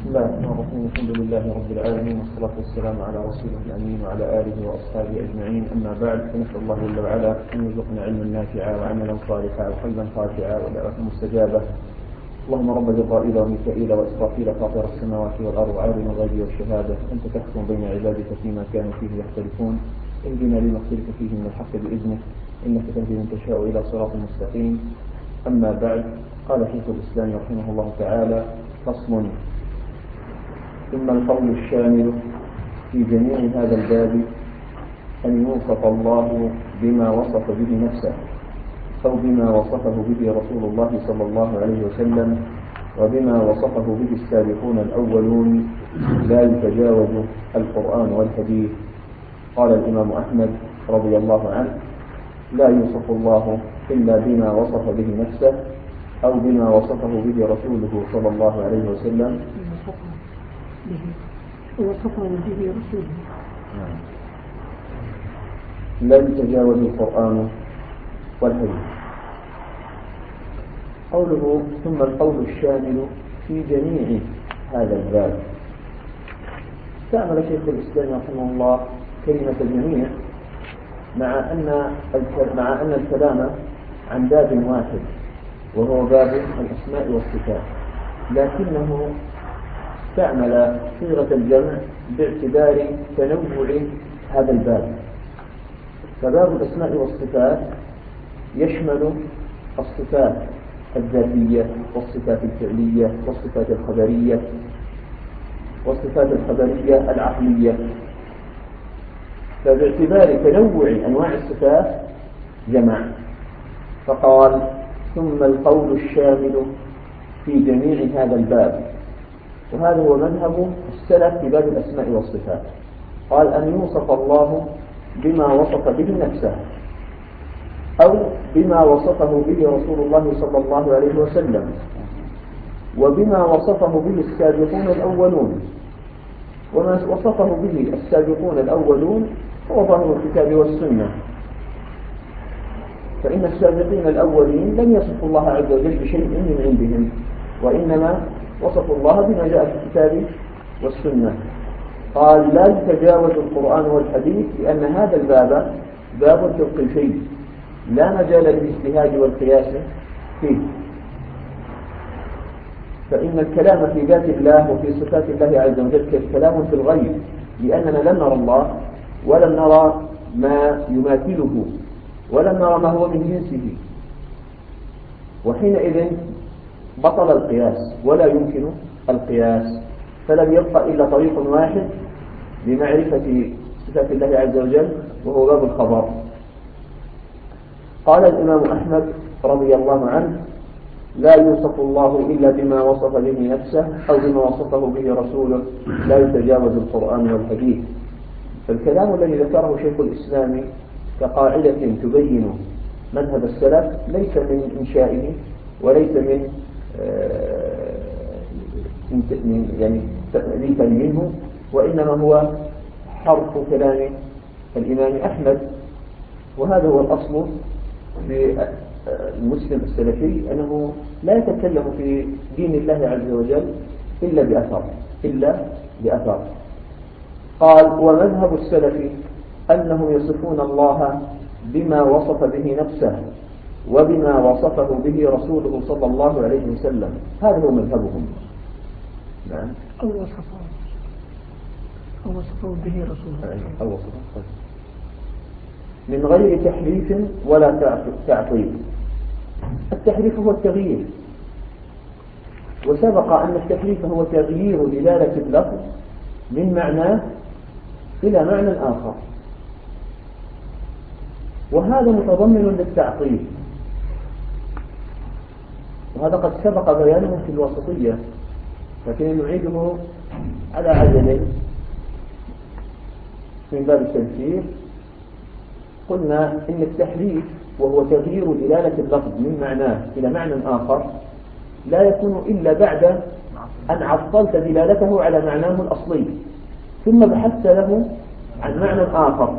الله الرحمن الرحيم. الحمد لله رب العالمين، والصلاة والسلام على رسوله الأمين وعلى آله وأصحابه أجمعين. أما بعد، فنسأل الله جل وعلا أن يرزقنا علما نافعا وعملا صالحا وقلبا خاشعا ودعوة مستجابة. اللهم رب جبرائيل وميكائيل وإسرافيل فاطر السماوات والأرض عالم الغيب والشهادة، أنت تحكم بين عبادك فيما كانوا فيه يختلفون، اهدنا لما اختلف فيه من الحق بإذنك، إنك تهدي من تشاء إلى صراط مستقيم. أما بعد، قال شيخ الإسلام رحمه الله تعالى: فصل. ثم القول الشامل في جميع هذا الباب أن يوصف الله بما وصف به نفسه أو بما وصفه به رسول الله صلى الله عليه وسلم وبما وصفه به السابقون الأولون، لا يتجاوز القرآن والحديث. قال الإمام أحمد رضي الله عنه: لا يوصف الله إلا بما وصف به نفسه أو بما وصفه به رسوله صلى الله عليه وسلم وصفه به رسوله. لا يتجاوز القرآن والحديث. قوله ثم القول الشامل في جميع هذا الباب، استعمل شيخ الإسلام رحمه الله كلمة جميع مع أن الكلام عن باب واحد وهو باب الأسماء والصفات، لكنه استعمل صيغة الجمع باعتبار تنوع هذا الباب. فباب الأسماء والصفات يشمل الصفات الذاتية والصفات الفعلية والصفات الخبرية والصفات الخبرية العقلية. فباعتبار تنوع أنواع الصفات جمع، فقال: ثم القول الشامل في جميع هذا الباب. وهذا هو مذهب السلف في باب الأسماء والصفات. قال: أن يوصف الله بما وصف به نفسه أو بما وصفه به رسول الله صلى الله عليه وسلم وبما وصفه به السابقون الأولون. وما وصفه به السابقون الأولون هو ظاهر الكتاب والسنة، فإن السابقين الأولين لم يصفوا الله عز وجل بشيء من عندهم، وإنما وصفوا الله بما جاء في الكتاب والسنة. قال: لا يتجاوز القرآن والحديث، لأن هذا الباب باب توقيفي لا مجال للاجتهاد والقياس فيه. فإن الكلام في ذات الله وفي صفات الله عز وجل كلام في الغيب، لأننا لم نرى الله ولم نرى ما يماثله ولم نرى ما هو من جنسه، وحينئذ بطل القياس ولا يمكن القياس، فلم يبقى إلا طريق واحد لمعرفة صفات الله عز وجل وهو باب الخبر. قال الإمام أحمد رضي الله عنه: لا يوصف الله إلا بما وصف به نفسه أو بما وصفه به رسوله، لا يتجاوز القرآن والحديث. فالكلام الذي ذكره شيخ الإسلام كقاعدة تبين مذهب السلف ليس من إنشائه وليس من يعني تأليفا منه، وإنما هو حرف كلام الإمام أحمد. وهذا هو الأصل في المسلم السلفي، أنه لا يتكلم في دين الله عز وجل إلا بأثر. قال: ومذهب السلف أنهم يصفون الله بما وصف به نفسه وبما وصفه به رسوله صلى الله عليه وسلم. هذا هو مذهبهم. نعم. أو وصفه به رسوله من غير تحريف ولا تعطيل. التحريف هو التغيير، وسبق أن التحريف هو تغيير دلالة اللفظ من معناه إلى معنى آخر، وهذا متضمن للتعطيل، وهذا قد سبق بيانه في الوسطية، لكن نعيده على عجل من باب التذكير. قلنا إن التحريف وهو تغيير دلالة اللفظ من معناه إلى معنى آخر لا يكون إلا بعد أن عطلت دلالته على معناه الأصلي ثم بحثت له عن معنى آخر.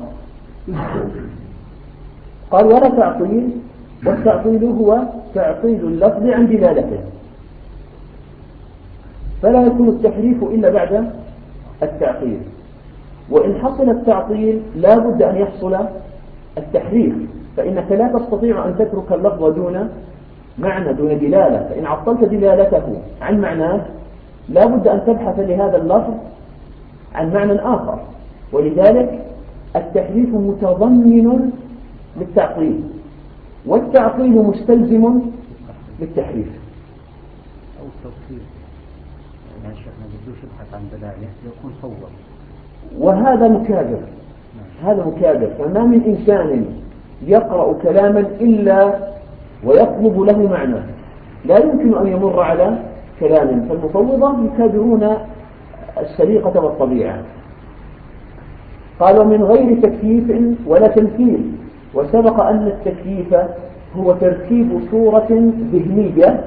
قال: ولا تعطيل، والتعطيل هو تعطيل اللفظ عن دلالته. فلا يكون التحريف إلا بعد التعطيل، وإن حصل التعطيل لا بد أن يحصل التحريف، فإنك لا تستطيع أن تترك اللفظ دون معنى دون دلالة، فإن عطلت دلالته عن معناه لا بد أن تبحث لهذا اللفظ عن معنى آخر، ولذلك التحريف متضمن للتعطيل، والتعطيل مستلزم للتحريف. أو التوصيل، يعني شيخنا بدوش يبحث عن دلالة يكون صور، وهذا مكابر، هذا مكابر. فما من إنسان يقرأ كلاما إلا ويطلب له معنى، لا يمكن أن يمر على كلام، فالمفوضة يكابرون السليقة والطبيعة. قالوا من غير تكييف ولا تمثيل، وسبق أن التكييف هو تركيب صورة ذهنية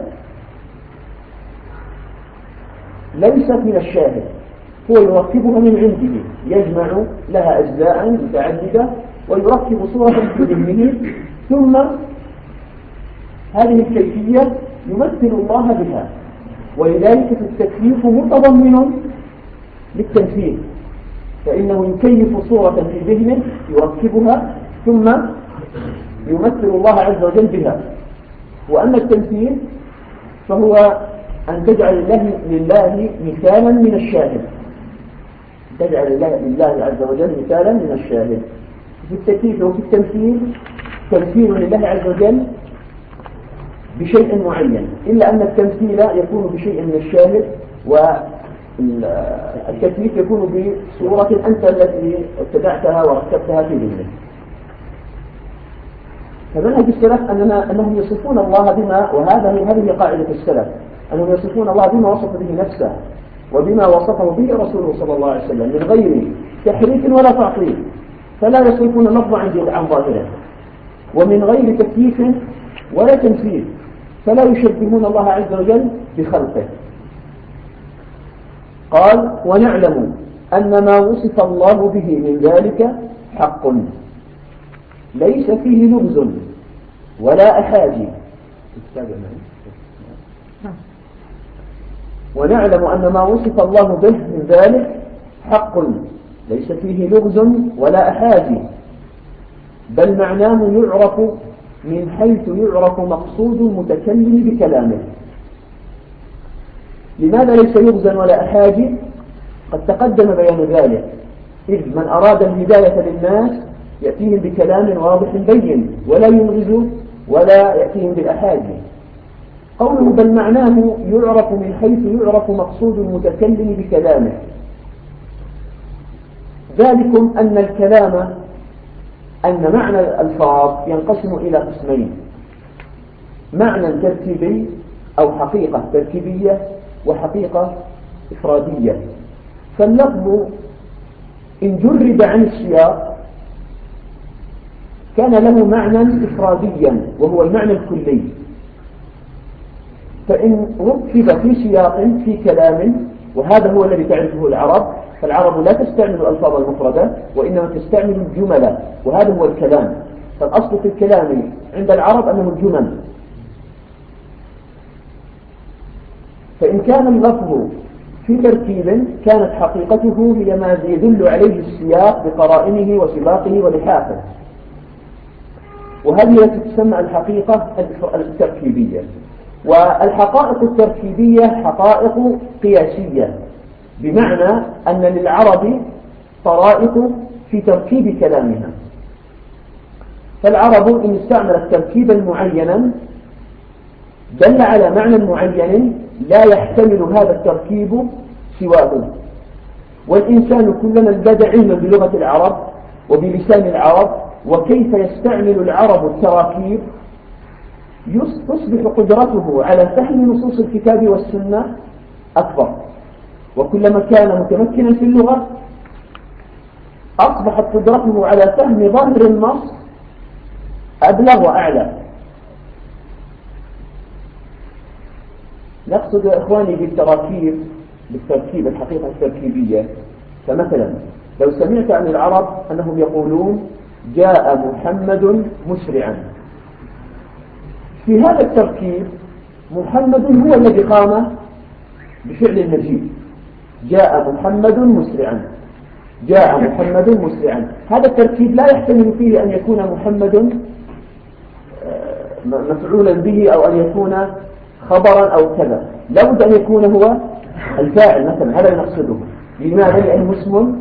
ليست من الشاهد، هو يركبها من عنده، يجمع لها أجزاء متعددة ويركب صورة في ذهنه، ثم هذه الكيفية يمثل الله بها، ولذلك التكييف متضمن للتمثيل، فإنه يكيف صورة في ذهنه يركبها ثم يمثل الله عز وجل بها. وأما التمثيل فهو أن تجعل لله مثالا من الشاهد، تجعل لله عز وجل مثالا من الشاهد. في التكييف وفي التمثيل تمثيل لله عز وجل بشيء معين، إلا أن التمثيل يكون بشيء من الشاهد، والتكييف يكون بصورة أنت التي ابتدعتها وركبتها في ذهنك. فمنهج السلف أنهم يصفون الله بما، وهذه قاعدة السلف، أنهم يصفون الله بما وصف به نفسه وبما وصفه به رسوله صلى الله عليه وسلم من غير تحريف ولا تعطيل، فلا يصرفون اللفظ عن ظاهره، ومن غير تكييف ولا تمثيل، فلا يشبهون الله عز وجل بخلقه. قال ونعلم أن ما وصف الله به من ذلك حق ليس فيه لغز ولا أحاجي. ونعلم أن ما وصف الله به من ذلك حق ليس فيه لغز ولا أحاجي، بل معناه يعرف من حيث يعرف مقصود المتكلم بكلامه. لماذا ليس لغزا ولا أحاجي؟ قد تقدم بيان ذلك، إذ من أراد الهداية للناس يأتيهم بكلام واضح بين ولا يلغز ولا يأتيهم بالأحاجي. قوله بل معناه يعرف من حيث يعرف مقصود المتكلم بكلامه، ذلكم أن الكلام، أن معنى الألفاظ ينقسم إلى قسمين: معنى تركيبي أو حقيقة تركيبية وحقيقة إفرادية. فاللفظ إن جرد عن السياق كان له معنى إفراديا وهو المعنى الكلي، فإن ركب في سياق في كلام، وهذا هو الذي تعرفه العرب، فالعرب لا تستعمل الألفاظ المفردة وإنما تستعمل الجمل، وهذا هو الكلام. فالأصل في الكلام عند العرب أنه الجمل. فإن كان اللفظ في تركيب كانت حقيقته هي ما يدل عليه السياق بقرائنه وسباقه ولحاقه، وهذه التي تسمى الحقيقة التركيبية. والحقائق التركيبية حقائق قياسية، بمعنى أن للعرب طرائق في تركيب كلامها. فالعرب إن استعملت تركيبا معينا دل على معنى معين لا يحتمل هذا التركيب سواه. والإنسان كلما ازداد علما بلغة العرب وبلسان العرب وكيف يستعمل العرب التراكيب تصبح قدرته على فهم نصوص الكتاب والسنة أكبر، وكلما كان متمكنا في اللغة أصبحت قدرته على فهم ظاهر النص أبلغ وأعلى. نقصد يا إخواني بالتركيب الحقيقة التركيبية. فمثلا لو سمعت عن العرب أنهم يقولون جاء محمد مسرعا، في هذا التركيب محمد هو الذي قام بفعل المجيء، جاء محمد مسرعا، جاء محمد مسرعا. هذا التركيب لا يحتمل فيه أن يكون محمد مفعولا به أو أن يكون خبرا أو كذا، لا بد أن يكون هو الفاعل مثلا، هذا نقصده. لماذا؟ لأنه اسم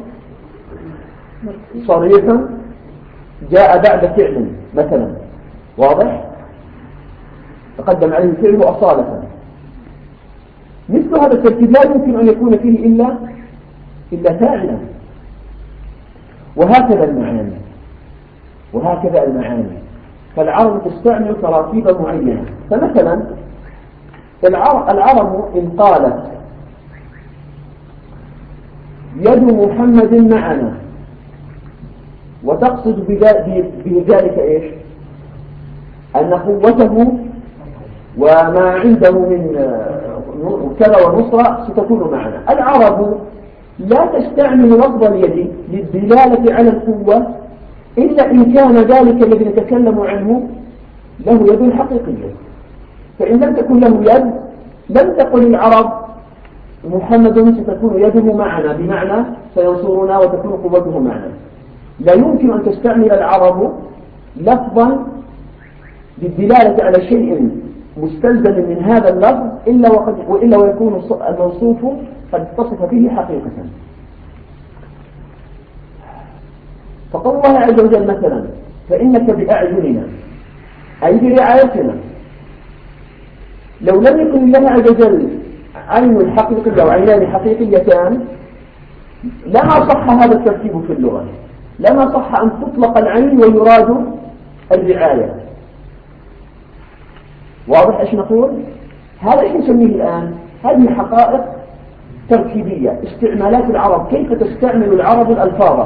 صريح جاء بعد فعل مثلا، واضح؟ تقدم عليه الفعل أصالة. مثل هذا التركيب لا يمكن أن يكون فيه إلا فاعلا. وهكذا المعاني، وهكذا المعاني. فالعرب تستعمل تراكيب معينة. فمثلا العرب إن قالت يد محمد معنا، وتقصد بذلك إيش؟ أن قوته وما عنده من كذا ونصرة ستكون معنا. العرب لا تستعمل لفظ اليد للدلالة على القوة إلا إن كان ذلك الذي نتكلم عنه له يد حقيقية. فإن لم تكن له يد لم تقل العرب محمد ستكون يده معنا، بمعنى سينصرنا وتكون قوته معنا. لا يمكن أن تستعمل العرب لفظا للدلالة على شيء مستلزم من هذا اللفظ وإلا ويكون الموصوف قد اتصف به حقيقة. فقال الله عز وجل مثلا فإنك بأعيننا، أي برعايتنا. لو لم يكن الله عز وجل عين حقيقية أو عينان حقيقيتان لما صح هذا التركيب في اللغة، لما صح أن تطلق العين ويراد الرعاية. واضح إيش نقول؟ هذا إيش نسميه الآن؟ هذه حقائق تركيبية، استعمالات العرب، كيف تستعمل العرب الألفاظ.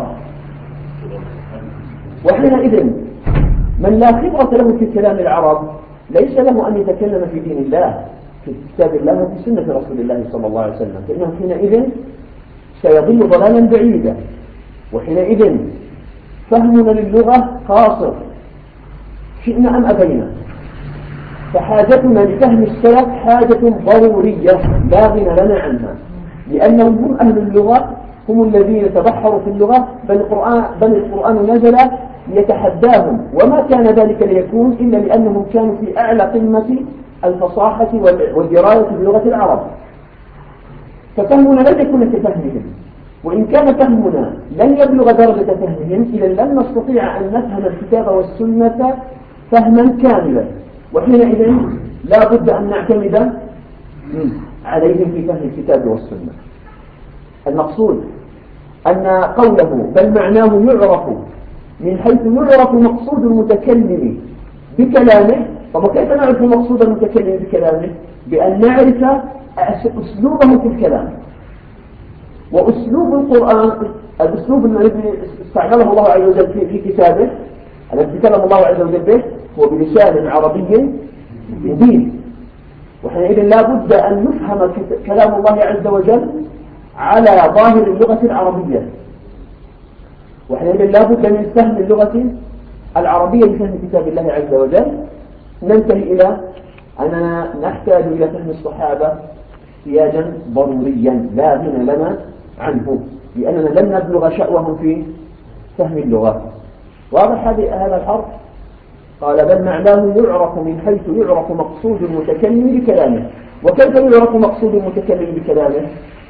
وحينئذ من لا خبرة له في كلام العرب ليس له أن يتكلم في دين الله، في كتاب الله وفي سنة رسول الله صلى الله عليه وسلم، فإنه حينئذ سيضل ضلالا بعيدا. وحينئذ فهمنا للغة قاصر شئنا أم أبينا. فحاجتنا لفهم السلف حاجة ضرورية لا غنى لنا عنها، لأنهم هم أهل اللغة، هم الذين تبحروا في اللغة، بل القرآن نزل ليتحداهم، وما كان ذلك ليكون إلا لأنهم كانوا في أعلى قمة الفصاحة والدراية بلغة العرب. ففهمنا لن يكون كفهمهم، وإن كان فهمنا لن يبلغ درجة فهمهم إذا لن نستطيع أن نفهم الكتاب والسنة فهما كاملا. وحينئذ لا بد أن نعتمد عليهم في فهم الكتاب والسنة. المقصود أن قوله بل معناه يعرف من حيث يعرف مقصود المتكلم بكلامه. طب كيف نعرف مقصود المتكلم بكلامه؟ بأن نعرف أسلوبه في الكلام. وأسلوب القرآن الأسلوب الذي استعمله الله عز وجل في كتابه الذي تكلم الله عز وجل به هو بلسان عربي مبين. وحينئذ لا بد أن نفهم كلام الله عز وجل على ظاهر اللغة العربية. وحينئذ لا بد من فهم اللغة العربية لفهم كتاب الله عز وجل. ننتهي إلى أننا نحتاج إلى فهم الصحابة احتياجا ضروريا لا غنى لنا عنه، لأننا لن نبلغ شأوهم في فهم اللغة. واضح هذا الحرف؟ قال بل معناه يعرف من حيث يعرف مقصود المتكلم بكلامه. وكيف يعرف مقصود المتكلم بكلامه؟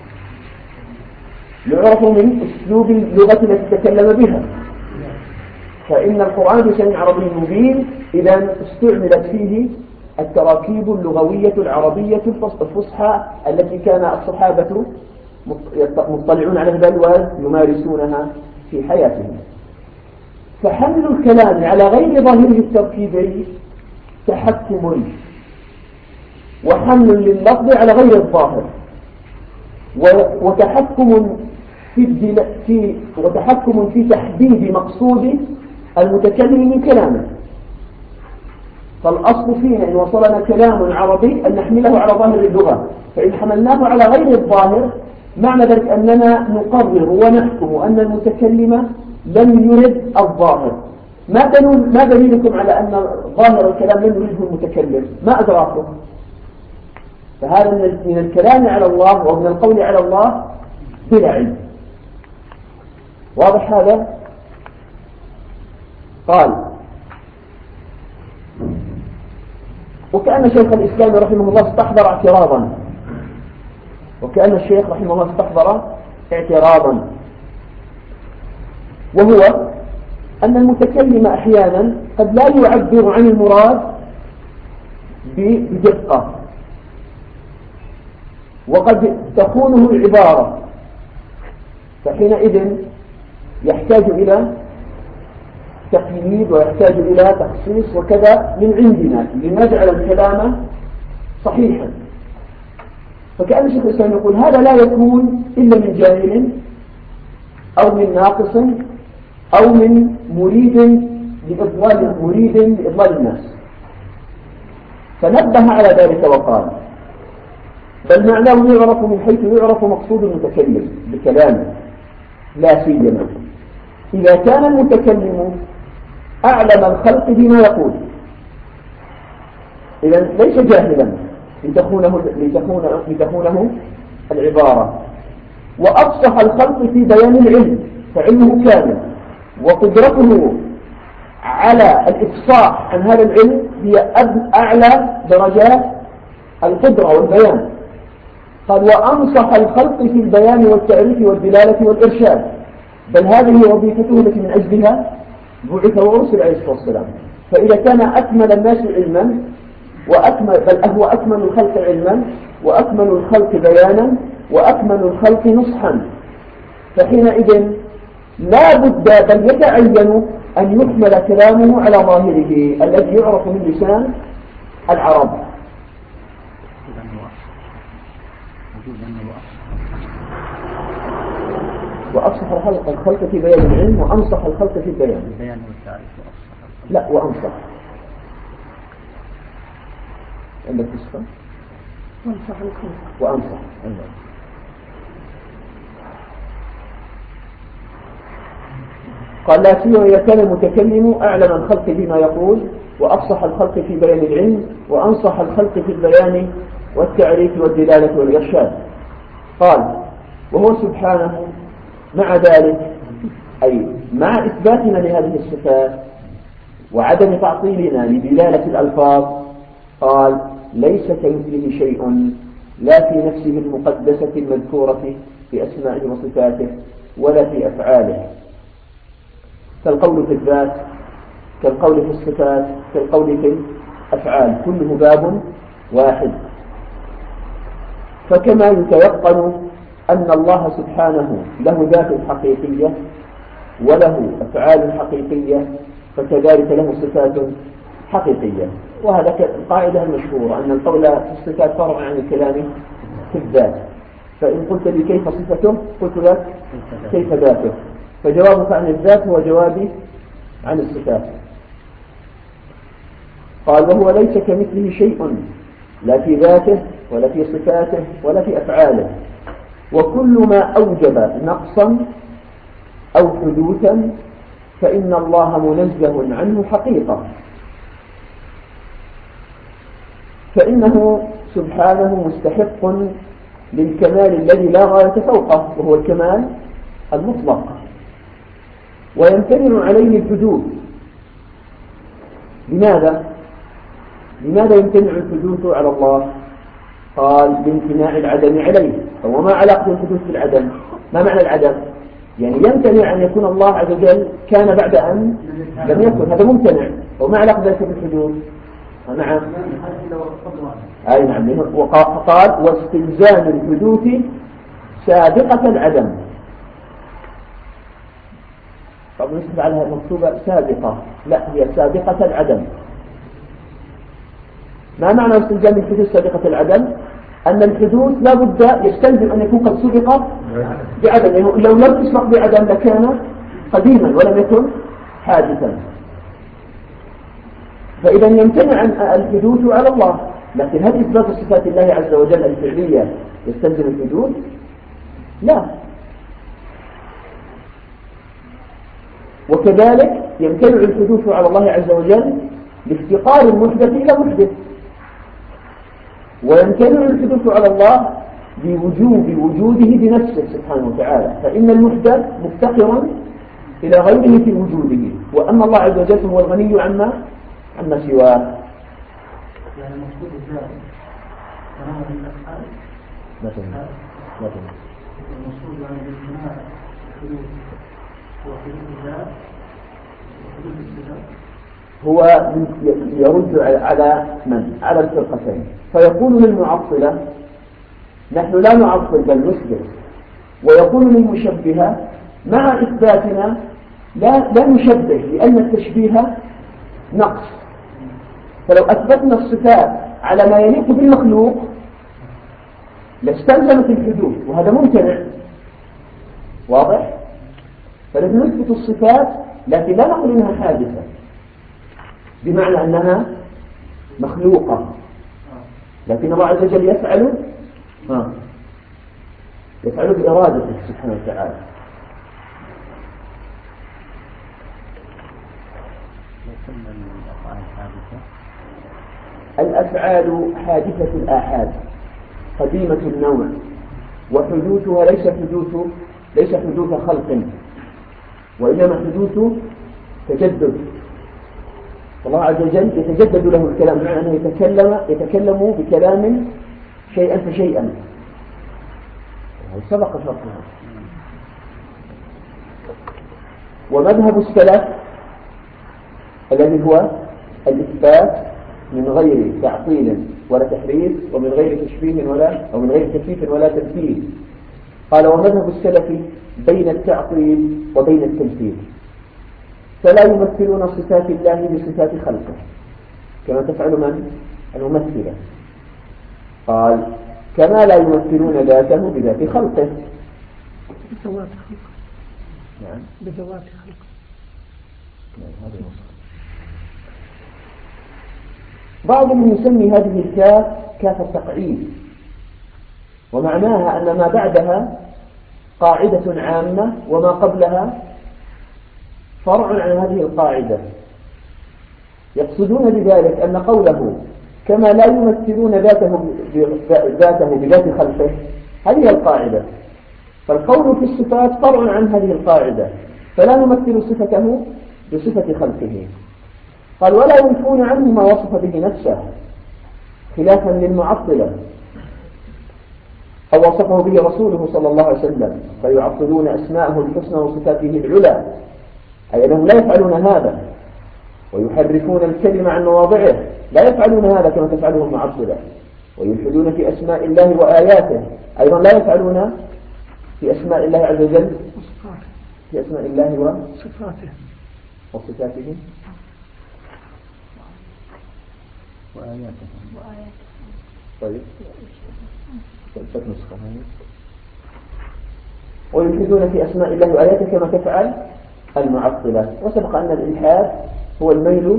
يعرف من أسلوب اللغة التي تكلم بها. فإن القرآن بلسان عربي مبين إذا استعملت فيه التراكيب اللغوية العربية الفصحى التي كان الصحابة مطلعون عليها بل ويمارسونها في حياتهم. فحمل الكلام على غير ظاهره التركيبي تحكم، وحمل لللفظ على غير الظاهر، وتحكم في تحديد مقصود المتكلم من كلامه. فالأصل فينا إن وصلنا كلام عربي أن نحمله على ظاهر اللغة، فإن حملناه على غير الظاهر معنى ذلك أننا نقرر ونحكم أن المتكلم لم يرد الظاهر. ما دليلكم على أن ظاهر الكلام لم يرده المتكلم؟ ما أدراكم؟ فهذا من الكلام على الله ومن القول على الله بلا علم. واضح هذا؟ قال: وكأن شيخ الإسلام رحمه الله استحضر اعتراضا، وكأن الشيخ رحمه الله استحضر اعتراضا، وهو أن المتكلم أحيانا قد لا يعبر عن المراد بدقة، وقد تخونه العبارة، فحينئذ يحتاج إلى تقييد ويحتاج إلى تخصيص وكذا من عندنا لنجعل الكلام صحيحا. فكأن شيخ الإسلام يقول هذا لا يكون إلا من جاهل أو من ناقص أو من مريد لإضلال الناس، فنبه على ذلك وقال: بل معناه يعرف من حيث يعرف مقصود المتكلم بكلامه، لا سيما إذا كان المتكلم أعلم الخلق بما يقول، إذا ليس جاهلا لتخونه العبارة، وأفصح الخلق في بيان العلم، فعلمه كامل، وقدرته على الإفصاح عن هذا العلم هي أعلى درجات القدرة والبيان. قال: وأنصح الخلق في البيان والتعريف والدلالة والإرشاد، بل هذه وظيفته التي من أجلها بعث وأرسل عليه الصلاة والسلام. فإذا كان أكمل الناس علما بل هو أكمل الخلق علما وأكمل الخلق بيانا وأكمل الخلق نصحا، فحينئذ لا بد بل يتعين أن يحمل كلامه على ظاهره الذي يعرف من لسان العرب. وأفصح الخلق في بيان العلم وأنصح الخلق في البيان. لا، وأنصح. عندك نسخة؟ وأنصح الخلق. وأنصح. قال: لا سيما إذا كان المتكلم أعلم الخلق بما يقول، وأفصح الخلق في بيان العلم، وأنصح الخلق في البيان والتعريف والدلالة والإرشاد. قال: وهو سبحانه مع ذلك، أي مع إثباتنا لهذه الصفات وعدم تعطيلنا لدلالة الألفاظ، قال: ليس كمثله شيء، لا في نفسه المقدسة المذكورة في أسمائه وصفاته ولا في أفعاله، كالقول في الذات، كالقول في الصفات، كالقول في الأفعال، كله باب واحد. فكما يتيقن أن الله سبحانه له ذات حقيقية وله أفعال حقيقية، فكذلك له صفات حقيقية. وهذا القاعدة المشهورة أن القول في الصفات فرع عن الكلام في الذات، فإن قلت لي كيف صفته قلت لك كيف ذاته، فجوابك عن الذات هو جوابي عن الصفات. قال: وهو ليس كمثله شيء، لا في ذاته ولا في صفاته ولا في أفعاله، وكل ما أوجب نقصا أو حدوثا فإن الله منزه عنه حقيقة، فإنه سبحانه مستحق للكمال الذي لا غاية فوقه، وهو الكمال المطلق، ويمتنع عليه الحدوث. لماذا يمتنع الحدوث على الله؟ قال: بامتناع العدم عليه. وما علاقة الحدوث بالعدم؟ ما معنى العدم؟ يعني يمتنع أن يكون الله عز وجل كان بعد أن لم يكن، هذا ممتنع. وما علاقة ذلك بالحدوث؟ نعم، أي نعم. وقال: واستلزام الحدوث سابقة العدم. طب نسبة عليها مكتوبة سابقة، لا، هي سابقة العدم. ما معنى استلزام الحدوث سابقة العدم؟ أن الحدوث لا بد يستلزم أن يكون قد سبق بعدم، لو لم تسبق بعدم لكان قديما ولم يكن حادثا. فإذا يمتنع الحدوث على الله، لكن هل إثبات صفات الله عز وجل الفعلية يستلزم الحدوث؟ لا. وكذلك يمتنع الحدوث على الله عز وجل لافتقار المحدث إلى محدث. ويمتنع الحدوث على الله بوجوب وجوده بنفسه سبحانه وتعالى، فإن المحدث مفتقر إلى غيره في وجوده، وأما الله عز وجل هو الغني عما سواه. يعني المقصود الذات تمام الأفعال مثلا المقصود يعني بالجماع الحدود هو حدود الذات وحدود الصفات، هو يرد على الفرقتين، فيقول للمعطلة نحن لا نعطل بل نثبت، ويقول للمشبهة مع إثباتنا لا نشبه لأن التشبيه نقص، فلو أثبتنا الصفات على ما يليق بالمخلوق لاستلزمت الحدود، وهذا ممتنع واضح. فلازم نثبت الصفات لكن لا نقول إنها حادثة بمعنى أنها مخلوقة، لكن الله عز وجل يفعل بإرادته سبحانه وتعالى. الأفعال حادثة الآحاد قديمة النوع، وحدوثها ليس حدوث خلق، وإنما حدوث تجدد. الله عز وجل يتجدد له الكلام، بمعنى أنه يتكلم بكلام شيئا فشيئا، سبق شرطها. ومذهب السلف الذي هو الإثبات من غير تعطيل ولا تحريف، ومن غير تشبيه ومن غير تكييف ولا تمثيل، قال ومذهب السلف بين التعطيل وبين التمثيل، فلا يمثلون صفات الله بصفات خلقه كما تفعل الممثلة، قال كما لا يمثلون ذاته بذات خلقه. بذوات خلقه. نعم بذوات خلقه. نعم هذا وصف. بعضهم يسمي هذه الكاف كاف التقعيد، ومعناها أن ما بعدها قاعدة عامة وما قبلها فرع عن هذه القاعدة. يقصدون بذلك أن قوله كما لا يمثلون ذاته بذات خلقه هذه القاعدة، فالقول في الصفات فرع عن هذه القاعدة، فلا نمثل صفته بصفة خلقه. قال ولا ينفون عنه ما وصف به نفسه خلافا للمعطلة أو وصفه به رسوله صلى الله عليه وسلم، فيعطلون أسماءه الحسنى وصفاته العلى، أي أنهم لا يفعلون هذا، ويحرفون الكلمة عن مواضعه، لا يفعلون هذا كما تفعله المعطلة، ويلحدون في أسماء الله وآياته، أيضا لا يفعلون في أسماء الله عز وجل في أسماء الله وصفاته وآياته. طيب ويلحدون في أسماء الله وآياته كما تفعل المعطلة. وسبق أن الإلحاد هو الميل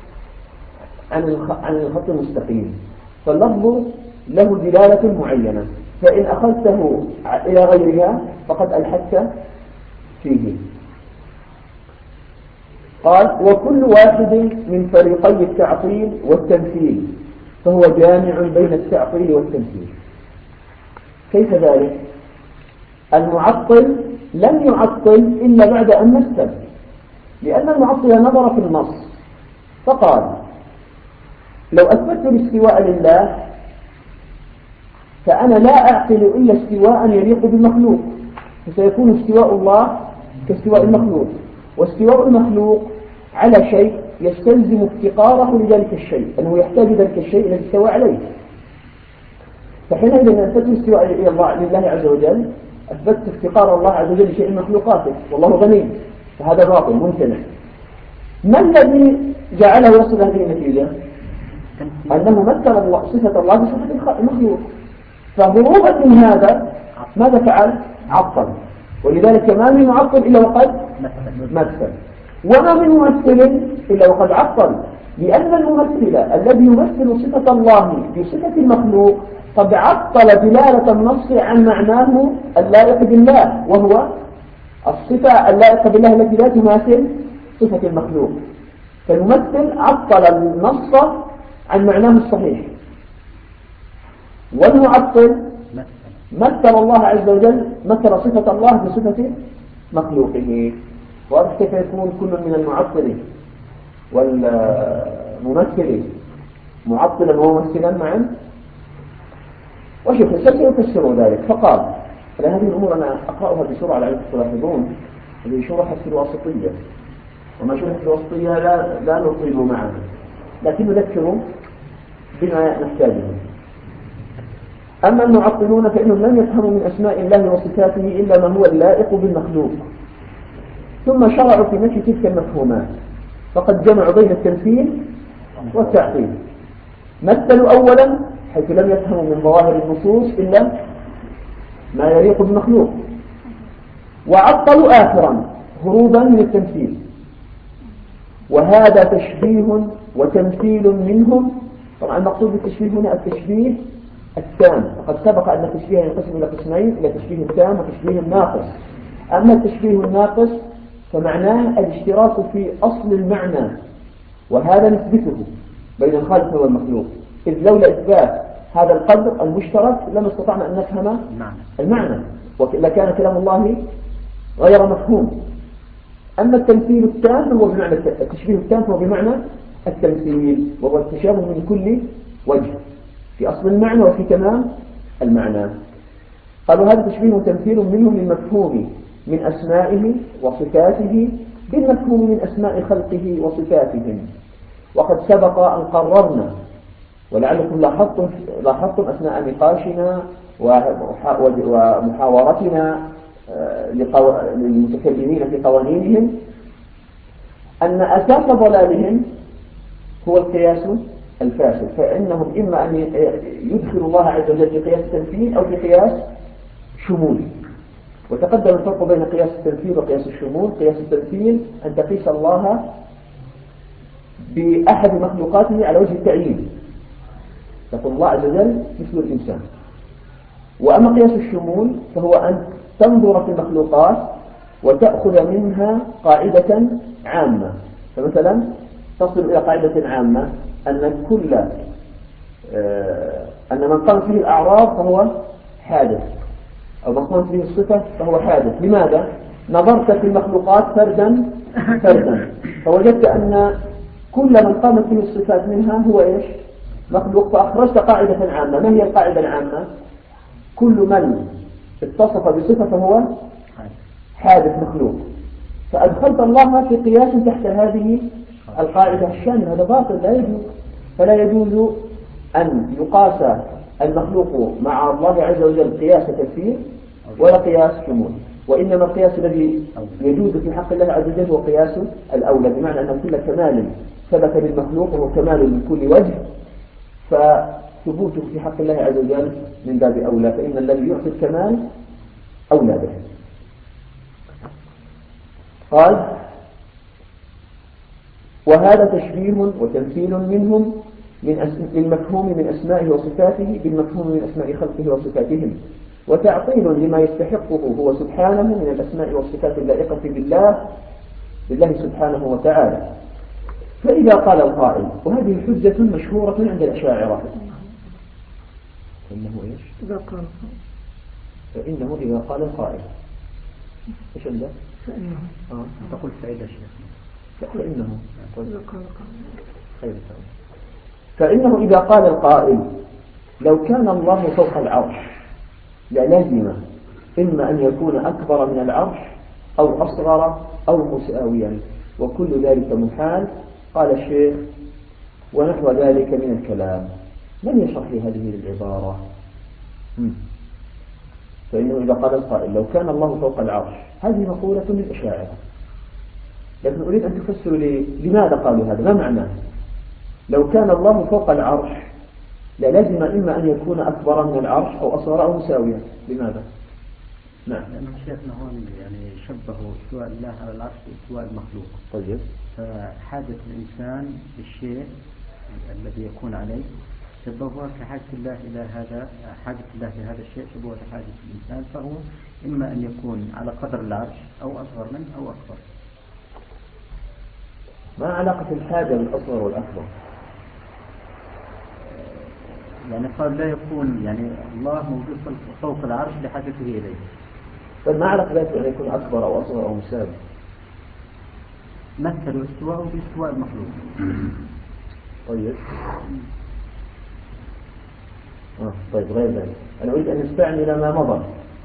عن الخط المستقيم، فاللفظ له دلالة معينة، فإن أخذته إلى غيرها فقد ألحدت فيه. قال وكل واحد من فريقي التعطيل والتمثيل فهو جامع بين التعطيل والتمثيل. كيف ذلك؟ المعطل لم يعطل إلا بعد أن مثل، لأن المعطل نظر في النص فقال لو أثبت الاستواء لله فأنا لا أعقل إلا استواء يليق بالمخلوق، فسيكون استواء الله كاستواء المخلوق، واستواء المخلوق على شيء يستلزم افتقاره لذلك الشيء، أنه يحتاج ذلك الشيء الذي استوى عليه. فحينئذ أثبت الاستواء لله عز وجل أثبت افتقار الله عز وجل لشيء من مخلوقاته، والله غني، فهذا باطل ممتنع. ما الذي جعله يصل هذه النتيجة؟ أنه مثل الله صفة الله بصفة المخلوق، فهروبا من هذا ماذا فعل؟ عطل. ولذلك ما من معطل إلا وقد مثل، وما من ممثل إلا وقد عطل، لأن الممثل الذي يمثل صفة الله بصفة المخلوق قد عطل دلالة النص عن معناه اللائق بالله، وهو الصفة اللائقة بالله التي لا تماثل صفة المخلوق. فالممثل عطل النص عن معناه الصحيح. والمعطل مثل الله عز وجل، مثل صفة الله بصفة مخلوقه. وعرف كيف يكون كل من المعطل والممثل معطلا وممثلا معا. وشوف السلسل يفسروا ذلك فقال على هذه الأمور أنا أقرأها بسرعة لعلكم تلاحظون. هذه شرحت في الواسطية، وما شرحت في الواسطية لا نطيل معها، لكن نذكر بما نحتاجه. أما المعطلون فإنهم لم يفهموا من أسماء الله وصفاته إلا ما هو اللائق بالمخلوق، ثم شرعوا في نفي تلك المفهومات، فقد جمعوا بين التمثيل والتعطيل. مثلوا أولا حيث لم يفهموا من ظواهر النصوص إلا ما يليق بالمخلوق، وعطلوا آخرا هروبا من التمثيل، وهذا تشبيه وتمثيل منهم. طبعا المقصود بالتشبيه هنا التشبيه التام، وقد سبق أن التشبيه ينقسم إلى قسمين، إلى تشبيه التام وتشبيه الناقص. أما التشبيه الناقص فمعناه الاشتراك في أصل المعنى، وهذا نثبته بين الخالق والمخلوق، إذ لولا إثبات هذا القدر المشترك لما استطعنا أن نفهم المعنى، ولكان كلام الله غير مفهوم. أما التمثيل التام هو بمعنى التشبيه التام هو بمعنى التمثيل، وهو التشابه من كل وجه في أصل المعنى وفي تمام المعنى. قالوا هذا تشبيه وتمثيل منهم للمفهوم من أسمائه وصفاته بالمفهوم من أسماء خلقه وصفاتهم. وقد سبق أن قررنا، ولعلكم لاحظتم أثناء نقاشنا ومحاورتنا للمتكلمين في قوانينهم، أن أساس ضلالهم هو القياس الفاسد، فإنهم إما أن يدخلوا الله عز وجل في قياس التمثيل أو في قياس شمول. وتقدم الفرق بين قياس التمثيل وقياس الشمول. قياس التمثيل أن تقيس الله بأحد مخلوقاته على وجه التعيين، تقول الله عز وجل مثل الإنسان. وأما قياس الشمول فهو أن تنظر في المخلوقات وتأخذ منها قاعدة عامة. فمثلا تصل إلى قاعدة عامة أن أن من قامت فيه الأعراض فهو حادث، أو من قامت فيه الصفة فهو حادث. لماذا؟ نظرت في المخلوقات فردا فردا فوجدت أن كل من قامت فيه الصفات منها هو إيش؟ مخلوق، فأخرجت قاعدة عامة. ما هي القاعدة العامة؟ كل من اتصف بصفة فهو حادث مخلوق، فأدخلت الله في قياس تحت هذه القاعدة الشاملة. هذا باطل، لا يجوز. فلا يجوز أن يقاس المخلوق مع الله عز وجل قياس تكفير ولا قياس شمول، وإنما القياس الذي يجوز في حق الله عز وجل هو قياس الأولى، بمعنى أن كل كمال ثبت للمخلوق هو كمال من كل وجه، فثبوته في حق الله عز وجل من باب أولى، فإن الذي يعطي الكمال أولى به. قال وهذا تشبيه وتمثيل منهم للمفهوم من أسمائه وصفاته بالمفهوم من أسماء خلقه وصفاتهم، وتعطيل لما يستحقه هو سبحانه من الأسماء والصفات اللائقة بالله سبحانه وتعالى. فإذا قال القائل، وهذه حجة مشهورة عند الأشاعرة، فإنه إذا قال القائل إيش عنده؟ تقول فائدة شيخ. فإنه إذا قال القائل لو كان الله فوق العرش للازم إما أن يكون أكبر من العرش أو أصغر أو مساويا، وكل ذلك محال. قال الشيخ ونحو ذلك من الكلام. من يشرح لي هذه العبارة؟ فإنه إذا قال القائل لو كان الله فوق العرش، هذه مقولة للأشاعرة، لكن أريد أن تفسروا لي لماذا قالوا هذا، ما معناه؟ لو كان الله فوق العرش للازم إما أن يكون أكبر من العرش أو أصغر أو مساويا. لماذا؟ نعم، لأن شيخنا هون يعني شبهوا استواء الله على العرش باستواء المخلوق. طيب، فحاجة الإنسان بالشيء الذي يكون عليه شبهوها كحاجة الله إلى هذا، حاجة الله لهذا الشيء شبهوها كحاجة الإنسان، فهو إما أن يكون على قدر العرش أو أصغر منه أو أكبر. ما علاقة الحاجة بالأصغر والأكبر؟ يعني قال لا يكون يعني الله موجود فوق العرش لحاجته إليه. طيب ما عرف ذلك أن يكون أكبر أو أصغر أو مساوي؟ مثلوا استواءه باستواء المخلوق. طيب. طيب غير ذلك أنا أريد أن نستعمل ما مضى.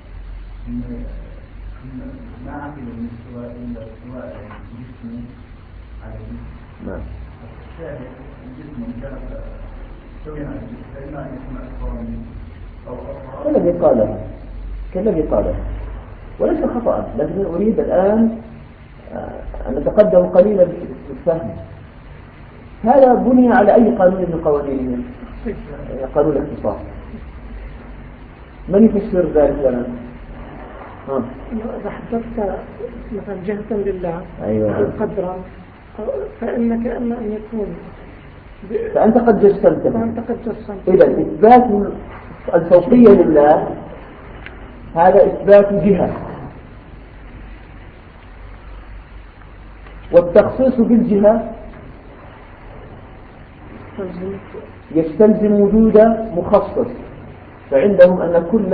ما أعتقد أن الاستواء إلا استواء الجسم على الجسم. نعم. الشاهد الجسم كان سويا على الجسم فإما أن يكون أكبر منه أو أصغر. كالذي قاله وليس خطأ، لكن أريد الآن أن نتقدم قليلا في الفهم. هذا بني على أي قانون من قوانينهم؟ قانون الاختصاص. من يفسر ذلك لنا؟ إذا حدثت مثلا جهة لله أيوة. قدرا فإنك أما أن يكون فأنت قد جسمت. إذا إثبات الفوقية لله هذا إثبات جهة، والتخصيص بالجهة يستلزم وجود مخصص. فعندهم أن كل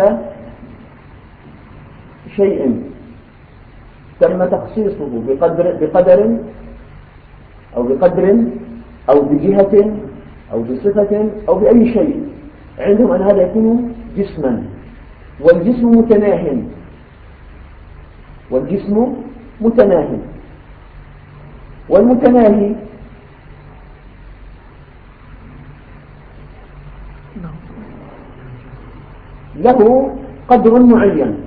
شيء تم تخصيصه بقدر أو بجهة أو بصفة أو بأي شيء، عندهم أن هذا يكون جسما، والجسم متناهي والمتناهي له قدر معين.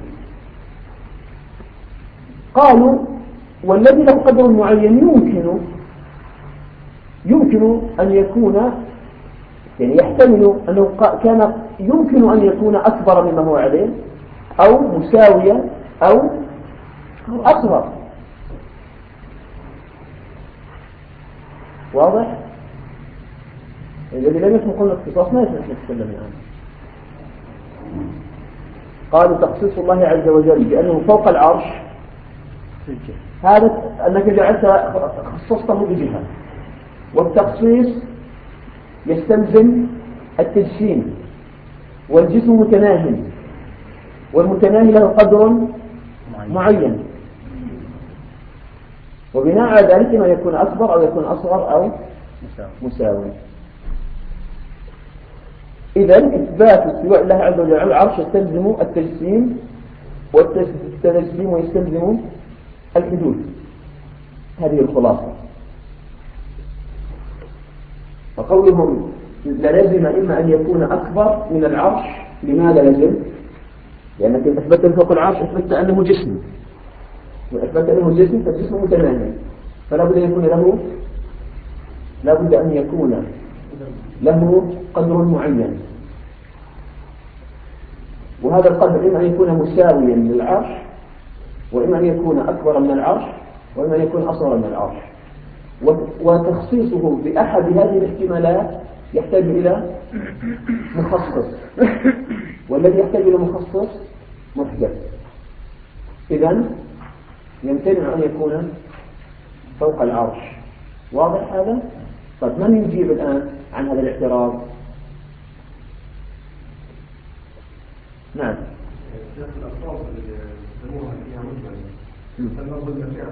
قالوا والذي له قدر معين يمكن أن يكون، يعني يحتمل أنه كان يمكن أن يكون أكبر مما هو عليه أو مساويا أو أصغر. واضح؟ الذي لم يسمع قول الاختصاص ما يسمح نتكلم الآن. قالوا تخصيص الله عز وجل بأنه فوق العرش هذا أنك جعلت خصصته بجهة، والتخصيص يستلزم التجسيم، والجسم متناهي والمتناهي له قدر معين، وبناء على ذلك ما يكون أكبر أو يكون أصغر أو مساوي. إذا إثبات استواء الله عز وجل على العرش يستلزم التجسيم، والتجسيم يستلزم الحدوث. هذه الخلاصة. فقولهم لازم إما أن يكون أكبر من العرش. لماذا لازم؟ لأنك أثبت فوق العرش أثبت أنه جسم، وأثبت أنه جسم فالجسم متناهي، فلا بد أن يكون له قدر معين، وهذا القدر إما أن يكون مساويا للعرش، وإما أن يكون أكبر من العرش، وإما أن يكون أصغر من العرش. وتخصيصه بأحد هذه الاحتمالات يحتاج إلى مخصص، والذي يحتاج إلى مخصص محدث. إذن يمتنع أن يكون فوق العرش. واضح هذا؟ طيب من يجيب الآن عن هذا الاعتراض؟ نعم. الألفاظ اللي يسموها فيها مجمل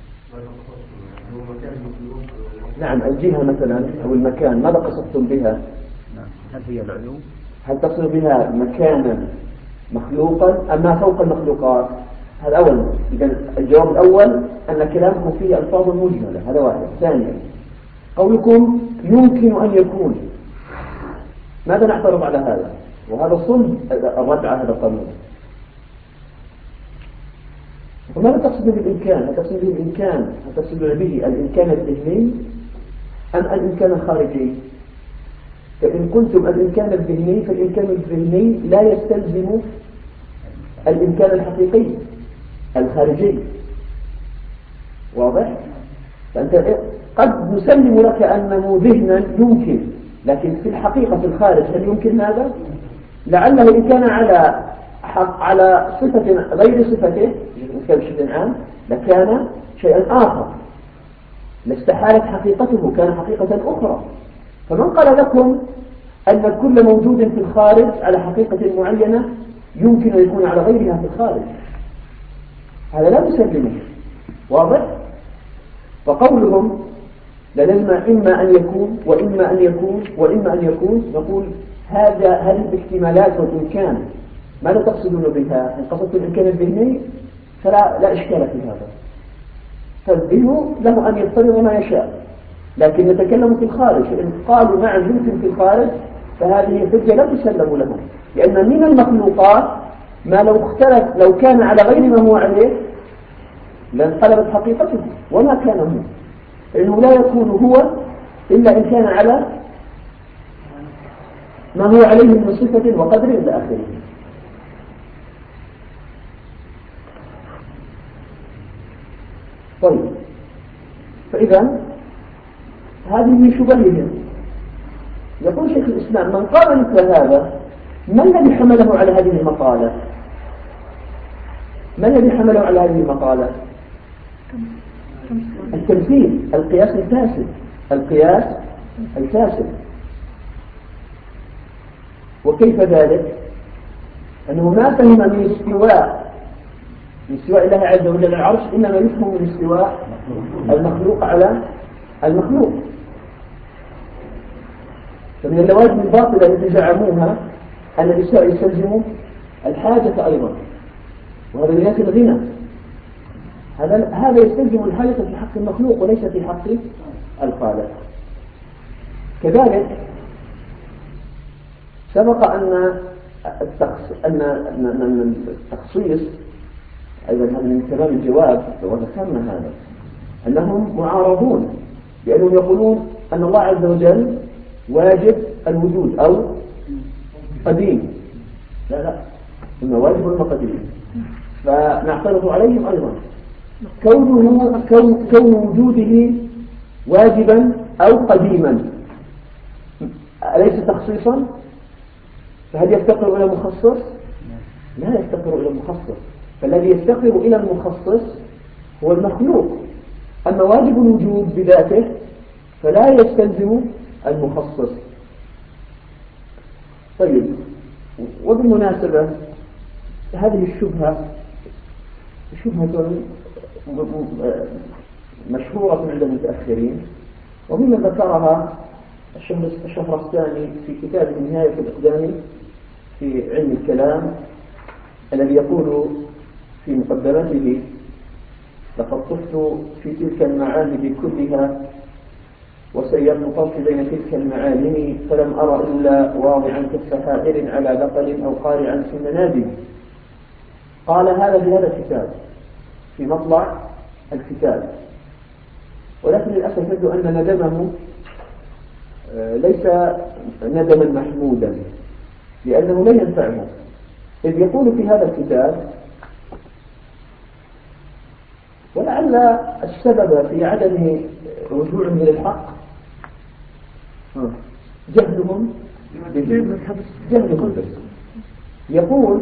نعم، الجهة مثلا أو المكان، ماذا قصدتم بها؟ هل هي العلو؟ هل تصل بها مكانا مخلوقا أم ما فوق المخلوقات؟ هذا أولا. إذا الجواب الأول أن كلامكم فيه ألفاظ مجملة، هذا واحد. ثانيا قولكم يمكن أن يكون، ماذا نعترض على هذا؟ وهذا صلب الرد على هذا القانون. وماذا تقصد بالإمكان؟ هل تقصد به الإمكان؟ هل تقصد به الإمكان الذهني أم الإمكان الخارجي؟ فإن قلتم الإمكان الذهني فالإمكان الذهني لا يستلزم الإمكان الحقيقي الخارجي. واضح؟ فأنت قد نسلم لك أنه ذهنا يمكن، لكن في الحقيقة في الخارج هل يمكن هذا؟ لعله إن كان على صفة غير صفته بشكل عام لكان شيئا آخر، لاستحالت حقيقته، كان حقيقة أخرى. فمن قال لكم أن كل موجود في الخارج على حقيقة معينة يمكن أن يكون على غيرها في الخارج، هذا لا نسلمه. واضح؟ فقولهم لازم إما أن يكون وإما أن يكون وإما أن يكون، نقول هذه الاحتمالات والإمكان ماذا تقصدون بها؟ إن قصدتم الإمكان الذهني فلا إشكال في هذا، فالذهن له أن يفترض ما يشاء، لكن نتكلم في الخارج. إن قالوا نعم يمكن في الخارج فهذه حجة لا تسلم لهم، لأن من المخلوقات ما لو كان على غير ما هو عليه لانقلبت حقيقته وما كان هو، لأنه لا يكون هو إلا إن كان على ما هو عليه من صفة وقدر إلى آخره. طيب، فإذا هذه شبههم. يقول شيخ الإسلام: من قال مثل هذا ما الذي حمله على هذه المقالة؟ ما الذي حمله على هذه المقالة؟ التمثيل، القياس الفاسد، القياس الفاسد. وكيف ذلك؟ أنه ما فهم من استواء الله عز وجل على العرش إنما يفهم من استواء المخلوق على المخلوق. فمن اللوازم الباطلة التي زعموها أن الاستواء يستلزم الحاجة أيضا، وهذا من الغنى. هذا يستلزم الحاجة في حق المخلوق وليس في حق الخالق. كذلك سبق أن التخصيص أيضا هذا من تمام الجواب، وذكرنا هذا، أنهم معارضون، لأنهم يقولون أن الله عز وجل واجب الوجود أو قديم. لا، إنه واجب وقديم، فنعترض عليهم أيضا كون وجوده واجبا أو قديما أليس تخصيصا؟ فهل يفتقر إلى مخصص؟ لا يفتقر إلى مخصص، فالذي يفتقر إلى المخصص هو المخلوق. أما واجب الوجود بذاته فلا يستلزم المخصص. طيب، وبالمناسبة هذه الشبهة شبهة مشهورة عند المتأخرين، ومما ذكرها الشهرستاني في كتابه نهاية الإقدام في علم الكلام، الذي يقول في مقدمته: لقد طفت في تلك المعاهد كلها وسيرت طرفي بين تلك المعالم، فلم أرى إلا واضعا كالسحائر على بقل أو قارعا في المنابر. قال هذا في هذا الكتاب في مطلع الكتاب، ولكن للأسف يبدو أن ندمه ليس ندما محمودا، لأنه لا ينفعه، إذ يقول في هذا الكتاب: ولعل السبب في عدم رجوعهم إلى الحق جهلهم بس. يقول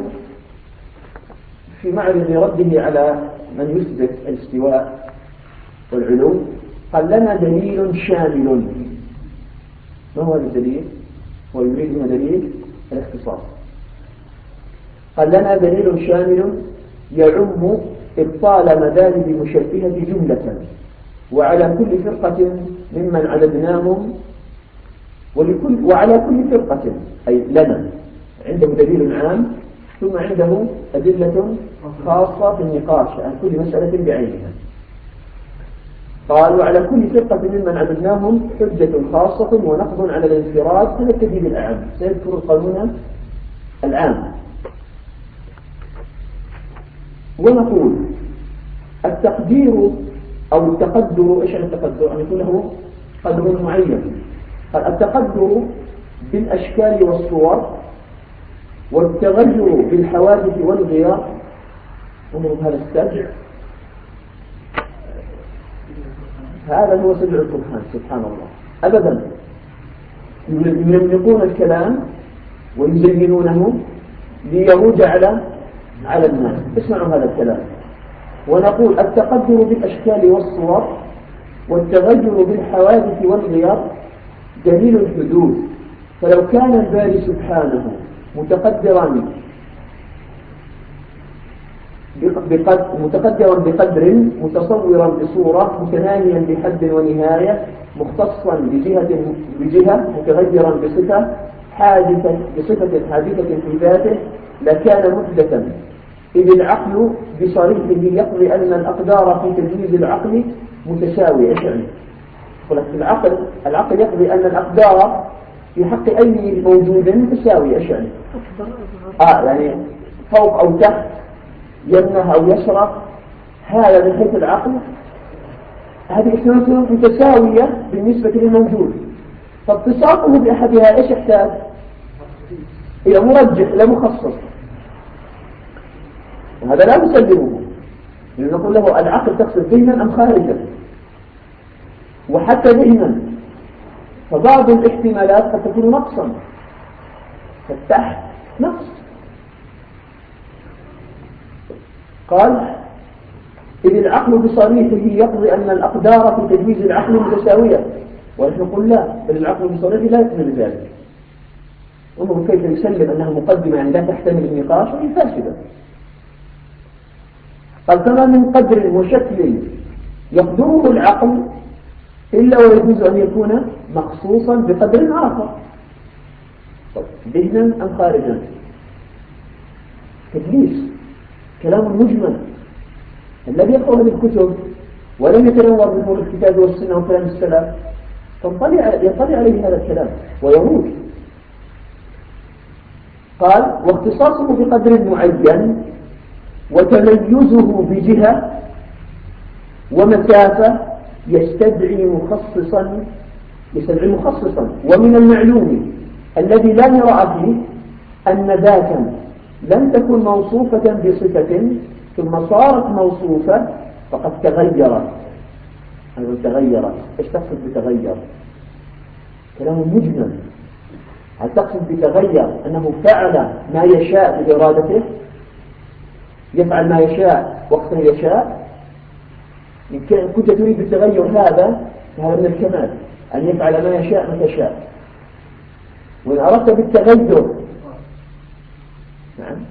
في معرض رده على من يثبت الاستواء والعلو: قال لنا دليل شامل. ما هو الدليل؟ هو يريد هنا دليل الاختصاص. قال لنا دليل شامل يعم إبطال مذاهب مشبهة جملة، وعلى كل فرقة ممن عددناهم وعلى كل فرقة أي لنا عنده دليل عام، ثم عنده أدلة خاصة في النقاش عن كل مسألة بعينها. قال: وعلى كل فرقة ممن عددناهم حجة خاصة ونقض على الانفراد، فنبتدي بالأعم، سيذكر القانون العام. ونقول التقدير أو التقدر، إيش التقدر؟ أن يكون له قدر معين. قال: التقدر بالأشكال والصور، والتغير بالحوادث والغيار. انظروا هذا السجع، هذا هو سجع القرآن سبحان الله. أبدا يملقون الكلام ويزينونه ليروج على الناس. اسمعوا هذا الكلام. ونقول التقدر بالأشكال والصور والتغير بالحوادث والغيار دليل الحدوث فلو كان الباري سبحانه متقدرا بقدر، متصورا بصورة، متناهيا بحد ونهاية، مختصا بجهة، متغيرا بصفة حادثة في ذاته، لكان محدثا، إذ العقل بصريحه يقضي أن الأقدار في تجويز العقل متساوية. يعني العقل يقضي أن الأقدار في حق أي موجود متساوية. يعني يعني فوق أو تحت، يمنه أو يسره، هذا من حيث العقل هذه اثنتين متساوية بالنسبة للموجود، فاتصافه بأحدها إيش يحتاج؟ إلى مرجح، إلى مخصص، وهذا لا نسلمه، نقول له العقل تقصد ذهنا أم خارجا، وحتى ذهنا فبعض الاحتمالات قد تكون نقصا، فالتحت نقص. قال إذ العقل بصريحه يقضي أن الأقدار في تجويز العقل متساوية، ونحن نقول لا، بل العقل بصريحه لا يقضي ذلك. انظروا كيف يسلم أنها مقدمة يعني لا تحتمل النقاش وهي فاسدة. قال كما من قدر وشكل يقدره العقل إلا ويجوز أن يكون مخصوصا بقدر آخر، ذهنا أم خارجا. تدليس كلام مجمل، الذي يقرأ هذه الكتب ولم يتنور بنور الكتاب والسنة وكلام السلف يطلع عليه هذا الكلام ويروج. قال واختصاصه بقدر معين وتميزه بجهة ومسافة يستدعي مخصصا، ومن المعلوم الذي لا مراء فيه أن ذاتا لم تكن موصوفة بصفة ثم صارت موصوفة فقد تغيرت. ايش تقصد بتغير؟ كلام مجمل. هل تقصد بتغير أنه فعل ما يشاء بإرادته، يفعل ما يشاء وقت يشاء؟ إن كنت تريد التغير هذا فهذا من الكمال، أن يفعل ما يشاء متى شاء. وإن أردت بالتغير نعم،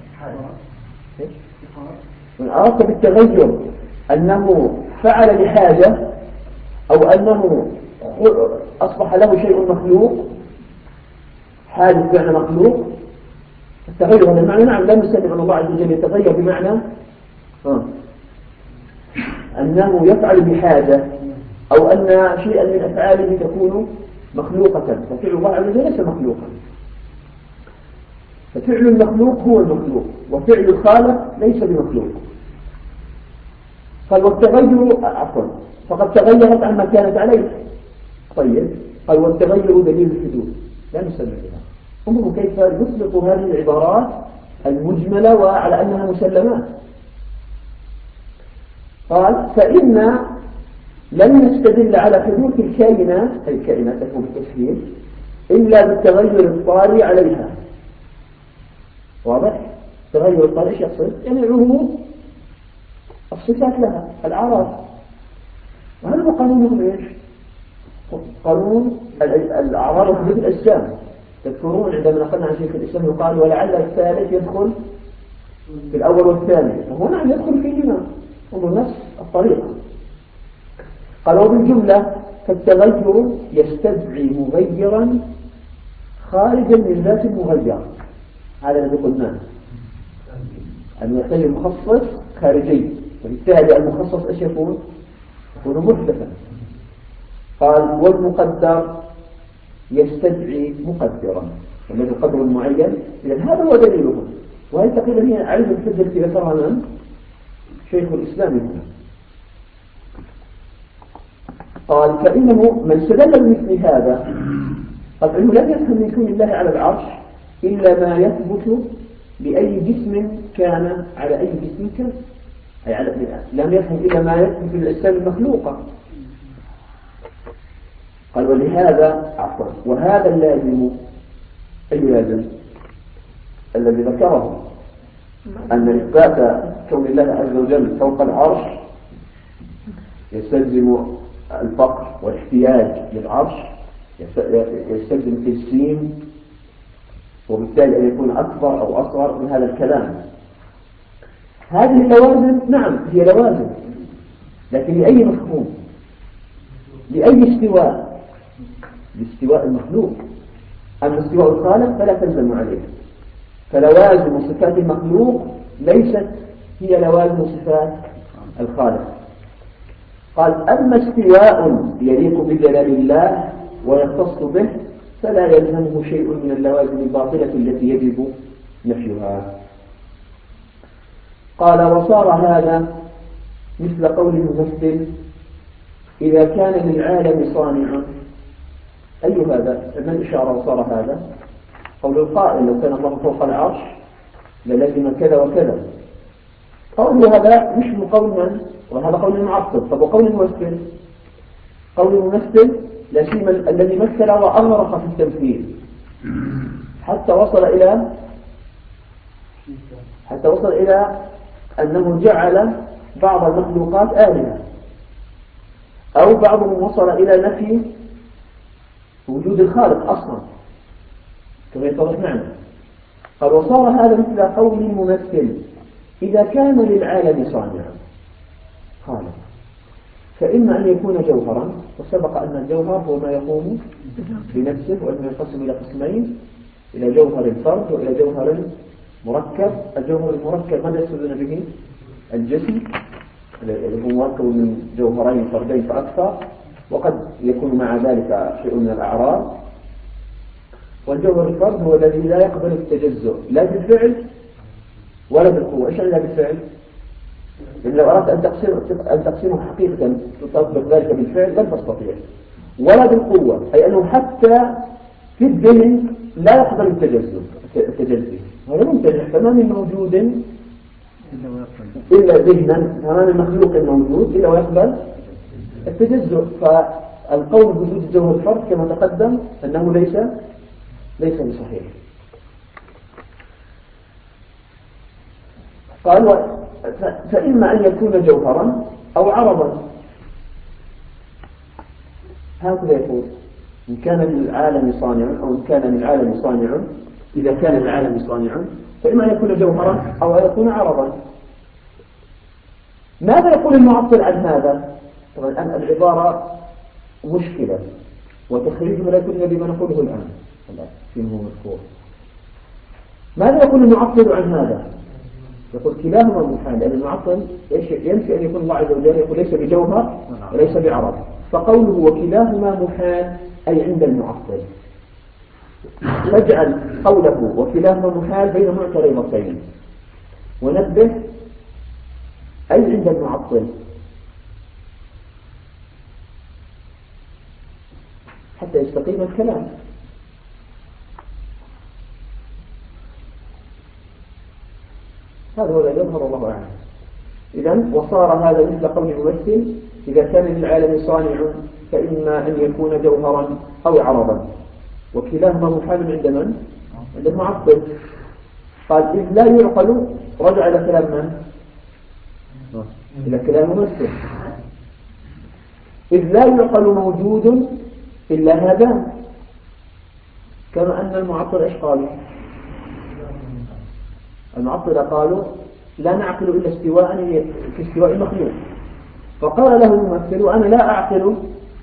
وإن أردت بالتغير أنه فعل لحاجة أو أنه أصبح له شيء مخلوق، حادث بمعنى مخلوق، التغير هذا المعنى نعم لا نسلم أن الله عز وجل يتغير بمعنى أنه يفعل بحاجة أو أن شيئا من أفعاله تكون مخلوقة، ففعل الله عز وجل ليس مخلوقا. ففعل المخلوق هو المخلوق، وفعل الخالق ليس بمخلوق. قال والتغير فقد تغيرت عما كانت عليه. طيب قال والتغير دليل الحدوث، لا نسلم بها. انظروا كيف يطلق هذه العبارات المجملة وعلى أنها مسلمات. قال فإن لم يستدل على حدوث الكائنات، أي الكائنات تكون بالتسهيل، إلا بالتغير الطارئ عليها. واضح؟ تغير الطارئ ايش يقصد؟ يعني عروض الصفات لها، الأعراض. وهذا هو قانونهم ايش؟ قانون الأعراض مثل الأجسام. تذكرون عندما نقلنا عن شيخ الإسلام يقال ولعل الثالث يدخل في الأول والثاني، وهو نعم يدخل فيهما، انظر نفس الطريقة. قالوا بالجملة فالتغير يستدعي مغيرا خارجا من ذات المغير. هذا الذي قلناه، أن يحتاج المخصص خارجي، وبالتالي المخصص ايش يكون محدثا. قال والمقدر يستدعي مقدرا، الذي قدر معين. إذن هذا هو دليله، وهي تقريبا هي أعيد الحجة التي ذكرها من شيخ الإسلام هنا. قال فإنه من استدل بمثل هذا قال إنه لم يفهم من كون الله على العرش إلا ما يثبت لأي جسم كان على أي جسم كان، أي لم يفهم إلا ما يثبت للأجسام المخلوقة. قال ولهذا وهذا اللازم، أي لازم؟ الذي ذكره أن إثبات كون الله عز وجل فوق العرش يستلزم الفقر والاحتياج للعرش، يستلزم تجسيم وبالتالي أن يكون أكبر أو أصغر من هذا الكلام. هذه اللوازم نعم هي لوازم، لكن لأي مفهوم؟ لأي استواء؟ لاستواء المخلوق. أما استواء الخالق فلا تلزم عليه، فلوازم صفات المخلوق ليست هي لوازم صفات الخالق. قال أما استواء يليق بجلال الله ويختص به فلا يلزمه شيء من اللوازم الباطلة التي يجب نفيها. قال وصار هذا مثل قول الممثل إذا كان للعالم صانع. أي هذا؟ ما الإشارة وصار هذا؟ قول القائل لو كان الله فوق العرش للزم كذا وكذا. قول هذا مش من قول من؟ وهذا قول المعطل. طب وقول الممثل؟ قول الممثل لا سيما الذي مثل وأغرق في التمثيل حتى وصل إلى أنه جعل بعض المخلوقات آلهة، أو بعضهم وصل إلى نفي وجود الخالق أصلا كما يتضح معنا. قال وصار هذا مثل قول الممثل إذا كان للعالم صانعا خالق فإما أن يكون جوهرا، وسبق أن الجوهر هو ما يقوم بنفسه، وأنه ينقسم إلى قسمين، إلى جوهر الفرد وإلى جوهر مركب. الجوهر المركب ماذا يقصدون به؟ الجسم هو مركب من جوهرين فردين فأكثر، وقد يكون مع ذلك شيء من الأعراض. والجوهر الفرد هو الذي لا يقبل التجزؤ لا بالفعل ولا بالقوة. إيش لا بالفعل؟ لأن لو أردت أن تقسمه حقيقة تطبق ذلك بالفعل لن تستطيع، ولا بالقوة، أي أنه حتى في الذهن لا يقبل التجزؤ. هذا ممتنع. فما من موجود إلا ذهنا، فما من مخلوق موجود إلا ويقبل التجزؤ. فالقول بوجود الجوهر الفرد كما تقدم أنه ليس بصحيح. قال فإما أن يكون جوهرا أو عرضا. هكذا يقول إن كان للعالم صانع أو إن كان للعالم صانع. إذا كان للعالم صانع فإما أن يكون جوهرا أو أن يكون عرضا. ماذا يقول المعطل عن هذا؟ طبعا الآن العبارة مشكلة وتخريجها لا يكون بما نقوله الآن فيه مذكور. ماذا يقول المعطل عن هذا؟ يقول كلاهما محال، لأن المعطل ينفي أن يكون الله عز وجل يقول ليس بجوهر وليس بعرض. فقوله وكلاهما محال أي عند المعطل. نجعل قوله وكلاهما محال بين معترضتين، ونبه أي عند المعطل حتى يستقيم الكلام. هذا هو الذي يظهر الله أعلم. إذن وصار هذا مثل قول الممثل إذا كان للعالم صانع فإما أن يكون جوهرا أو عرضا، وكلاهما محال عند من؟ عند المعطل. قال إذ لا يعقل، رجع إلى كلام من؟ إلى كلام الممثل. إذ لا يعقل موجود إلا هذا، كما أن المعطل إيش قالوا؟ المعطلة قالوا لا نعقل إلا استواء في استواء المخلوق. فقال له الممثل أنا لا أعقل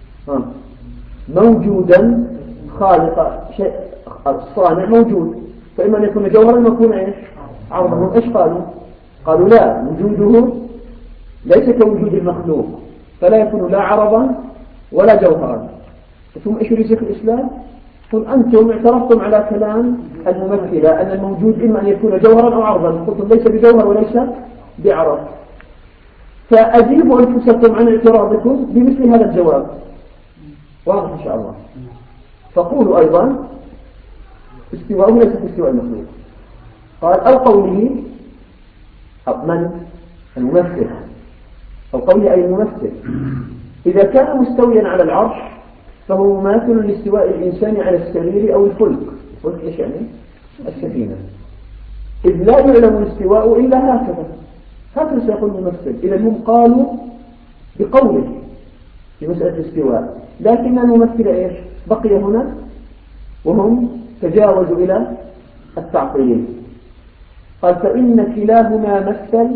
موجودا خالق شيء صانع موجود، فإما أن يكون جوهرا ويكون إيش عرضا. إيش قالوا لا، وجوده ليس كوجود المخلوق، فلا يكون لا عرضا ولا جوهرا. ثم إيش يريد شيخ الإسلام؟ قل أنتم اعترفتم على كلام الممثلة أن الموجود إما أن يكون جوهرا أو عرضا، قلتم ليس بجوهر وليس بعرض، فأجيبوا أنفسكم عن اعتراضكم بمثل هذا الجواب. واضح إن شاء الله. فقولوا أيضا استواء ليس في استواء المخلوق. قال أو قوله من الممثل، أو قوله أي الممثل إذا كان مستويا على العرش فهو مماثل لاستواء الإنسان على السرير أو الفلك. الفلك إيش يعني؟ السفينة. إذ لا يعلم الاستواء إلا هكذا سيقول الممثل. إذا هم قالوا بقوله في مسألة الاستواء، لكن الممثل إيش بقي هنا، وهم تجاوزوا إلى التعطيل. قال فإن كلاهما مثل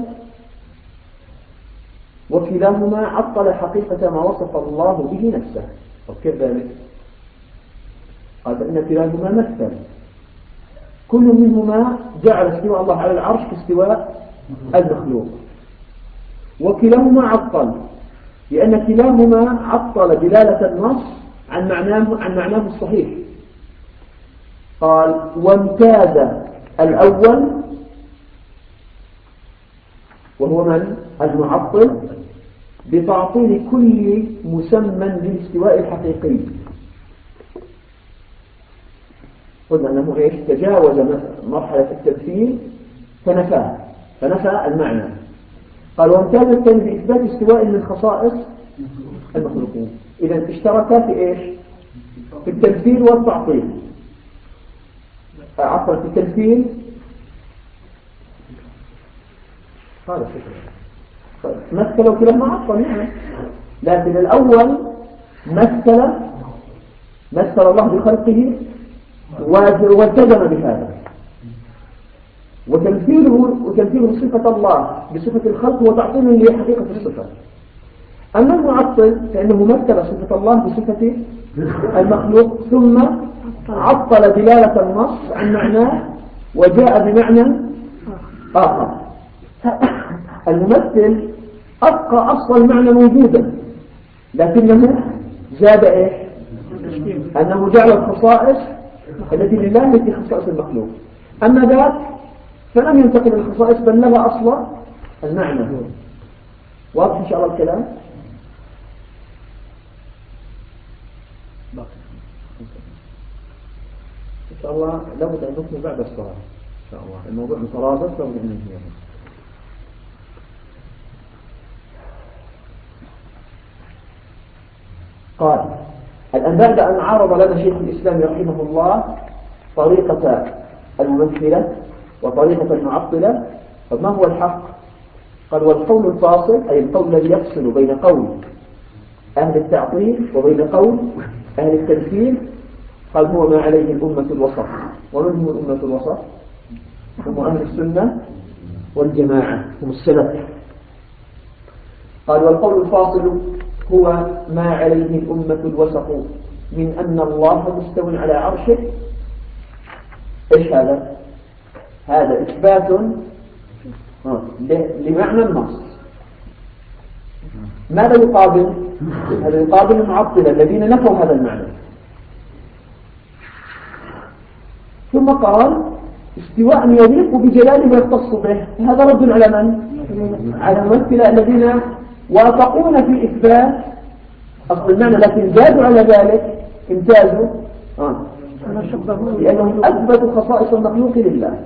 وكلاهما عطل حقيقة ما وصف الله به نفسه. وكيف ذلك؟ قال فإن كلاهما مثل، كل منهما جعل استواء الله على العرش كاستواء المخلوق، وكلاهما عطل، لأن كلاهما عطل دلالة النص عن معناه الصحيح. قال وامتاز الأول وهو من؟ المعطل، بتعطيل كل مسمى للاستواء الحقيقي. قلنا أنه إيش؟ تجاوز مرحلة التمثيل فنفى المعنى. قال وامتاز الثاني بإثبات استواء من خصائص المخلوقين. إذا اشتركا في إيش؟ في التمثيل والتعطيل. عفوا في التمثيل هذا فكرة مثلوا كلام عطل نعم، لكن الأول مثل الله بخلقه والتزم بهذا، وتمثيله صفة الله بصفة الخلق وتعطيل لحقيقة الصفة. أما المعطل فإنه مثل صفة الله بصفة المخلوق ثم عطل دلالة النص عن معناه وجاء بمعنى آخر. الممثل أبقى أصل المعنى موجودا، لكنه زاد إيش؟ أنه جعل الخصائص التي لله التي خصائص المخلوق. أما ذاك فلم ينتقل الخصائص بل لها أصل المعنى. واضح إن شاء الله الكلام؟ إن شاء الله لابد أن نكمل بعد الصلاة إن شاء الله. الموضوع مترابط لابد أن ننهيه. قال الآن بعد أن عرض لنا شيخ الإسلام رحمه الله طريقة الممثلة وطريقة المعطلة، فما هو الحق؟ قال والقول الفاصل أي القول الذي يفصل بين قول أهل التعطيل وبين قول أهل التمثيل، قال هو ما عليه الأمة الوسط. ومن هم الأمة الوسط؟ هم أهل السنة والجماعة، هم السلف. قال والقول الفاصل هو ما عليه الأمة الوسط من أن الله مستو على عرشه. إيش هذا؟ هذا إثبات لمعنى النص. ماذا يقابل؟ هذا يقابل المعطلة الذين نفوا هذا المعنى. ثم قال استواء يليق بجلاله ويختص به. هذا رد على من؟ على الممثلة الذين وافقون في إثبات أصل المعنى لكن زادوا على ذلك، امتازوا لأنهم أثبتوا خصائص المخلوق لله.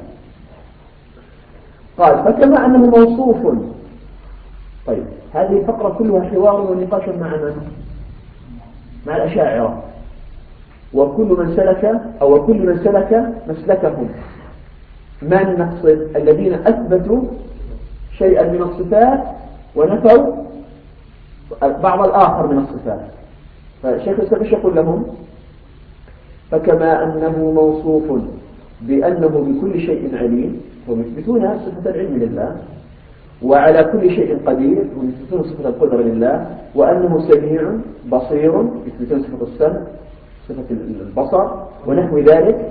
قال فكما أنه موصوف. طيب هذه الفقرة كلها حوار ونقاش مع من؟ مع الأشاعرة، وكل من سلك مسلكهم. من نقصد؟ الذين أثبتوا شيئا من الصفات ونفوا بعض الآخر من الصفات. فالشيخ السبش يقول لهم فكما أنه موصوف بأنه بكل شيء عليم، هم يثبتون صفة العلم لله، وعلى كل شيء قدير، هم يثبتون صفة القدرة لله، وأنه سميع بصير، يثبتون صفة السمع صفة البصر ونحو ذلك،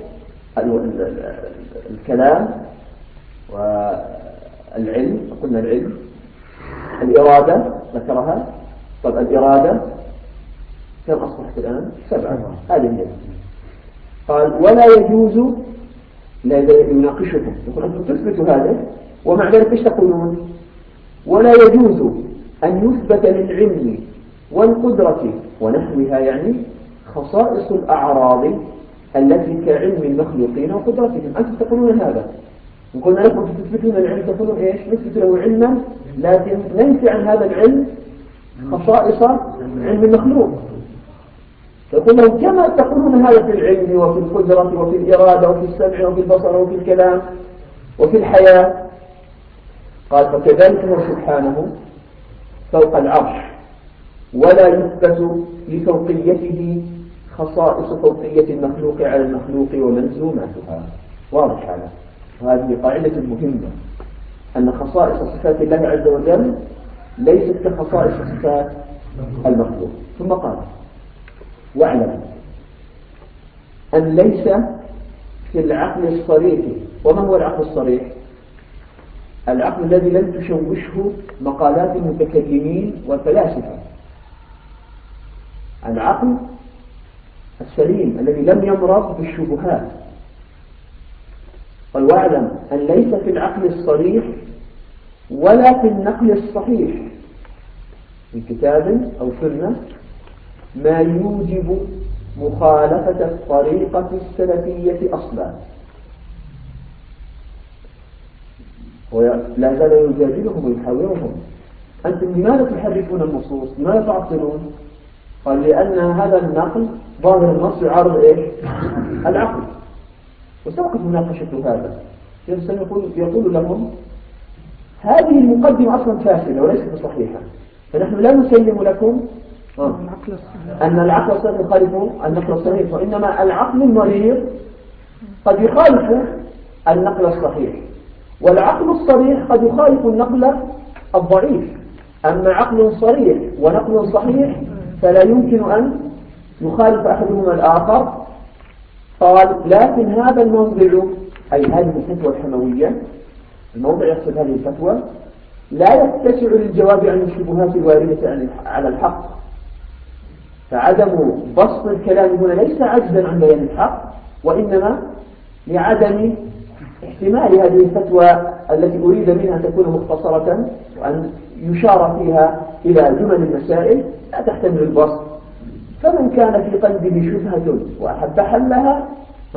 الكلام والعلم. قلنا العلم، الإرادة ذكرها. طب الإرادة كم أصبحت الآن؟ 7. هذه هي. قال ولا يجوز، لا يناقشكم، يقول أنتم تثبتوا هذا ومع ذلك ايش تقولون؟ ولا يجوز أن يثبت للعلم والقدرة ونحوها، يعني خصائص الأعراض التي كعلم المخلوقين وقدرتهم. أنتم تقولون هذا، وقلنا لكم تثبتون العلم، تقولون ايش؟ نثبت له علما لكن ننفي عن هذا العلم خصائص علم المخلوق. يقول لهم كما تقولون هذا في العلم وفي القدرة وفي الإرادة وفي السمع وفي البصر وفي الكلام وفي الحياة. قال فكذلك هو سبحانه فوق العرش، ولا يثبت لفوقيته خصائص فوقية المخلوق على المخلوق وملزوماتها. واضح هذا. وهذه قاعدة مهمة، أن خصائص صفات الله عز وجل ليست كخصائص صفات المخلوق. ثم قال: واعلم أن ليس في العقل الصريح. وما هو العقل الصريح؟ العقل الذي لم تشوشه مقالات المتكلمين والفلاسفة، العقل السليم الذي لم يمرض بالشبهات. قال: واعلم أن ليس في العقل الصريح ولا في النقل الصحيح من كتاب أو سنة ما يوجب مخالفة الطريقة السلفية أصلا. ولا زال يجادلهم ويحاورهم: أنتم لماذا تحرفون النصوص؟ لماذا تعطلون؟ قال: لأن هذا النقل ظاهر النص يعارض إيش؟ العقل. وسبقت مناقشة هذا. يقول لهم: هذه المقدمة أصلا فاسدة وليست صحيحة، فنحن لا نسلم لكم أن العقل الصحيح يخالف النقل الصحيح، وإنما العقل المريض قد يخالف النقل الصحيح، والعقل الصريح قد يخالف النقل الضعيف. أما عقل صريح ونقل صحيح فلا يمكن أن يخالف أحدهما الآخر. قال: لكن هذا الموضع، أي هذه الفتوى الحموية، الموضع يقصد هذه الفتوى، لا يتسع للجواب عن الشبهات الواردة على الحق. فعدم بسط الكلام هنا ليس عجزا عن بيان الحق، وإنما لعدم احتمال هذه الفتوى التي أريد منها أن تكون مختصرة وأن يشار فيها إلى جمل المسائل لا تحتمل البسط. فمن كان في قلبه شبهة وأحب حلها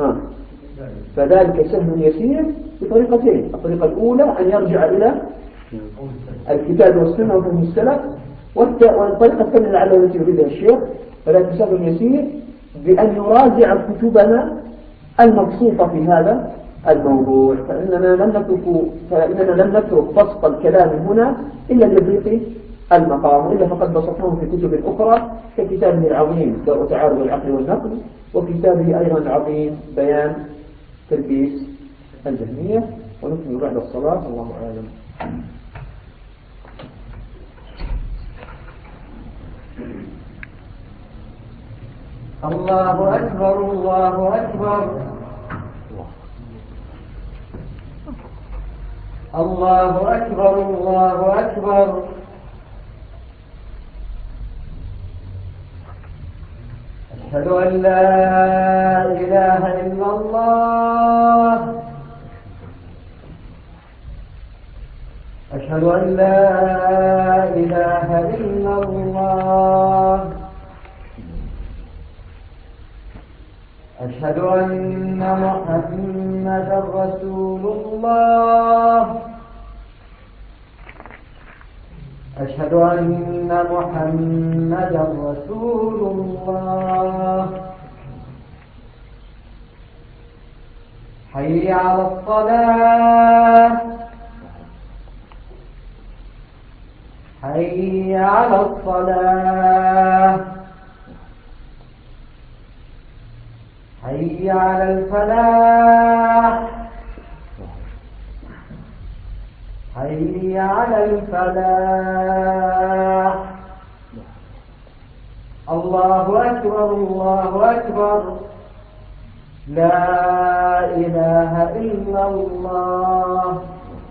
فذلك سهل يسير بطريقتين: الطريقة الأولى أن يرجع إلى الكتاب والسنة وفهم السلف، والطريقة الثانية لعله التي يريدها الشيخ فذلك سهل يسير بأن يراجع كتبنا المبسوطة في هذا الموضوع. فإننا لم نترك بسط الكلام هنا إلا لضيق المقام، إلا فقد بسطناه في كتب أخرى ككتابه العظيم درء تعارض العقل والنقل، وكتابه أيضا العظيم بيان تلبيس الجهمية. ونكمل بعد الصلاة، الله أعلم. الله أكبر الله أكبر الله أكبر الله أكبر. أشهد أن لا إله إلا الله. أشهد أن لا إله إلا الله. أشهد أن محمدا رسول الله. أشهد أن محمدا رسول الله. حي على الصلاة. حي على الصلاة. حي على الفلاح. حي على الفلاح. الله أكبر الله أكبر. لا إله إلا الله.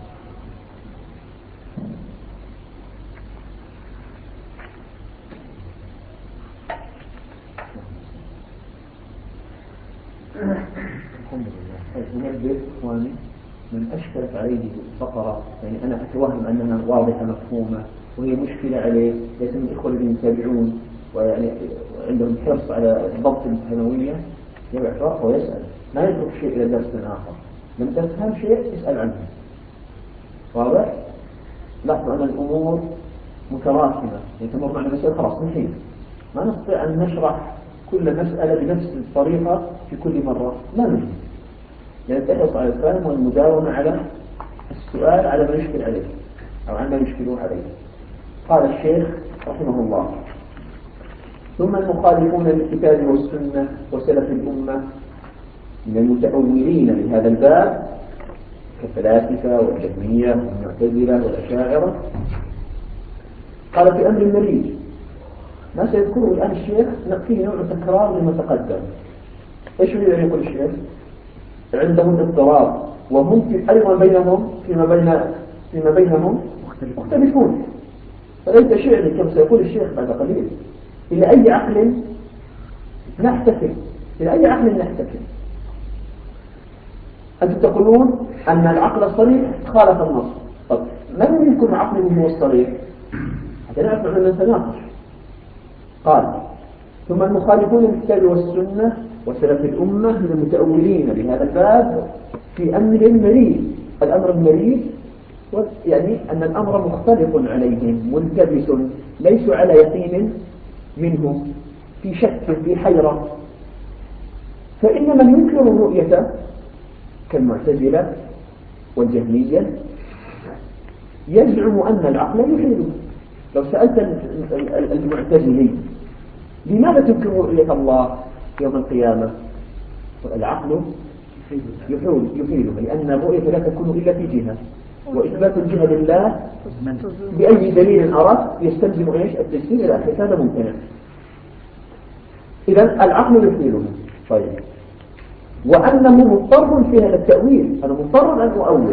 الحمد لله. ننبه إخواني من أشكلت عليه فقرة، يعني أنا أتوهم أنها واضحة مفهومة وهي مشكلة عليه، ليس من الإخوة الذين يتابعون ويعني عندهم حرص على ضبط الثانوية يبعث ويسأل، ما يترك شيء إلى درس آخر. لم تفهم شيء اسأل عنه. واضح؟ لاحظوا أن الأمور متراكمة، يتمر معنا مسألة خلاص نحيل، ما نستطيع أن نشرح كل مسألة بنفس الطريقة في كل مرة، لا نجد. يعني تحرص على الفهم والمداومة على السؤال على ما يشكل عليه أو عما يشكلون عليه. قال الشيخ رحمه الله: ثم المخالفون للكتاب والسنة وسلف الأمة من المتأولين لهذا الباب كالفلاسفة والجهمية والمعتزلة والأشاعرة. قال في أمر مريج ما سيذكره الآن الشيخ فيه نوع تكرار لما تقدم. إيش يريد أن يقول الشيخ؟ عندهم اضطراب وهم أيضا بينهم فيما بينهم مختلفون، فليس شعري كما سيقول الشيخ بعد قليل إلى أي عقل نحتكم، إلى أي عقل نحتكم. أنتم تقولون أن العقل الصريح خالف النص. طب من يكون عقله هو الصريح حتى نعرف أننا نتناقش. قال ثم المخالفون للكتاب والسنة وسلف الأمة من المتأولين لهذا الباب في أمر مريض. الأمر المريض يعني أن الأمر مختلف عليهم ملتبس، ليسوا على يقين منه، في شك في حيرة. فإن من ينكر الرؤية كالمعتزلة والجهمية يزعم أن العقل يحيله. لو سألت المعتزلي لماذا تنكر رؤية الله يوم القيامة؟ العقل يحيله، لأن الرؤية لا تكون إلا في جهة، وإثبات الجهة لله بأي دليل أردت يستلزم إيش؟ التجسيم إلى آخره، هذا ممتنع. إذن العقل يحيله. طيب وأنه مضطر في هذا التأويل، أنا مضطر أن أؤول.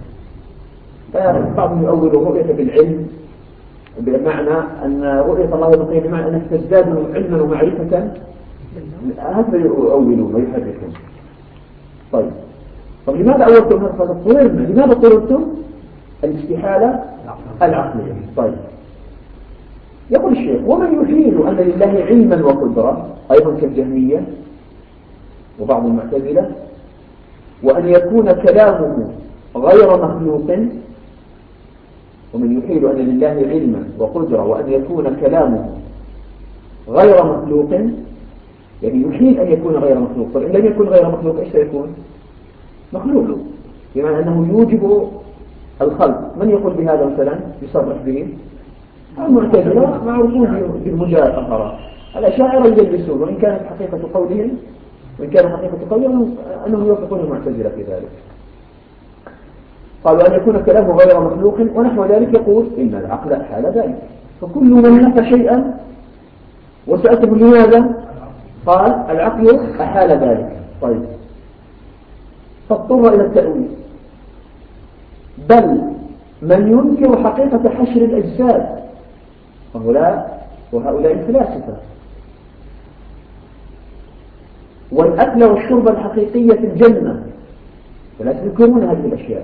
بعضهم يؤول الرؤية بالعلم بمعنى أن رؤية الله يوم القيامة بمعنى أنك تزداد علما ومعرفة، هكذا يؤولون ويحركون. طيب لماذا أولتم هذا الطرد؟ لماذا طردتم الاستحالة العقلية؟ طيب يقول الشيخ ومن يحيل أن لله علما وقدرة أيضا كالجهمية وبعض المعتزلة، وأن يكون كلامه غير مخلوق. ومن يحيل أن لله علما وقدرة وأن يكون كلامه غير مخلوق، يعني يحيل أن يكون غير مخلوق. فإن لم يكن غير مخلوق إيش سيكون؟ مخلوق، بمعنى أنه يوجب الخلق. من يقول بهذا مثلا يصرح به؟ المعتزلة معروفون بالمجاهرة. الأشاعرة يلبسون، وإن كان حقيقة قولهم أنهم يوافقون المعتزلة في ذلك. قالوا أن يكون كلامه غير مخلوق ونحو ذلك، يقول إن العقل حال ذلك. فكل من نفى شيئا وسألته لماذا؟ قال العقل أحال ذلك. طيب فاضطر إلى التأويل. بل من ينكر حقيقة حشر الأجساد وهؤلاء الفلاسفة، والأكل والشرب الحقيقية في الجنة، فلا تنكرون هذه الأشياء.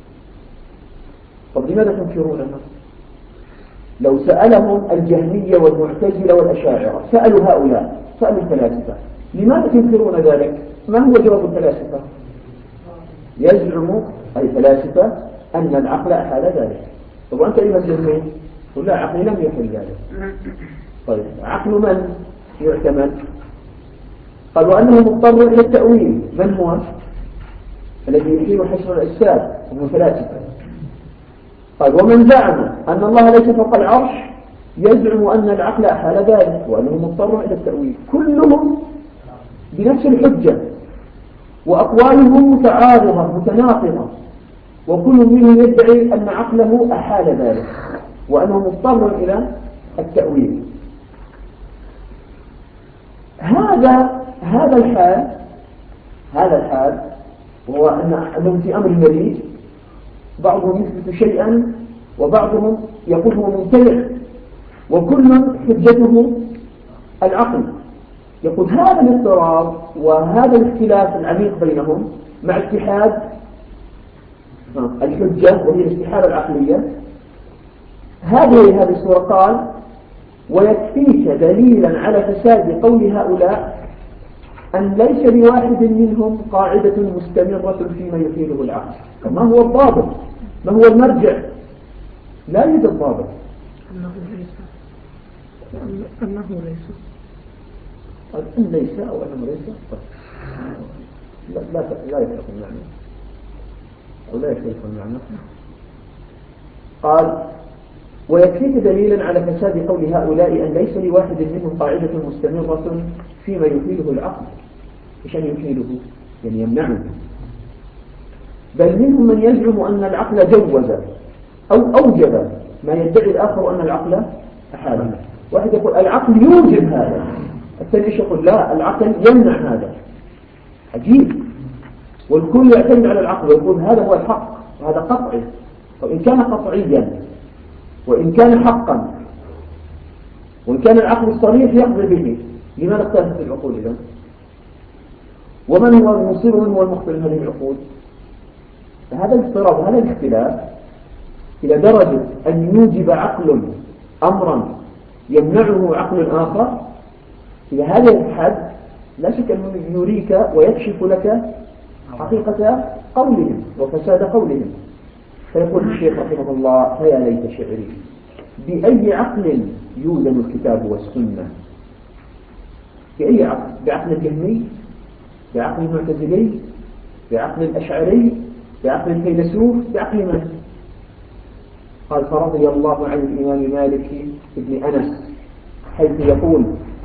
طب لماذا تنكرونها؟ لو سألهم الجهمية والمعتزلة والأشاعرة، سألوا الفلاسفة لماذا تنكرون ذلك؟ ما هو جواب الفلاسفة؟ يزعم الفلاسفة أن العقل أحال ذلك. طب أنت إذا تزعمين؟ قل لا، عقل لم يحل ذلك. طيب عقل من يعتمد؟ قال وأنه مضطر إلى التأويل. من هو الذي يحيل حشر الأجساد؟ هم الفلاسفة. قال ومن زعم أن الله ليس فوق العرش يزعم أن العقل أحال ذلك وأنه مضطر إلى التأويل. كلهم بنفس الحجة، وأقوالهم متعارضة متناقضة، وكل منهم يدعي أن عقله أحال ذلك وأنه مضطر إلى التأويل. هذا الحال وهو أنهم في أمر مريج، بعضهم يثبت شيئا وبعضهم يقول هو ممتنع، وكل حجته العقل. يقول هذا الاضطراب وهذا الاختلاف العميق بينهم مع اتحاد الحجة وهي الاستحالة العقلية. هذه الصورة قال ويكفيك دليلا على فساد قول هؤلاء أن ليس لواحد منهم قاعدة مستمرة فيما يحيله العقل. ما هو الضابط؟ ما هو المرجع؟ لا يوجد ضابط. أنه ليس أن ليس أو أنه ليس لا يفرق المعنى أو لا يختلف المعنى. قال ويكفيك دليلا على فساد قول هؤلاء أن ليس لواحد منهم قاعدة مستمرة فيما يحيله العقل. إيش أن يحيله؟ يعني يمنعه. بل منهم من يزعم أن العقل جوز أو أوجب ما يدعي الآخر أن العقل أحاله. واحد يقول العقل يوجب هذا، الثاني يقول لا العقل يمنع هذا. عجيب. والكل يعتمد على العقل ويقول هذا هو الحق وهذا قطعي. وإن كان قطعيا وإن كان حقا وإن كان العقل الصريح يقضي به، لماذا اختلفت العقول إذا؟ ومن هو المصير ومن هو المخطئ من هذه العقول؟ فهذا الاضطراب هذا الاختلاف إلى درجة أن يوجب عقل أمرا يمنعه عقل آخر، إلى هذا الحد لا شك أنه يريك ويكشف لك حقيقة قولهم وفساد قولهم. فيقول الشيخ رحمه الله: فيا ليت شعري بأي عقل يوزن الكتاب والسنة؟ بأي عقل؟ بعقل الجهمي؟ بعقل المعتزلي؟ بعقل الأشعري؟ بعقل الفيلسوف؟ بعقل من؟ قال: فرضي الله عن الإمام مالك بن أنس حيث يقول: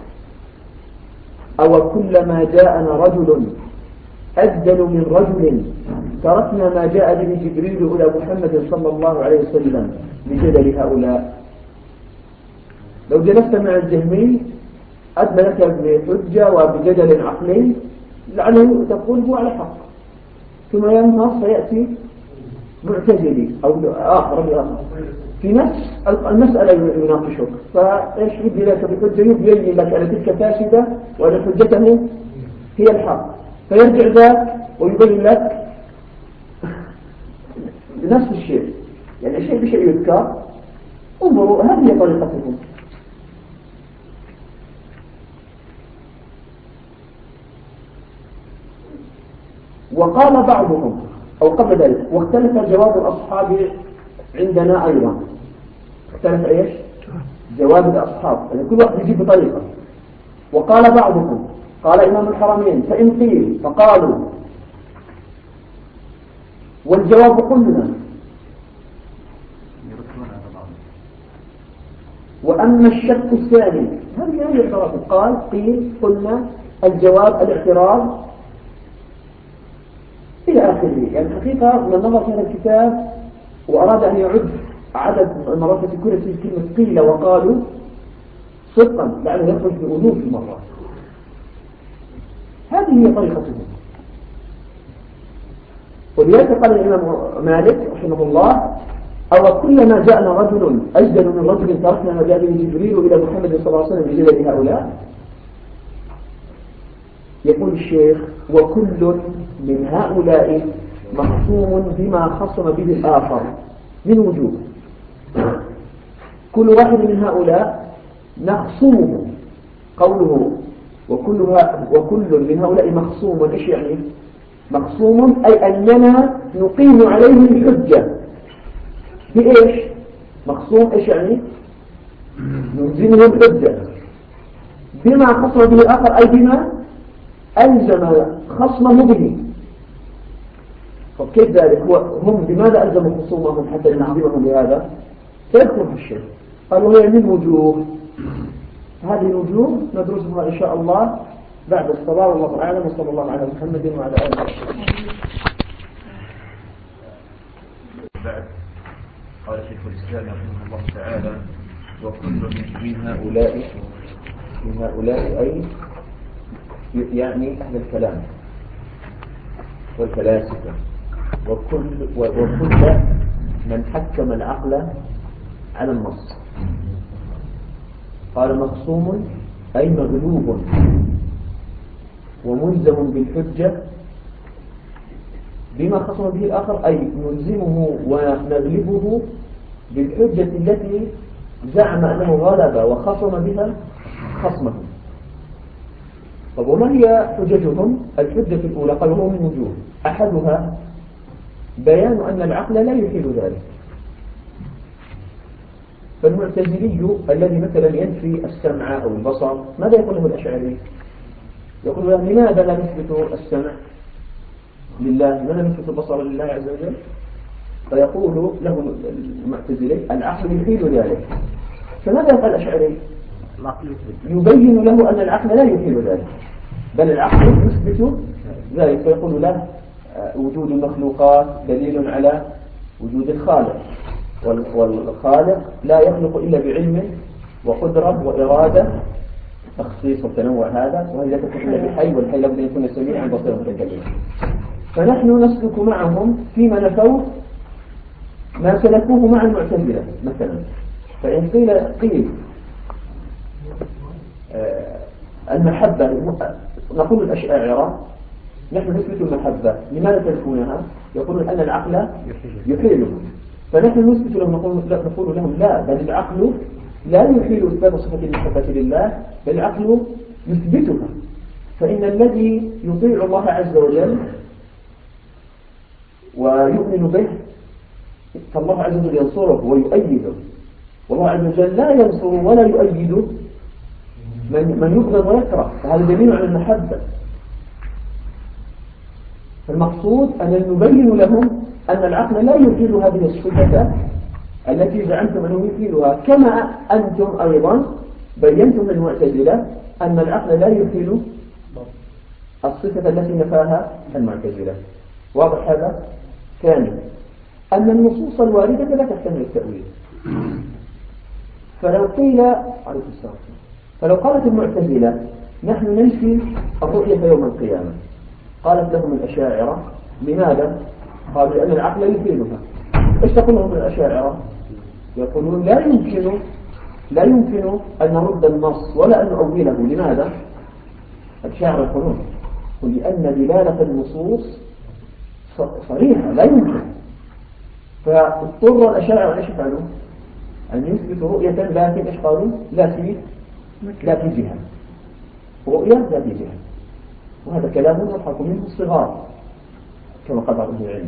أو كلما جاءنا رجل أجدل من رجل تركنا ما جاء به جبريل إلى محمد صلى الله عليه وسلم لجدل هؤلاء. لو جلست مع الجهمي أدنى لك بحجة وبجدل عقلي لعله تقول هو على حق، ثم ينهض فيأتي معتزلي أو آخر في نفس المسألة يناقشك، فإيش يبدي لك بحجة يبين لك أن تلك فاسدة وأن حجته هي الحق، فيرجع ذاك ويبين لك نفس الشيء، يعني شيء بشيء يذكر. انظروا هذه طريقتهم. وقال بعضهم أو قبل ذلك: واختلف جواب الأصحاب عندنا أيضا. اختلف إيش؟ جواب الأصحاب، يعني كل واحد يجيب بطريقة. وقال بعضهم، قال إمام الحرمين: فإن قيل فقالوا والجواب قلنا. وأما الشك الثاني، هذه هي الاعتراض. قال قيل قلنا الجواب الاعتراض إلى آخره. يعني الحقيقة من نظر في هذا الكتاب وأراد أن يعد عدد المرات في كل كلمة قيل وقالوا صدقا لعله يخرج بألوف المرات. هذه هي طريقتهم. ولذلك قال الإمام مالك رحمه الله: أو كلما جاءنا رجل أجدل من رجل تركنا ما جاء به جبريل إلى محمد صلى الله عليه وسلم بجدل هؤلاء. يقول الشيخ: وكل من هؤلاء مخصوم بما خصم به الآخر من وجوه. كل واحد من هؤلاء نخصمه. قوله وكل من هؤلاء مخصوم، إيش يعني مخصوم؟ أي أننا نقيم عليه الحجة. بإيش مخصوم؟ إيش يعني نلزمه الحجة بما خصم به الآخر، أي بما ألزم خصمه به. فكيف ذلك؟ هم بماذا ألزموا خصومهم حتى نعذبهم بهذا؟ فيذكر الشيء. قالوا هي من وجوه. هذه الوجوه ندرسها إن شاء الله بعد الصلاة، والله أعلم. وصلى الله على محمد وعلى آله وصحبه. بعد قال شيخ الإسلام رحمه الله تعالى: وكل من هؤلاء أي يعني أهل الكلام والفلاسفة، وكل من حكم العقل على النص. قال: مخصوم أي مغلوب وملزم بالحجة بما خصم به الآخر، أي نلزمه ونغلبه بالحجة التي زعم أنه غلب وخصم بها خصمه. طب وما هي حججهم؟ الحجة الأولى قالوا من وجوه: أحدها بيان أن العقل لا يحيل ذلك. فالمعتزلي الذي مثلا ينفي السمع أو البصر ماذا يقول له الأشعري؟ يقول له: لماذا لا نثبت السمع لله؟ لماذا نثبت البصر لله عز وجل؟ فيقول له المعتزلي: العقل يحيل ذلك. فماذا يقول الأشعري؟ يبين له أن العقل لا يحيل ذلك، بل العقل يثبت ذلك فيقول له وجود المخلوقات دليل على وجود الخالق، والخالق لا يخلق إلا بعلم وقدرة وإرادة، تخصيص والتنوع هذا، وهي لا تكون إلا بحي، والحي لابد أن يكون سميعا بصيرا متكلما. فنحن نسلك معهم فيما نفوه ما سلكوه مع المعتزلة مثلا. فإن قيل المحبة، نقول الأشاعرة نحن نثبت المحبة، لماذا تنفونها؟ يقولون أن العقل يحيله، فنحن نثبت لهم نقول لهم لا، بل العقل لا يحيل إثبات صفة المحبة لله، بل العقل يثبتها. فإن الذي يطيع الله عز وجل ويؤمن به فالله عز وجل ينصره ويؤيده، والله عز وجل لا ينصر ولا يؤيد من يبغض ويكره، فهذا دليل على المحبة. المقصود أن نبين لهم أن العقل لا يحيل هذه الصفة التي زعمتم أنه يحيلها، كما أنتم أيضا بينتم للمعتزلة أن العقل لا يحيل الصفة التي نفاها المعتزلة. واضح هذا؟ ثاني، أن النصوص الواردة لا تحتمل التأويل. فلو قالت المعتزلة نحن ننفي الرؤية يوم القيامة، قالت لهم الأشاعرة لماذا؟ قالوا لأن العقل يحيلها. ايش تقول لهم الأشاعرة؟ يقولون لا يمكن أن نرد النص ولا أن نؤوله. لماذا؟ الأشاعرة يقولون لأن دلالة النصوص صريحة لا يمكن. فاضطر الأشاعرة ايش يفعلوا؟ أن يثبتوا رؤية، لكن ايش قالوا؟ لا في جهة، رؤية لا في جهة. وهذا كلام يضحك منه الصغار كما قال بعض أهل العلم.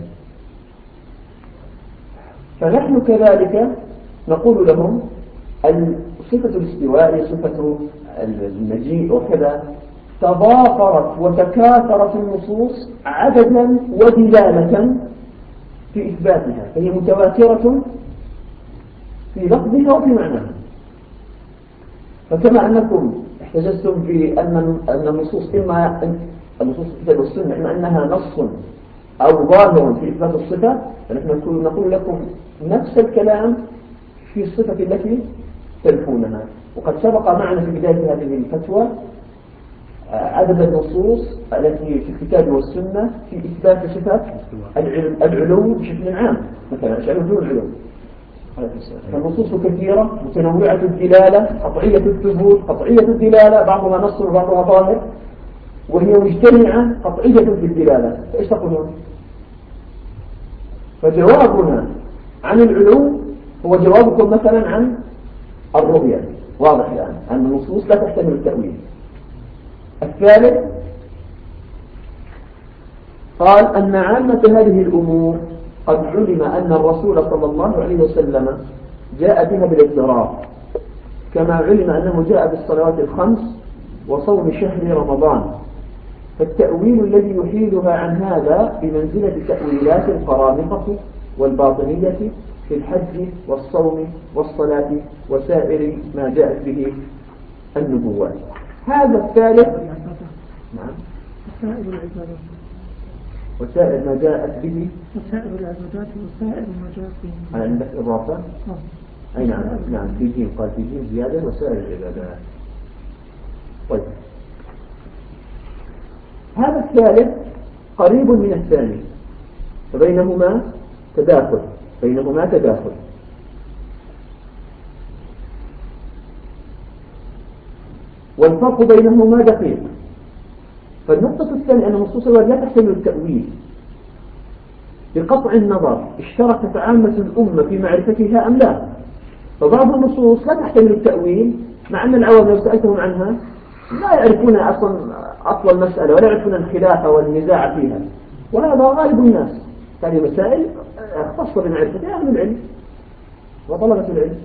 فنحن كذلك نقول لهم صفة الاستواء، صفة المجيء وكذا تضافرت وتكاثرت النصوص عددا ودلالة في إثباتها، فهي متواترة في لفظها وفي معناها. فكما أنكم احتجزتم بأن النصوص إما النصوص الكتاب والسنة إما أنها نص أو ظاهر في إثبات الصفة، فنحن نقول لكم نفس الكلام في الصفة التي تنفونها. وقد سبق معنا في بداية هذه الفتوى عدد النصوص التي في الكتاب والسنة في إثبات صفة العلو بشكل عام، مثلا العلو دون العلو. فالنصوص كثيرة متنوعة الدلالة، قطعية الثبوت، قطعية الدلالة، بعضها نص وبعضها ظاهر، وهي مجتمعة قطعية في الدلالة. فإيش تقولون؟ فجوابنا عن العلو هو جوابكم مثلا عن الرؤية. واضح الآن أن النصوص لا تحتمل التأويل. الثالث قال أن عامة هذه الأمور قد علم أن الرسول صلى الله عليه وسلم جاء بها بالاضطرار، كما علم أنه جاء بالصلوات الخمس وصوم شهر رمضان. فالتأويل الذي يحيلها عن هذا بمنزلة تأويلات القرامطة والباطنية في الحج والصوم والصلاة وسائر ما جاءت به النبوات. هذا الثالث نعم وسائر ما جاءت به وسائر العبادات وسائر ما جاءت به. عندك إضافة؟ أي نعم في جيم، قال في جيم زيادة وسائر العبادات. طيب هذا الثالث قريب من الثاني، فبينهما تداخل والفرق بينهما دقيق. فالنقطة الثانية أن النصوص لا تحتمل التأويل. بقطع النظر اشتركت عامة الأمة في معرفتها أم لا؟ فبعض النصوص لا تحتمل التأويل، مع أن العوام لو سألتهم عنها لا يعرفون أصل المسألة ولا يعرفون الخلاف والنزاع فيها، وهذا غالب الناس. هذه مسائل اختص بمعرفتها أهل العلم وطلبة العلم.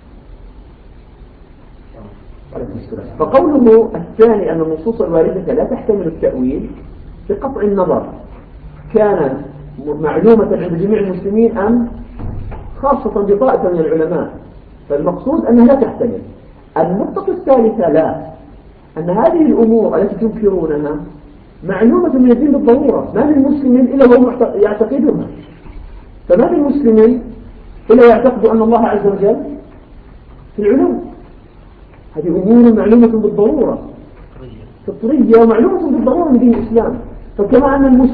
فقوله الثاني أن النصوص الواردة لا تحتمل التأويل بقطع النظر كان معلومة عند جميع المسلمين أم خاصة بطائفة من العلماء؟ فالمقصود أنها لا تحتمل. النقطة الثالثة لا، أن هذه الأمور التي تنكرونها معلومة من الدين بالضرورة، ما من مسلم إلا هو يعتقدها. فما من مسلم إلا يعتقد أن الله عز وجل في العلو. هذه أمور معلومة بالضرورة فطرية ومعلومة بالضرورة من دين الإسلام. فكما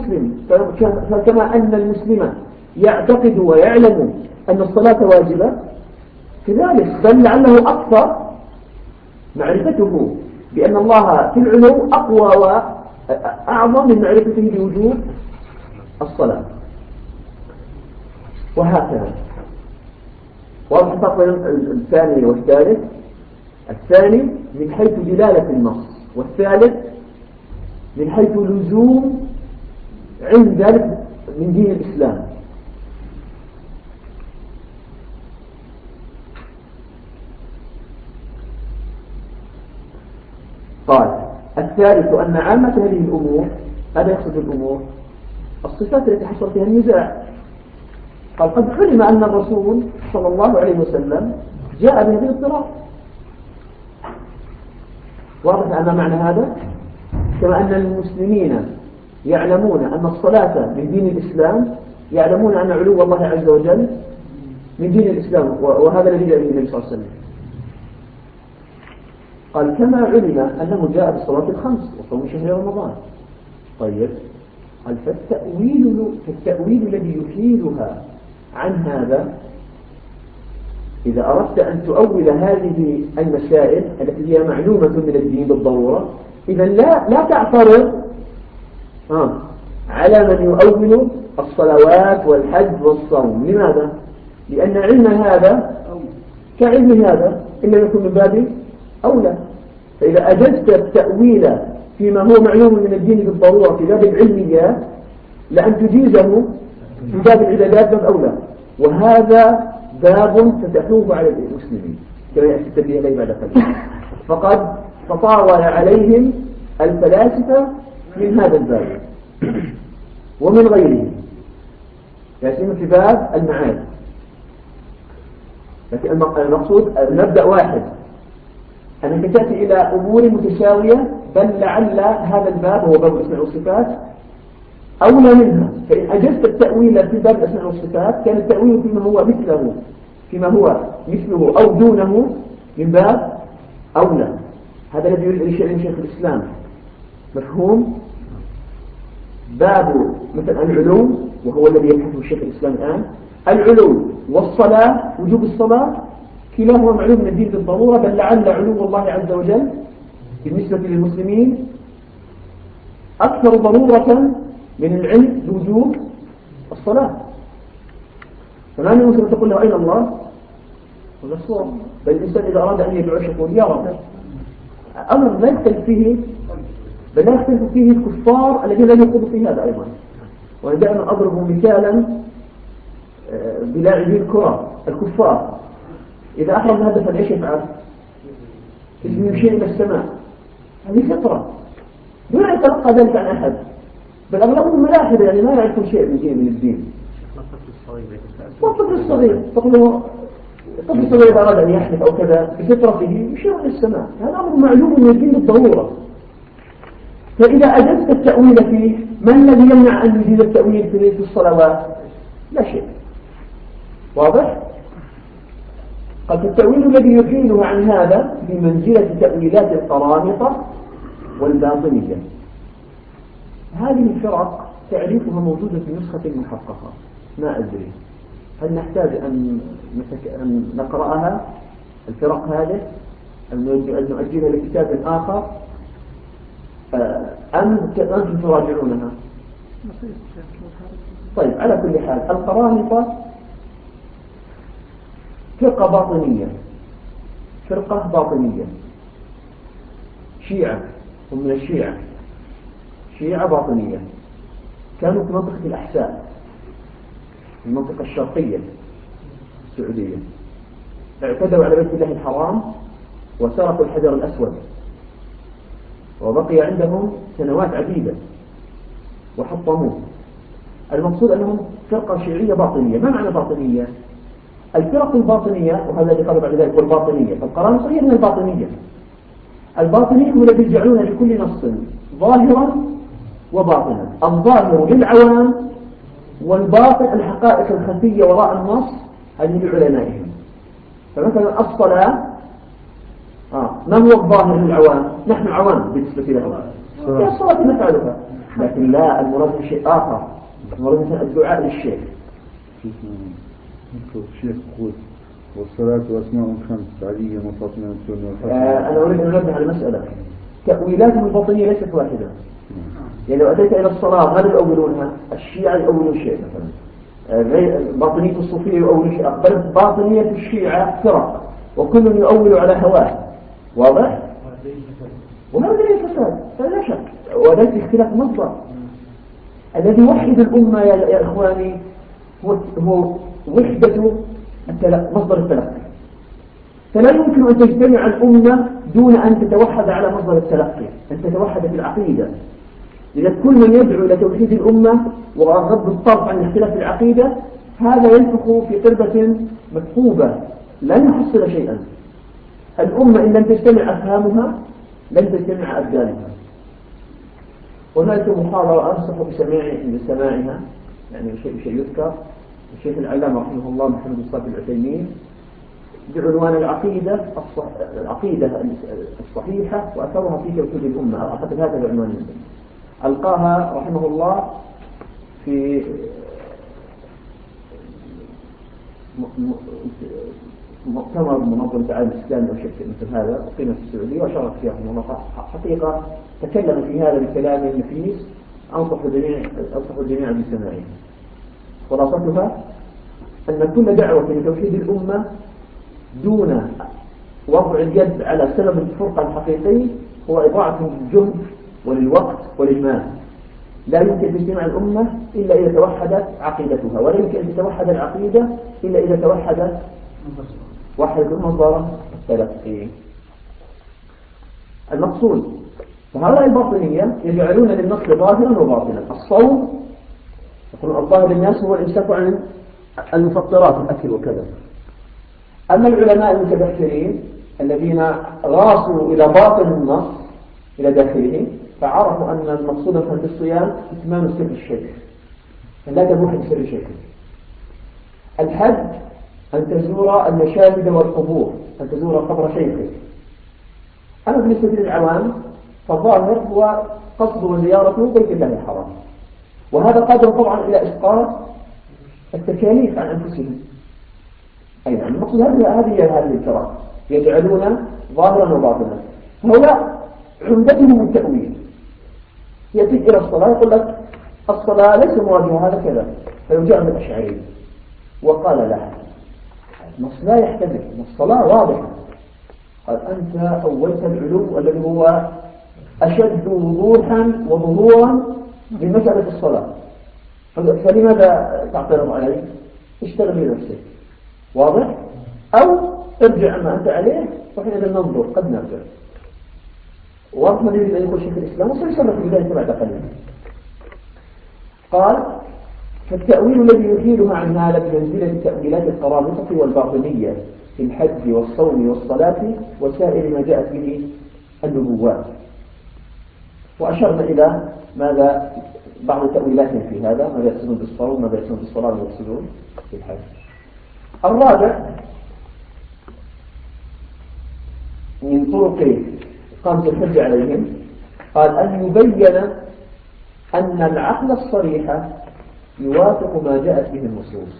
أن المسلم يعتقد ويعلم أن الصلاة واجبة، كذلك بل لعله أكثر معرفته بأن الله في العلو أقوى وأعظم من معرفته بوجود الصلاة. وهكذا. واضح الفرق بين الثاني والثالث؟ الثاني من حيث دلالة النص، والثالث من حيث لزوم عند ذلك من دين الإسلام. قال الثالث أن عامة هذه الأمور، هذا يقصد الأمور الصفات التي حصل فيها النزاع. قال قد علم أن الرسول صلى الله عليه وسلم جاء بهذه الاضطراب. واضح أن معنى هذا كما أن المسلمين يعلمون أن الصلاة من دين الإسلام، يعلمون أن علو الله عز وجل من دين الإسلام، وهذا الذي جاء به النبي صلى الله عليه وسلم. قال كما علم أنه جاء بالصلاة الخمس وصوم شهر رمضان. طيب قال فالتأويل الذي يحيلها عن هذا، إذا أردت أن تؤول هذه المسائل التي هي معلومة من الدين بالضرورة، إذا لا تعترض على من يؤول الصلوات والحج والصوم. لماذا؟ لأن علم هذا كعلم هذا إن لم يكن من باب أولى. فإذا أجزت التأويل فيما هو معلوم من الدين بالضرورة في باب العلميات، لأن تجيزه في باب العبادات باب أولى. وهذا باب فتحوه على المسلمين كما يأتي التنبيه إليه بعد قليل. فقد تطاول عليهم الفلاسفة من هذا الباب ومن غيره، يأتيهم في باب المعاد. لكن المقصود مبدأ واحد، أنك تأتي إلى أمور متساوية، بل لعل هذا الباب هو باب الأسماء والصفات أولى منها. فإن أجزت التأويل في باب الأسماء والصفات كان التأويل فيما هو مثله أو دونه من باب أولى. هذا الذي يريد شيخ الإسلام. مفهوم؟ باب مثلا العلو، وهو الذي يبحثه الشيخ الإسلام الآن، العلو والصلاة، وجوب الصلاة، كلاهما معلوم من الدين بالضرورة، بل لعل علو الله عز وجل بالنسبة للمسلمين أكثر ضرورة من العلم بوجوب الصلاة. فما من مسلم تقول له أين الله؟ ولا الصور. بل الإنسان إذا أراد أن يدعو يقول يا رب. أمر لا يختلف فيه، بل لا يختلف فيه الكفار الذين لا يقولوا في هذا أيضا. وأنا دائما أضرب مثالا بلاعبي الكرة الكفار، إذا أحرز هدفا إيش يفعل؟ يمشي إلى السماء. هذه فطرة دون أن يتلقى ذلك عن أحد، بل أغلبهم ملاحدة يعني ما يعرفون شيء من الدين. والطفل الصغير تقول له الطفل الصغير إذا أراد أن يحدث أو كذا بفطرته يشير إلى السماء، هذا أمر معلوم من الدين بالضرورة. فإذا أجزت التأويل فيه، ما الذي يمنع أن يجيز التأويل في الصلوات؟ لا شيء. واضح؟ قد التأويل الذي يحيله عن هذا بمنزلة تأويلات القرامطة والباطنية. هذه الفرق تعريفها موجودة في نسخة محققة، ما أدري هل نحتاج أن نقرأها الفرق هذه، أن نؤجلها لكتاب آخر، أم أنتم تراجعونها؟ طيب على كل حال القرامطة فرقة باطنية شيعة، هم من الشيعة، شيعة باطنية، كانوا في منطقة الأحساء، المنطقة الشرقية السعودية. اعتدوا على بيت الله الحرام وسرقوا الحجر الأسود، وبقي عندهم سنوات عديدة وحطموه. المقصود أنهم فرقة شيعية باطنية. ما معنى باطنية؟ الفرق الباطنية، وهذا اللي قال بعد ذلك والباطنية، فالقرامطة هي من الباطنية. الباطنية هم الذين يجعلون لكل نص ظاهرا وباطنا. الظاهر للعوام والباطن الحقائق الخفية وراء النص هذه لعلمائهم. فمثلا الصلاة ما هو الظاهر للعوام؟ نحن عوام بالنسبة لهم، هي الصلاة نفعلها، لكن لا، المراد شيء آخر. المراد مثلا الدعاء للشيخ. الشيخ يقول والصلاة وأسماء خمس عادية وفاطمة والسنة. أنا أريد أن أنبه على مسألة، تأويلاتهم الباطنية ليست واحدة. يعني لو أتيت إلى الصلاة ماذا يؤولونها؟ الشيعة يؤولون شيء مثلا، باطنية الصوفية يؤولون شيء، بل باطنية الشيعة فرق وكل يؤول على هواه. واضح؟ وهذا ليس فساد، لا شك، وليس اختلاف مصدر. الذي يوحد الأمة يا إخواني هو وحدة مصدر التلقي. فلا يمكن أن تجتمع الأمة دون أن تتوحد على مصدر التلقي، أن تتوحد في العقيدة. إذا كل من يدعو إلى توحيد الأمة وغض الطرف عن اختلاف العقيدة هذا ينفخ في قربة مكتوبة لن يحصل شيئا. الأمة إن لم تجتمع أفهامها لن تجتمع أبدانها. هناك محاضرة أنصح بسماعها، يعني شيء يذكر الشيخ العلامة رحمه الله محمد الصالح العثيمين بعنوان العقيدة الصحيحة وأثرها في توحيد الأمة، أعتقد هذا العنوان ألقاها رحمه الله في مؤتمر منظمة العالم الإسلامي أو شيء مثل هذا أقيم في السعودية وشارك فيها رحمه الله. حقيقة تكلم في هذا بكلام نفيس أنصح الجميع بسماعه. خلاصتها أن كل دعوة لتوحيد الأمة دون وضع اليد على سبب الفرقة الحقيقي هو إضاعة للجهد وللوقت وللمال. لا يمكن تجتمع الأمة إلا إذا توحدت عقيدتها، ولا يمكن أن تتوحد العقيدة إلا إذا توحدت مصدر التلقي. المقصود فهؤلاء الباطنية يجعلون للنص ظاهرا وباطنا. الصوم يقول الظاهر للناس هو الإمساك عن المفطرات الأكل وكذا. أما العلماء المتبحرين الذين غاصوا إلى باطن النص إلى داخله فعرفوا أن المقصود في الصيام إتمام سر الشيخ، لا تبوح بسر الشيخ. الحج أن تزور المشاهد والقبور، أن تزور قبر شيخك. أما بالنسبة للعوام فالظاهر هو قصد زيارة بيت الله الحرام، وهذا قادر طبعا إلى إسقاط التكاليف عن أنفسهم. أي نعم، المقصود هذه الفرق يجعلون ظاهرا وباطنا. هؤلاء عمدتهم التأويل. يأتيك إلى الصلاة يقول لك الصلاة ليس مواجهة هذا كذا، فيرجع من الأشعري وقال لا، النص لا يحتمل، الصلاة واضحة. قال أنت أولت العلو الذي هو أشد وضوحا وظهورا من مسألة الصلاة، فلماذا تعترض عليه؟ اشتغل لنفسك. واضح؟ أو ارجع ما أنت عليه وحينئذ ننظر قد نرجع. واضح ما يريد أن يقول شيخ الإسلام وسيصرف بذلك بعد قليل. قال فالتأويل الذي يحيلها عن هذا بمنزلة التأويلات القرامطة والباطنية في الحج والصوم والصلاة وسائر ما جاءت به النبوات. وأشرنا إلى ماذا بعض التأويلات في هذا، ماذا يقصدون بالصوم، ماذا يقصدون بالصلاة، ماذا يقصدون بالحج. الرابع من طرق قامت الحج عليهم قال أن يبين أن العقل الصريح يوافق ما جاءت به النصوص،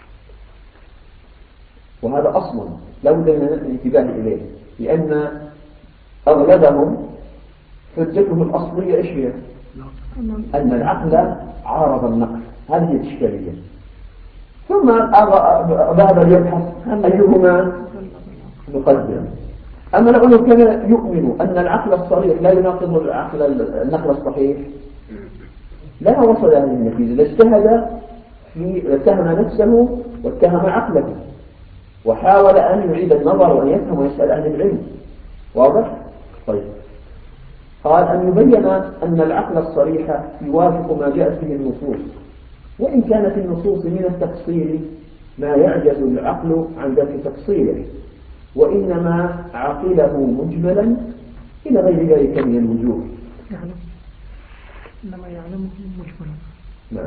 وهذا أصل لا بد من الانتباه إليه، لأن أغلبهم حجته الأصلية إيش هي؟ أن العقل عارض النقل، هذه الإشكالية. ثم ذهب ليبحث أيهما نقدم. أما لو كان يؤمن أن العقل الصريح لا يناقض النقل الصحيح لا وصل هذه النتيجة، لاجتهد اتهم نفسه واتهم عقله وحاول أن يعيد النظر وأن يفهم ويسأل أهل العلم. واضح؟ طيب، قال أن يبين أن العقل الصريح يوافق ما جاءت به النصوص، وإن كانت النصوص من التفصيل ما يعجز العقل عن ذات تفصيله، وإنما عقله مجملا إلى غير ذلك من الوجوه. إنما يعلمه مجملا. نعم.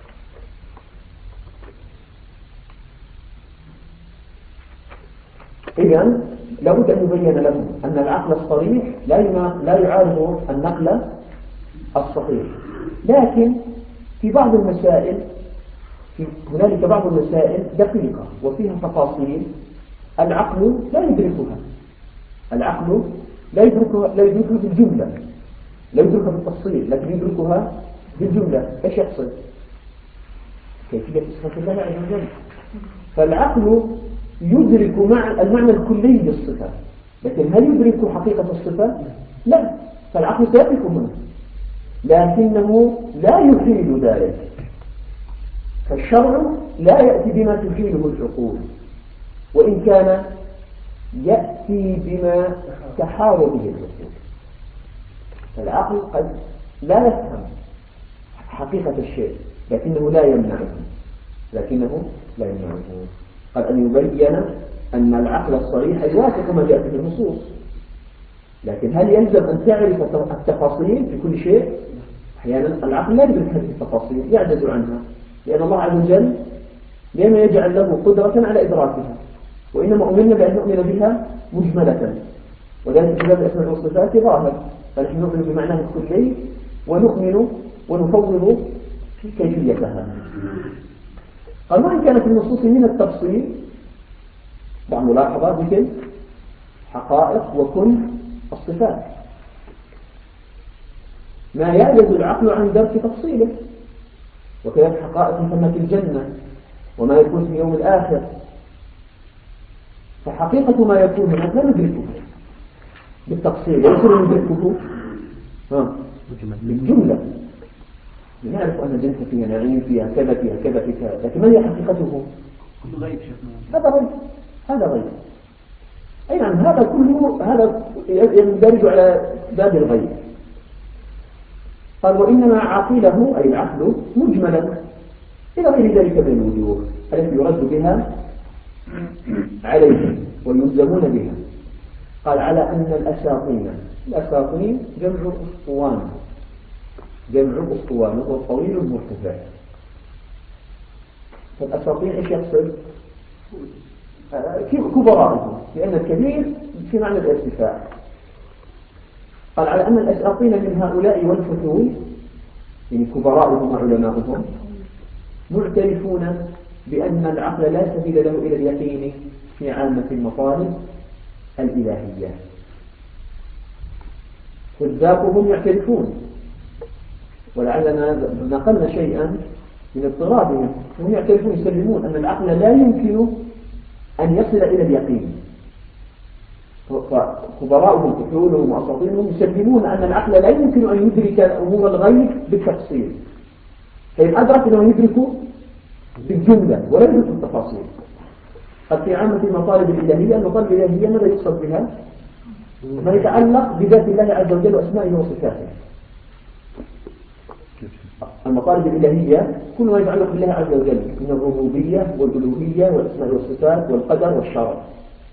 إذن لابد أن يبين لهم أن العقل الصريح لا يعارض النقل الصحيح، لكن في بعض المسائل هنالك بعض المسائل دقيقة وفيها تفاصيل العقل لا يدركها. العقل لا يدركها بالجملة، لا يدركها بالتفصيل، لكن يدركها بالجملة. إيش يحصل؟ كيفية صفة الله عز وجل. فالعقل يدرك المعنى الكلي للصفة، لكن هل يدرك حقيقة الصفة؟ لا. فالعقل سيدرك هنا، لكنه لا يحيل ذلك. فالشرع لا يأتي بما تحيله العقول، وإن كان يأتي بما تحار به العقول. فالعقل قد لا يفهم حقيقة الشيء، لكنه لا يمنعه. قد أن يبين أن العقل الصريح يوافق ما جاء في النصوص، لكن هل يلزم أن تعرف التفاصيل في كل شيء؟ أحيانا العقل لا يدرك هذه التفاصيل، يعجز عنها، لأن الله عز وجل لم يجعل له قدرة على إدراكها، وإنما أمرنا بأن نؤمن بها مجملة، وذلك في باب الأسماء والصفات ظاهر. فنحن نؤمن بمعناه الكلي ونؤمن ونفوض في كيفيتها. قال وإن كانت النصوص من التفصيل بعض ملاحظات مثل حقائق وكن الصفات ما يعجز العقل عن درك تفصيله، وكذلك حقائق ثمة الجنة وما يكون في يوم الآخر. فحقيقة ما يكون هناك لا ندركه بالتفصيل، يمكن ندركه بالجملة. نعرف أن الجنة فيها نعيم، فيها كذا فيها كذا فيها كذا، لكن ما هي حقيقته؟ هذا غيب. أي نعم، هذا كله هذا يندرج على باب الغيب. قال وإنما عقله أي العقل مجملا إلى غير ذلك من الوجوه التي يرد بها عليه ويلزمون بها. قال على أن الأساطين جمع أسطوان وهو الطويل المرتفع. فالأساطين إيش يقصد؟ كبراءه، لأن الكبير في معنى الارتفاع. قال على أن الأساطين من هؤلاء والفتون، يعني كبراءهم وعلماؤهم، معترفون بأن العقل لا سبيل له إلى اليقين في عامة المطالب الإلهية. كذابهم يعترفون، ولعلنا نقلنا شيئا من اضطرابهم، هم يعترفون يسلمون أن العقل لا يمكن أن يصل إلى اليقين. فخبراؤهم كحولهم وأساطينهم يسلمون أن العقل لا يمكن أن يدرك أمور الغيب بالتفصيل، فإن أدرك أنه يدرك بالجملة ولا يدرك التفاصيل. قد في عامة المطالب الإلهية، المطالب الإلهية ماذا يقصد بها؟ ما يتعلق بذات الله عز وجل وأسمائه وصفاته. المطالب الإلهية كل ما يتعلق بالله عز وجل من الربوبية والألوهية والأسماء والصفات والقدر والشرع.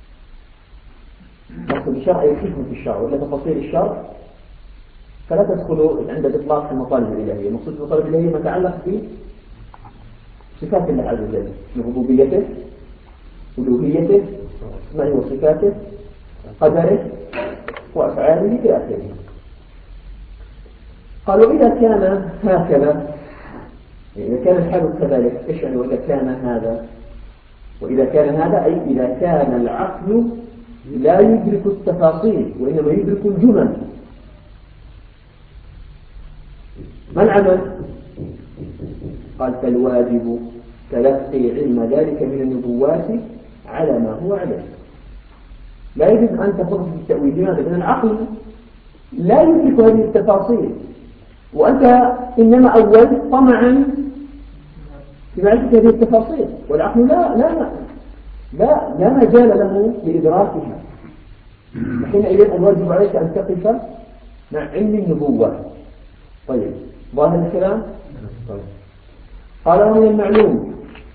مقصود الشرع أي الحكمة في الشرع، ولا تفاصيل الشرع فلا تدخل عند الإطلاق في المطالب الإلهية. مقصود المطالب الإلهية ما يتعلق بصفات الله عز وجل من ربوبيته، ألوهيته، أسمائه وصفاته، قدره وأفعاله إلى آخره. قالوا إذا كان هكذا، إذا كان الحال كذلك، إيش يعني وإذا كان هذا؟ وإذا كان هذا أي إذا كان العقل لا يدرك التفاصيل وإنما يدرك الجمل. ما العمل؟ قال فالواجب تلقي علم ذلك من النبوات على ما هو عليه. لا يجب أن تخرج في التأويل. لماذا؟ لأن العقل لا يدرك هذه التفاصيل، وأنت إنما أول طمعا في معرفة هذه التفاصيل، والعقل لا مجال له لإدراكها. حينئذ الواجب عليك أن تقف مع علم النبوة. طيب، ظاهر الكلام؟ طيب. قال ومن المعلوم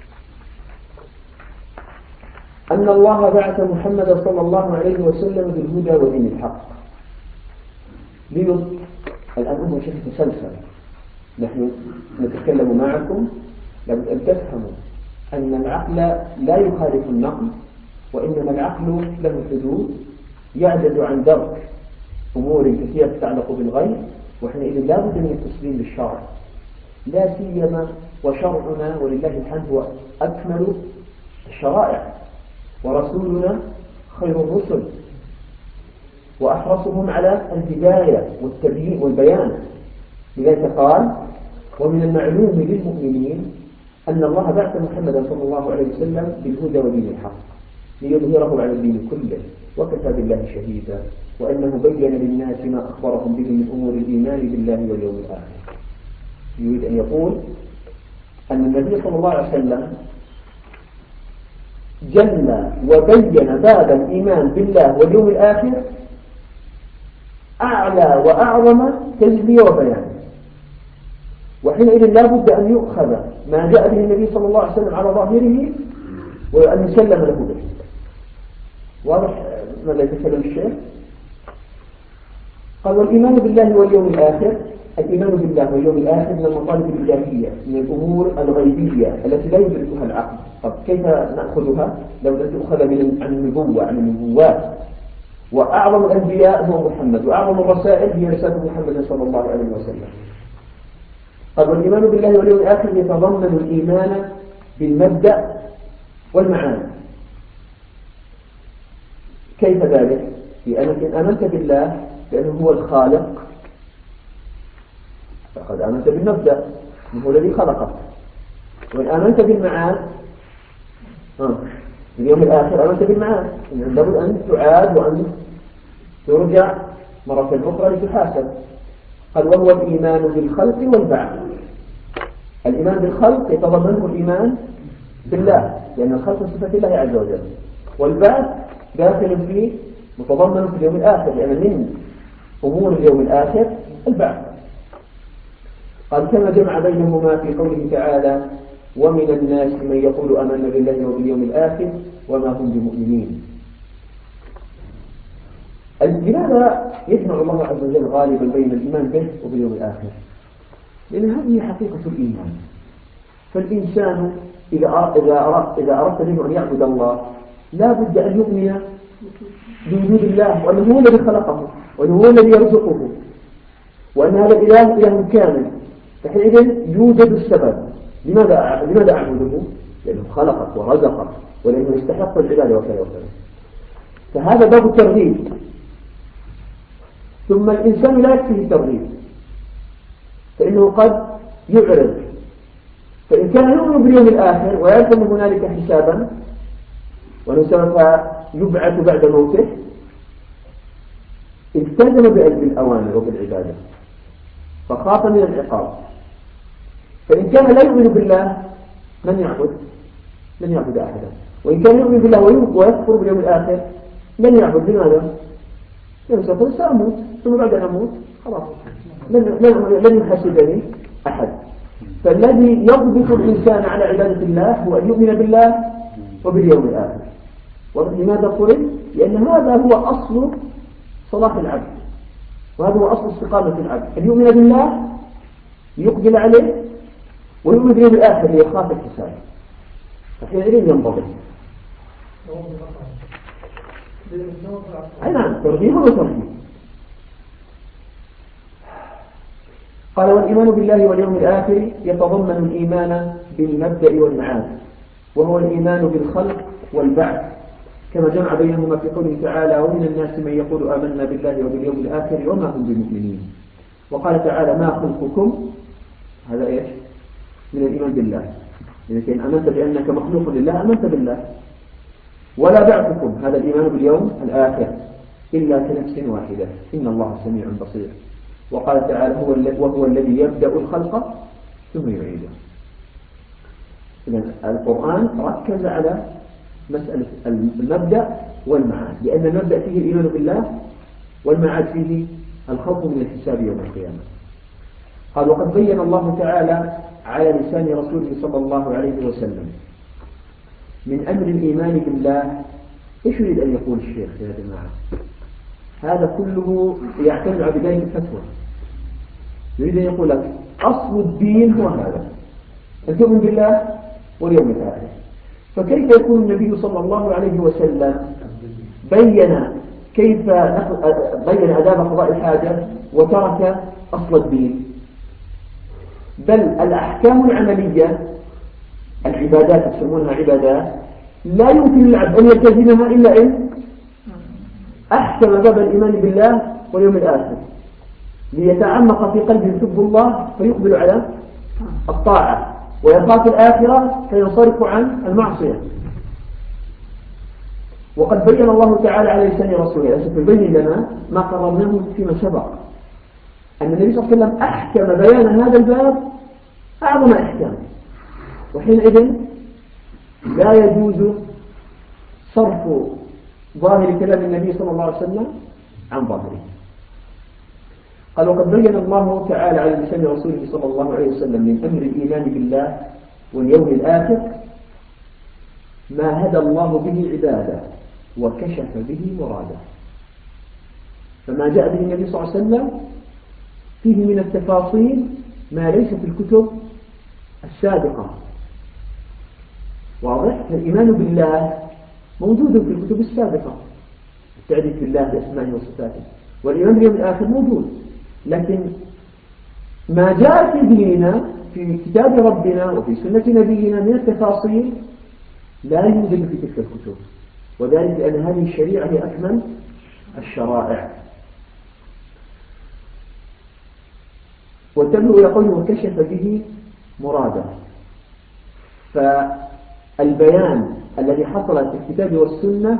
أن الله بعث محمد صلى الله عليه وسلم بالهدى ودين الحق الآن أمر شيء تسلسل. نحن نتكلم معكم لابد أن تفهموا أن العقل لا يخالف النقل، وإنما العقل له حدود يعجز عن درك أمور كثيرة تتعلق بالغيب، وحينئذ لا بد من التسليم للشرع، لا سيما وشرعنا ولله الحمد هو أكمل الشرائع، ورسولنا خير الرسل وأحرصهم على الهداية والتبيين والبيان. لذلك قال: ومن المعلوم للمؤمنين أن الله بعث محمدا صلى الله عليه وسلم بالهدى ودين الحق ليظهره على الدين كله وكفى بالله شهيدا، وأنه بين للناس ما أخبرهم به من أمور الإيمان بالله واليوم الآخر. يريد أن يقول أن النبي صلى الله عليه وسلم جل وبين باب الإيمان بالله واليوم الآخر أعلى وأعظم تجلية وبيان، وحينئذ لا بد أن يؤخذ ما جاء به النبي صلى الله عليه وسلم على ظاهره وأن يسلم له به. واضح ماذا يتكلم الشيخ؟ قال: والإيمان بالله واليوم الآخر، الإيمان بالله واليوم الآخر من المطالب الإلهية، من الأمور الغيبية التي لا يدركها العقل. طب كيف نأخذها؟ لو أن تؤخذ عن النبوة، عن النبوات، وأعظم الأنبياء هو محمد، وأعظم الرسائل هي رسالة محمد صلى الله عليه وسلم. قال: والإيمان بالله واليوم الآخر يتضمن الإيمان بالمبدأ والمعاني. كيف ذلك؟ لأنك إن آمنت بالله لأنه هو الخالق فقد آمنت بالمبدأ، هو الذي خلقك. وإن آمنت بالمعاد اليوم الآخر آمنت بالمعاد، لابد أن تعاد وأن ترجع مرة أخرى لتحاسب. قال: وهو الإيمان بالخلق والبعث. الإيمان بالخلق يتضمنه الإيمان بالله، لأن الخلق صفة الله عز وجل، والبعث داخل فيه متضمن في اليوم الآخر، لأن من أمور اليوم الآخر البعث. قال: كما جمع بينهما في قوله تعالى: ومن الناس من يقول آمنا بالله وباليوم الآخر وما هم بمؤمنين. لماذا يجمع الله عز وجل غالبا بين الإيمان به وباليوم الآخر؟ لأن هذه حقيقة الإيمان. فالإنسان إذا أردت منه أن يعبد الله لا بد أن يؤمن بوجود الله، وأنه هو الذي خلقه، وأنه هو الذي يرزقه، وأن هذا الإله إله كامل. فحينئذ يوجد السبب. لماذا أعبده؟ لأنه خلقك ورزقك، ولأنه يستحق العبادة وكذا وكذا. فهذا باب الترغيب. ثم الإنسان لا يكفيه الترغيب، فإنه قد يعرض. فإن كان يؤمن باليوم الآخر ويعرف أن هنالك حسابا وأنه سوف يبعث بعد موته التزم بالأوامر وبالعبادة فخاف من العقاب. فإن كان لا يؤمن بالله من يعبد أحدا. وإن كان يؤمن بالله ويكفر باليوم الآخر من يعبد. لماذا؟ لأنه سأموت، ثم بعد أن أموت خلاص لن يحاسبني أحد. فالذي يضبط الإنسان على عبادة الله هو أن يؤمن بالله وباليوم الآخر. ولماذا قلت؟ لأن هذا هو أصل صلاح العبد، وهذا هو أصل استقامة العبد، أن يؤمن بالله يقبل عليه، ويؤمن باليوم الآخر ليخاف الحساب، فحينئذ ينضبط. أي نعم، ترغيب وترهيب. قال: والإيمان بالله واليوم الآخر يتضمن الإيمان بالمبدأ والمعاد، وهو الإيمان بالخلق والبعث، كما جمع بينهما في قوله تعالى: ومن الناس من يقول آمنا بالله وباليوم الآخر وما هم بمؤمنين. وقال تعالى: ما خلقكم، هذا إيش؟ من الإيمان بالله، إن آمنت بأنك مخلوق لله آمنت بالله. ولا بعثكم، هذا الإيمان باليوم الآخر، إلا كنفس واحدة إن الله سميع بصير. وقال تعالى: وهو الذي يبدأ الخلق ثم يعيده. إذن القرآن ركز على مسألة المبدأ والمعاد، لأن المبدأ فيه الإيمان بالله، والمعاد فيه الخوف من الحساب يوم القيامة. قال: وقد بين الله تعالى على لسان رسوله صلى الله عليه وسلم من أمر الإيمان بالله. إيش يريد أن يقول الشيخ يا جماعة؟ هذا كله يعتمد على بداية الفتوى. يريد أن يقول لك أصل الدين هو هذا، أن تؤمن بالله واليوم الآخر. فكيف يكون النبي صلى الله عليه وسلم بين آداب قضاء الحاجة وترك أصل الدين؟ بل الأحكام العملية العبادات يسمونها عبادات لا يمكن للعبد أن يلتزمها إلا إن أحكم باب الإيمان بالله واليوم الآخر، ليتعمق في قلبه حب الله فيقبل على الطاعة، ويخاف الآخرة فينصرف عن المعصية. وقد بين الله تعالى على لسان رسوله يبين لنا ما قررناه فيما سبق، أن النبي صلى الله عليه وسلم أحكم بيان هذا الباب أعظم إحكام، وحينئذ لا يجوز صرف ظاهر كلام النبي صلى الله عليه وسلم عن ظاهره. قال وقد بين الله تعالى على لسان رسوله صلى الله عليه وسلم من أمر الإيمان بالله واليوم الآخر ما هدى الله به عباده وكشف به مراده. فما جاء به النبي صلى الله عليه وسلم فيه من التفاصيل ما ليس في الكتب السابقة. واضح؟ فالإيمان بالله موجود في الكتب السابقة، التعريف بالله بأسمائه وصفاته، والإيمان باليوم الآخر موجود، لكن ما جاء في ديننا في كتاب ربنا وفي سنة نبينا من التفاصيل لا يوجد في تلك الكتب، وذلك لأن هذه الشريعة هي أكمل الشرائع. وتبلغ إلى قوله وكشف به مراده. فالبيان الذي حصل في الكتاب والسنة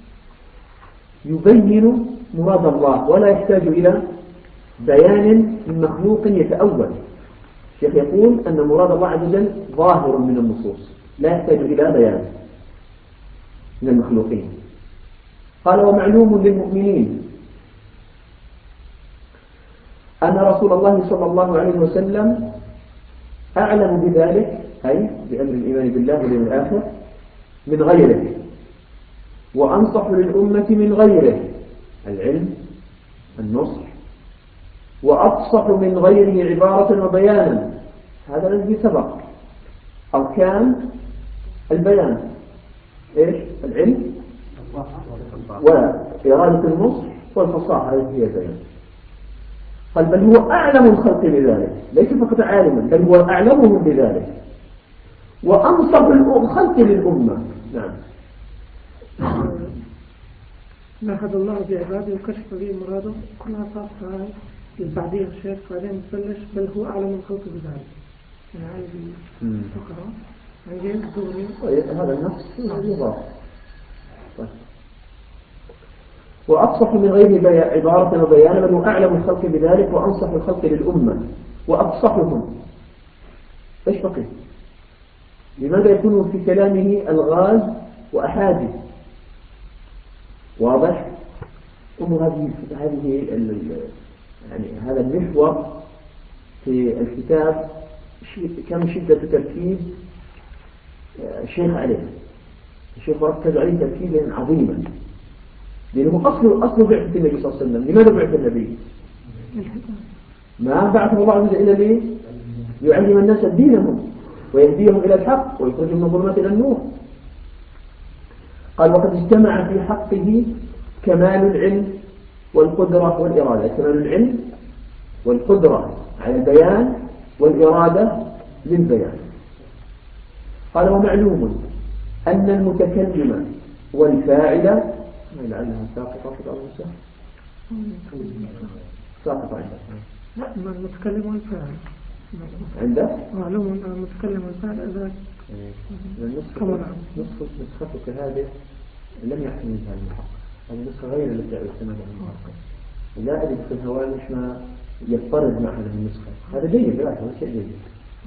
يبين مراد الله ولا يحتاج إلى بيان من مخلوق يتأول. الشيخ يقول أن مراد الله عز وجل ظاهر من النصوص لا يحتاج إلى بيان من المخلوقين. قال ومعلوم للمؤمنين أن رسول الله صلى الله عليه وسلم أعلم بذلك، أي بأمر الإيمان بالله واليوم الآخر، من غيره، وأنصح للأمة من غيره، العلم النصح، وأفصح من غيره عبارة وبيانا. هذا الذي سبق أركان البيان، إيش؟ العلم وإرادة النصح والفصاحة التي هي البيان. قال بل هو أعلم الخلق بذلك، ليس فقط عالما بل هو أعلمهم بذلك، وأنصف الخلق للأمة. نعم. نهد الله بعباده وكشف به مراده، كلها صافها البعدية الشيخ بعدين بفلش بل هو أعلم الخلق بذلك. أنا عايز فقرة عندي الدوري هذا النص يضاف. وأفصح من غير عبارة وبيانا بل هو أعلم الخلق بذلك وأنصح الخلق للأمة وأفصحهم. إيش بقي؟ لماذا يكون في كلامه ألغاز وأحاديث؟ واضح؟ هذه يعني هذا المحور في الكتاب كم شدة تركيز الشيخ عليه. الشيخ ركز عليه تركيزا عظيما، لأنه أصل بعثة النبي صلى الله عليه وسلم. لماذا بعث النبي؟ ما بعثه الله عز وجل إلا ليعلم الناس دينهم ويهديهم إلى الحق ويخرجهم من الظلمات إلى النور. قال وقد اجتمع في حقه كمال العلم والقدرة والإرادة. كمال العلم والقدرة على البيان والإرادة للبيان. قال ومعلوم أن المتكلم والفاعل لعلها ساقطة في الأرض ساقطة عندك. لا ما المتكلم والفاعل عندك معلوم أن المتكلم والفاعل إذا نسختك هذه لم يحسن منها المحقق. هذه النسخة غير التي اعتمدها المحقق. لا أجد في الهوامش ما يضطرد مع هذه النسخة. هذا جيد، لا هذا شيء جيد.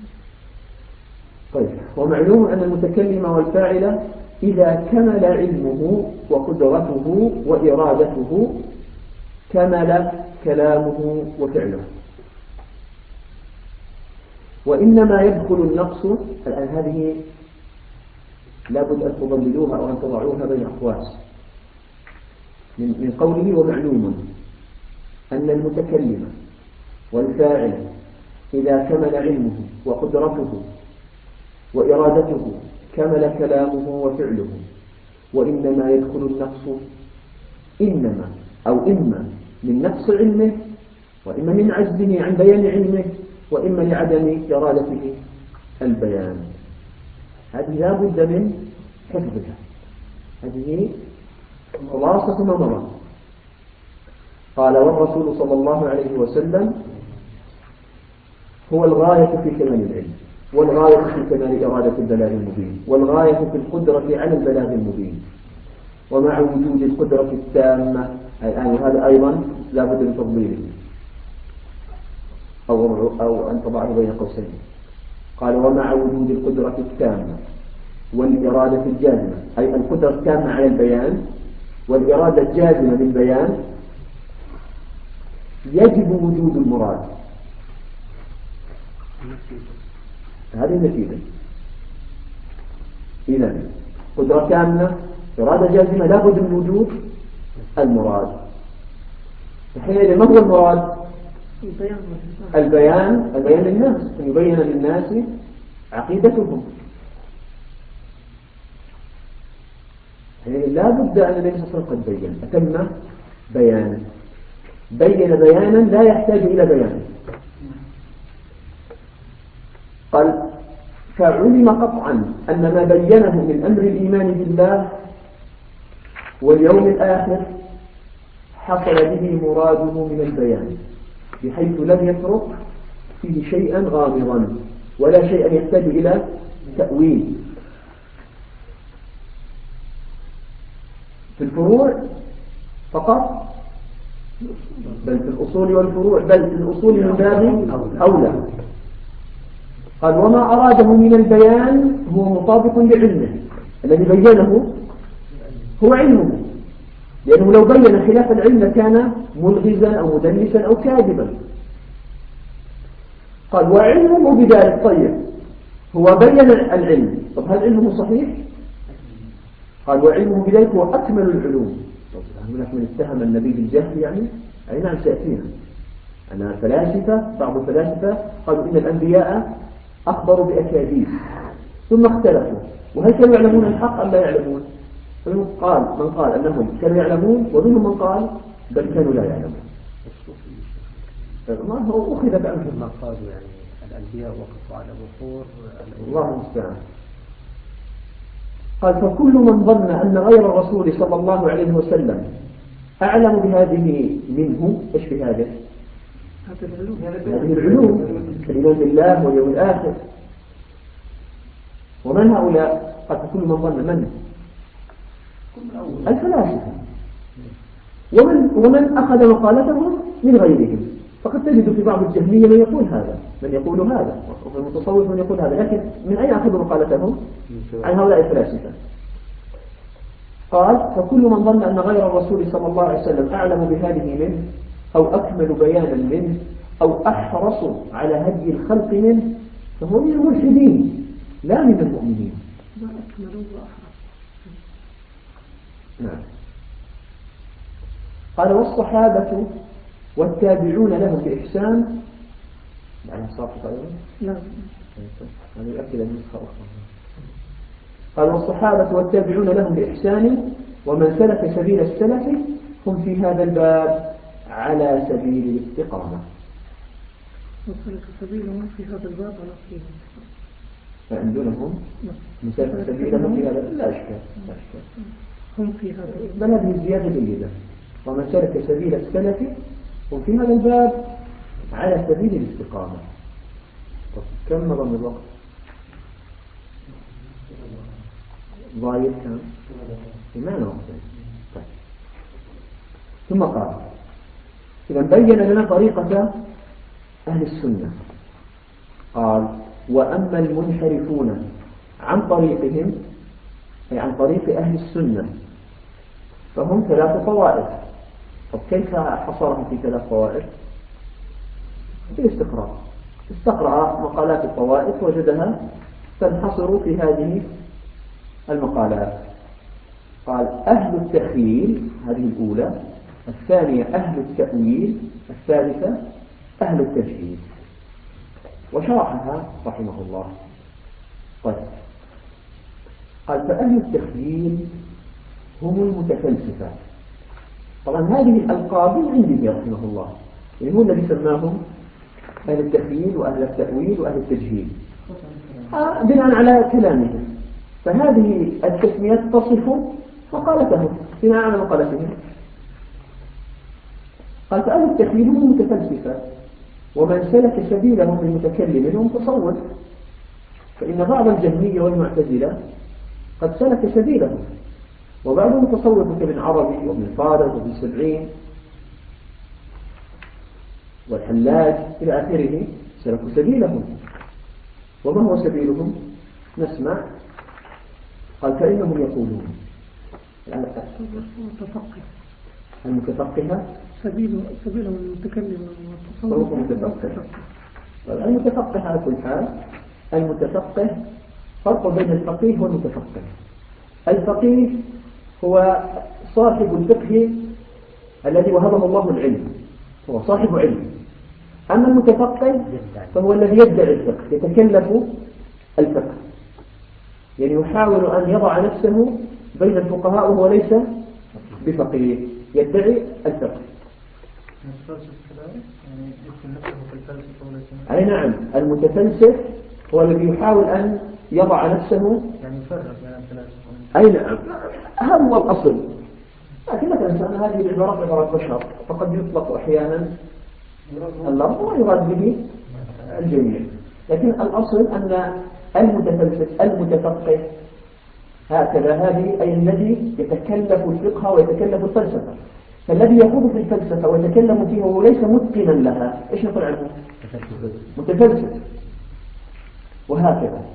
طيب ومعلوم أن المتكلم والفاعل إذا كمل علمه وقدرته وإرادته كمل كلامه وفعله. وإنما يدخل النقص الآن، هذه لابد أن تضللوها أو أن تضعوها بين أقواس من قوله ومعلوم أن المتكلم والفاعل إذا كمل علمه وقدرته وإرادته كمل كلامه وفعله، وإنما يدخل النقص إما من نقص علمه، وإما من عجزه عن بيان علمه، وإما لعدم إرادته البيان. هذه لا بد من حفظها. هذه خلاصة ما مضى. قال: والرسول صلى الله عليه وسلم هو الغاية في كمال العلم، والغاية في كمال إرادة البلاغ المبين، والغاية في القدرة على البلاغ المبين. ومع وجود القدرة التامة، الآن هذا أيضا لا بد من تفضيله أو أن تضعه بين قوسين. قال: ومع وجود القدرة التامة والإرادة الجازمة، أي القدرة التامة على البيان والإرادة الجازمة للبيان، يجب وجود المراد. هذه النتيجة. إذن قدرة تامة، إرادة جازمة، لا بد من وجود المراد. حينئذ ما هو المراد؟ البيان للناس، أن يبين للناس عقيدتهم. لا بد أن النبي صلى الله عليه وسلم قد بين، أتم بيان، بيانا لا يحتاج إلى بيان. قال: فعلم قطعا أن ما بينه من أمر الإيمان بالله واليوم الآخر حصل به مراده من البيان، بحيث لم يترك فيه شيئا غامضا ولا شيئا يحتاج إلى تأويل. في الفروع فقط، بل في الأصول والفروع، بل في الأصول من باب أولى. قال: وما أراده من البيان هو مطابق لعلمه، الذي بينه هو علمه، لأنه لو بين خلاف العلم كان ملغزا أو مدلسا أو كاذبا. قال: وعلمه بذلك. طيب، هو بين العلم، طب هل علمه صحيح؟ قال: وعلمه بذلك هو أكمل العلوم. طب هناك من اتهم النبي بالجهل يعني؟ أي نعم، سيأتينا أن الفلاسفة، بعض الفلاسفة قالوا إن الأنبياء أخبروا بأكاذيب ثم اختلفوا، وهل كانوا يعلمون الحق أم لا يعلمون؟ من قال أنهم كانوا يعلمون، ومنهم من قال بل كانوا لا يعلمون. ما هو أخذ بأمر ما قالوا يعني الأنبياء وقفوا على بخور الله المستعان. قال: فكل من ظن أن غير الرسول صلى الله عليه وسلم أعلم بهذه منه، إيش بهذه؟ هذه العلوم، الإيمان بالله واليوم الآخر. ومن هؤلاء؟ قال: فكل من ظن من؟ الفلاسفة. ومن أخذ مقالتهم من غيرهم. فقد تجد في بعض الجهمية من يقول هذا، وفي المتصوف من يقول هذا، لكن من أين أخذوا مقالتهم؟ عن هؤلاء الفلاسفة. قال: فكل من ظن أن غير الرسول صلى الله عليه وسلم أعلم بهذه منه، أو أكمل بيانا منه، أو أحرص على هدي الخلق منه، فهو من الملحدين لا من المؤمنين. نعم. قال: والصحابة والتابعون لهم بإحسان. يعني صافت أيضا؟ لا. أنا يؤكد النسخة أخرى. قال: والصحابة والتابعون لهم بإحسان ومن سلك سبيل السلف هم في هذا الباب على سبيل الاستقامة. وسلك سبيلهم في هذا الباب على سبيل الاستقامة. فعندهم من سلك سبيلهم في هذا، لا إشكال. هم في هذا الباب. بل هذه الزيادة جيدة. ومن سلك سبيل السلف هم في هذا الباب على سبيل الاستقامة. طب كم مضى من الوقت؟ ضايع كم؟ بمعنى وقتين. طيب. ثم قال: إذا بين لنا طريقة أهل السنة. قال: وأما المنحرفون عن طريقهم، أي عن طريق أهل السنة، فهم 3 طوائف. طب كيف حصرهم في 3 طوائف؟ بالاستقراء. استقرأ مقالات الطوائف وجدها تنحصر في هذه المقالات. قال: أهل التخييل، هذه الأولى. الثانية أهل التأويل. الثالثة أهل التجهيل. وشرحها رحمه الله. طيب، قال فأهل التخييل هم المتفلسفة. طبعا هذه الألقاب عندي رحمه الله، يعني هو الذي سماهم أهل التخييل وأهل التأويل وأهل التجهيل بناء على كلامه. فهذه التسميات تصف مقالته بناء على مقالته. قال فأهل التخييل هم المتفلسفة، ومن سلك سبيلهم المتكلم هم متصوف، فإن بعض الجهمية والمعتزلة قد سلك سبيلهم، وبعضهم متصوف كابن عربي وابن فارض وابن سبعين والحلاج إلى آخره سلكوا سبيلهم. وما هو سبيلهم؟ نسمع. قال فإنهم يقولون المتفقهة سبيلهم المتكلم والتصوف متفقه. المتفقه على كل حال، المتفقه فرق بين الفقيه والمتفقه. الفقيه هو صاحب الفقه الذي وهبه الله العلم، هو صاحب علم. أما المتفقه فهو الذي يدعي الفقه، يتكلف الفقه، يعني يحاول أن يضع نفسه بين الفقهاء وهو ليس بفقيه، يدعي الفقه. أي نعم، المتفلسف هو الذي يحاول أن يضع نفسه، يعني يفرق بين الفلاسفة. أي نعم، هذا هو الأصل. لكن مثلا هذه العبارات عبارات بشر، فقد يطلق أحيانا اللفظ ويراد به الجميع، لكن الأصل أن المتفلسف المتفقه هكذا، هذه أي الذي يتكلف الفقه ويتكلف الفلسفة. فالذي يخوض في الفلسفة ويتكلم فيها وهو ليس متقنا لها، إيش نقول عنه؟ متفلسف. وهكذا.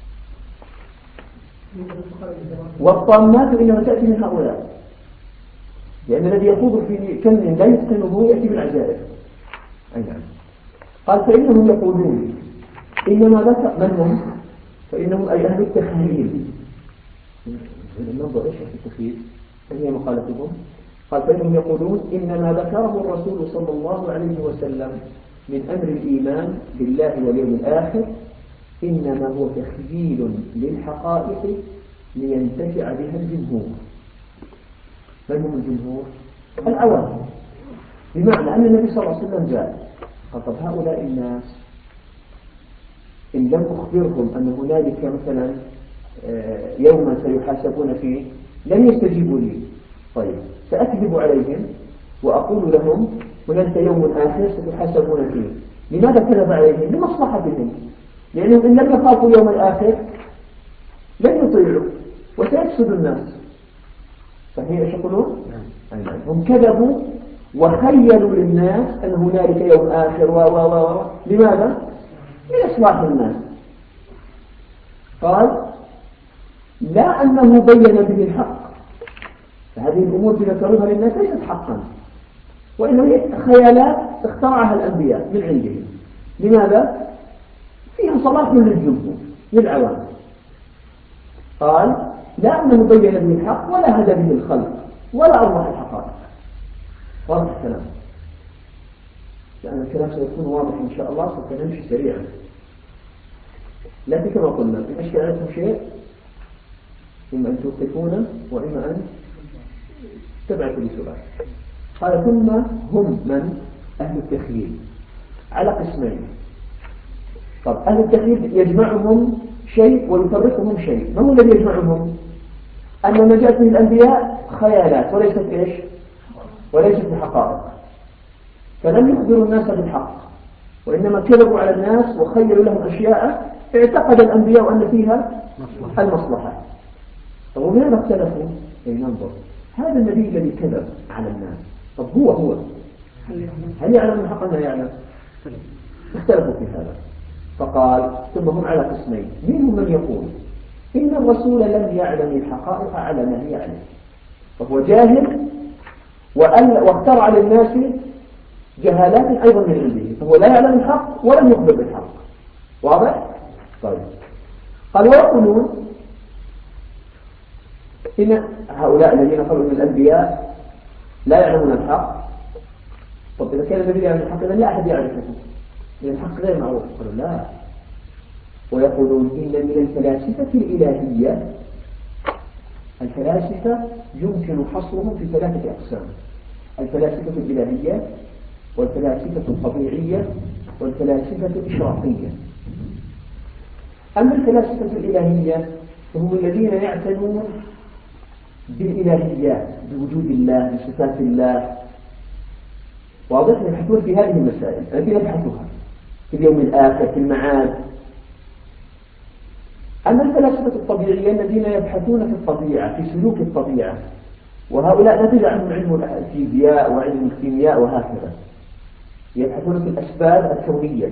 والطامات إنما تأتي من هؤلاء، لأن الذي يخوض في فن لا يتقنه يأتي بالعجائب. أي نعم. قال فإنهم يقولون إنما ذكر من هم؟ فإنهم أي أهل التخييل. ننظر إيش في التخييل؟ هي مقالتهم. قال فإنهم يقولون إنما ذكره الرسول صلى الله عليه وسلم من أمر الإيمان بالله واليوم الآخر إنما هو تخييل للحقائق لينتفع بها الجمهور. من هم الجمهور؟ العوام. بمعنى أن النبي صلى الله عليه وسلم جاء قال طب هؤلاء الناس إن لم أخبرهم أن هنالك مثلا يوما سيحاسبون فيه لن يستجيبوا لي. طيب سأكذب عليهم وأقول لهم هنالك يوم آخر ستحاسبون فيه. لماذا كذب عليهم؟ لمصلحتهم، لأنهم إن لم يخافوا يوم الآخر لن يطيعوا وسيفسد الناس. فهي ايش يقولون؟ هم كذبوا وخيلوا للناس أن هنالك يوم آخر لماذا؟ لإصلاح الناس. قال لا أنه بين به الحق، فهذه الأمور التي ذكروها للناس ليست حقا، وإنما خيالات اخترعها الأنبياء من عندهم. لماذا؟ فيها صلاح للجمهور للعوام. قال لا أنه بين به الحق ولا هدى به الخلق ولا أوضح الحقائق. واضح الكلام، لأن الكلام سيكون واضح إن شاء الله، سوف نمشي سريعا. لكن كما قلنا إن أشكال عليكم شيء إما أن توقفونا وإما أن تبعثوا بسؤال. قال ثم هم من أهل التخييل على قسمين. طب أهل التخييل يجمعهم شيء ويفرقهم شيء. ما هو الذي يجمعهم؟ أن ما جاءت به الأنبياء خيالات وليست إيش؟ وليست بحقائق، فلم يخبروا الناس بالحق وإنما كذبوا على الناس وخيلوا لهم أشياء اعتقد الأنبياء أن فيها المصلحة. طب وماذا اختلفوا؟ ننظر هذا النبي الذي كذب على الناس، طب هو هل يعلم الحق أم لا يعلم؟ اختلفوا في هذا. فقال ثم هم على قسمين. منهم من يقول إن الرسول لم يعلم الحقائق على ما هي عليه، فهو جاهل واخترع للناس جهالات أيضا من عنده، فهو لا يعلم الحق ولم يخبر بالحق. واضح؟ طيب. قال ويقولون إن هؤلاء الذين قالوا من الأنبياء لا يعلمون الحق. طب إذا كان النبي يعلم الحق إذا لا أحد يعرفه، لأن الحق غير معروف. قالوا لا، ويقولون إن من الفلاسفة الإلهية، الفلاسفة يمكن حصرهم في 3 أقسام: الفلاسفة الإلهية، والفلاسفة الطبيعية، والفلاسفة الإشراقية. أما الفلاسفة الإلهية فهم الذين يعتنون بالإلهيات، بوجود الله، بصفات الله، واضح، يبحثون في هذه المسائل التي نبحثها في اليوم الآخر، في المعاد. أما الفلاسفة الطبيعية الذين يبحثون في الطبيعة، في سلوك الطبيعة، وهؤلاء نتج عنهم علم الفيزياء وعلم الكيمياء وهكذا، يبحثون في الأسباب الكونية،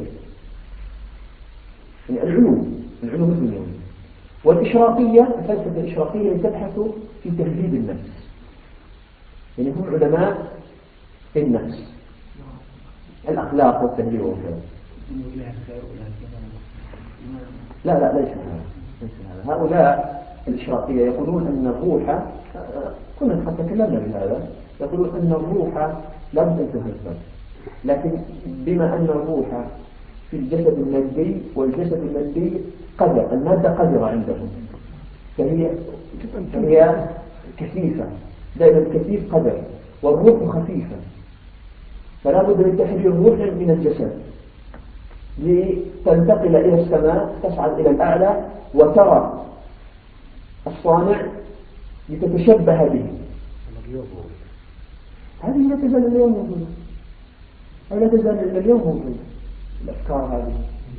يعني العلوم الدنيوية. والإشراقية، الفلسفة الإشراقية تبحث في تهذيب النفس، يعني هم علماء النفس، الأخلاق والتهذيب وكذا. لا ليس هذا. هؤلاء الإشراقية يقولون أن الروح، كنا قد تكلمنا بهذا، يقولون أن الروح لا بد أن تهذب، لكن بما أن الروح في الجسد المادي، والجسد المادي قدر، المادة قدرة عندهم، فهي كثيفة، دائما الكثيف قدر، والروح خفيفة، فلا بد من تحرير الروح من الجسد لتنتقل إلى السماء، تصعد إلى الأعلى، وترى الصانع لتتشبه به. هذه لا تزال اليوم موجودة، لا تزال اليوم موجودة الأفكار هذه،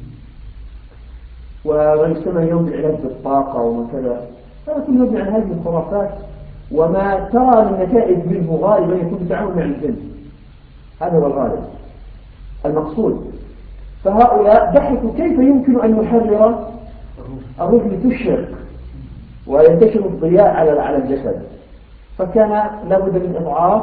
ويسمى اليوم بالعلاج بالطاقة وكذا. هذا كله مبني على هذه الخرافات، وما ترى من نتائج منه غالبا يكون بالتعاون مع الجن، هذا هو الغالب المقصود. فهؤلاء بحثوا كيف يمكن أن يحرر الروح لتشرق وينتشر الضياء على الجسد، فكان لابد من إضعاف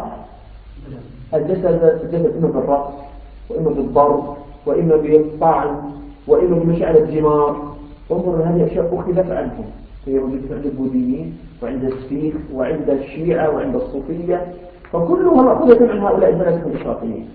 الجسد إما بالرقص، وإما بالضرب، وإما بالطعن، وإما بمشعل الجمار. انظر هذه أشياء أخذت عنهم، هي موجودة عند البوذيين وعند السيخ وعند الشيعة وعند الصوفية، فكلها مأخوذة من هؤلاء الفلاسفة الإشراقيين.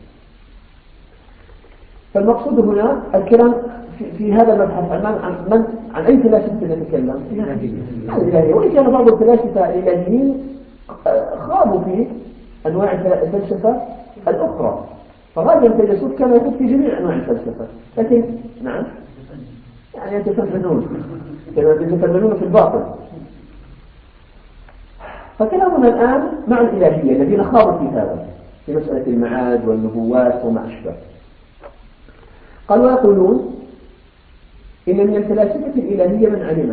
فالمقصود هنا الكلام في هذا المبحث عن أي فلاسفة نتكلم؟ عن الإلهية. وإن كان بعض الفلاسفة الإلهيين خاضوا في أنواع الفلسفة الأخرى، فغالبا الفيلسوف كان يخوض في جميع أنواع الفلسفة، لكن نعم يعني يتفننون في الباطل. فكلامنا الآن مع الإلهية الذين خاضوا في هذا، في مسألة المعاد والنبوات وما أشبه. قالوا يقولون إن من الفلاسفة الإلهية من علمها،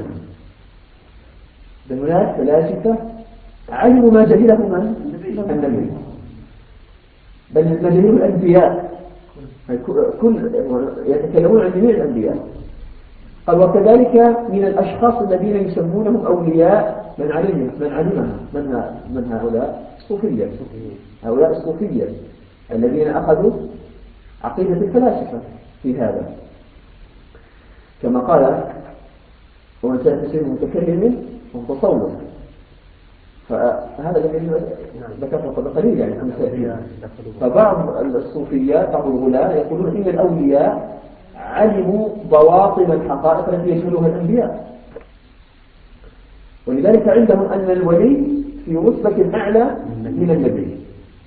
هناك فلاسفة علموا ما جهله النبي، بل ما جهله الأنبياء، كل يتكلمون عن جميع الأنبياء. قال وكذلك من الأشخاص الذين يسمونهم أولياء من علمها. من هؤلاء الصوفية، هؤلاء الصوفية الذين أخذوا عقيدة الفلاسفة في هذا، كما قال ومن سيد متكلم ومتصوف. فهذا الذي ذكرته قبل قليل يعني فبعض الصوفيات، بعض الغلاة يقولون إن الأولياء علموا بواطن الحقائق التي يجهلها الأنبياء، ولذلك عندهم أن الولي في رتبة أعلى من النبي.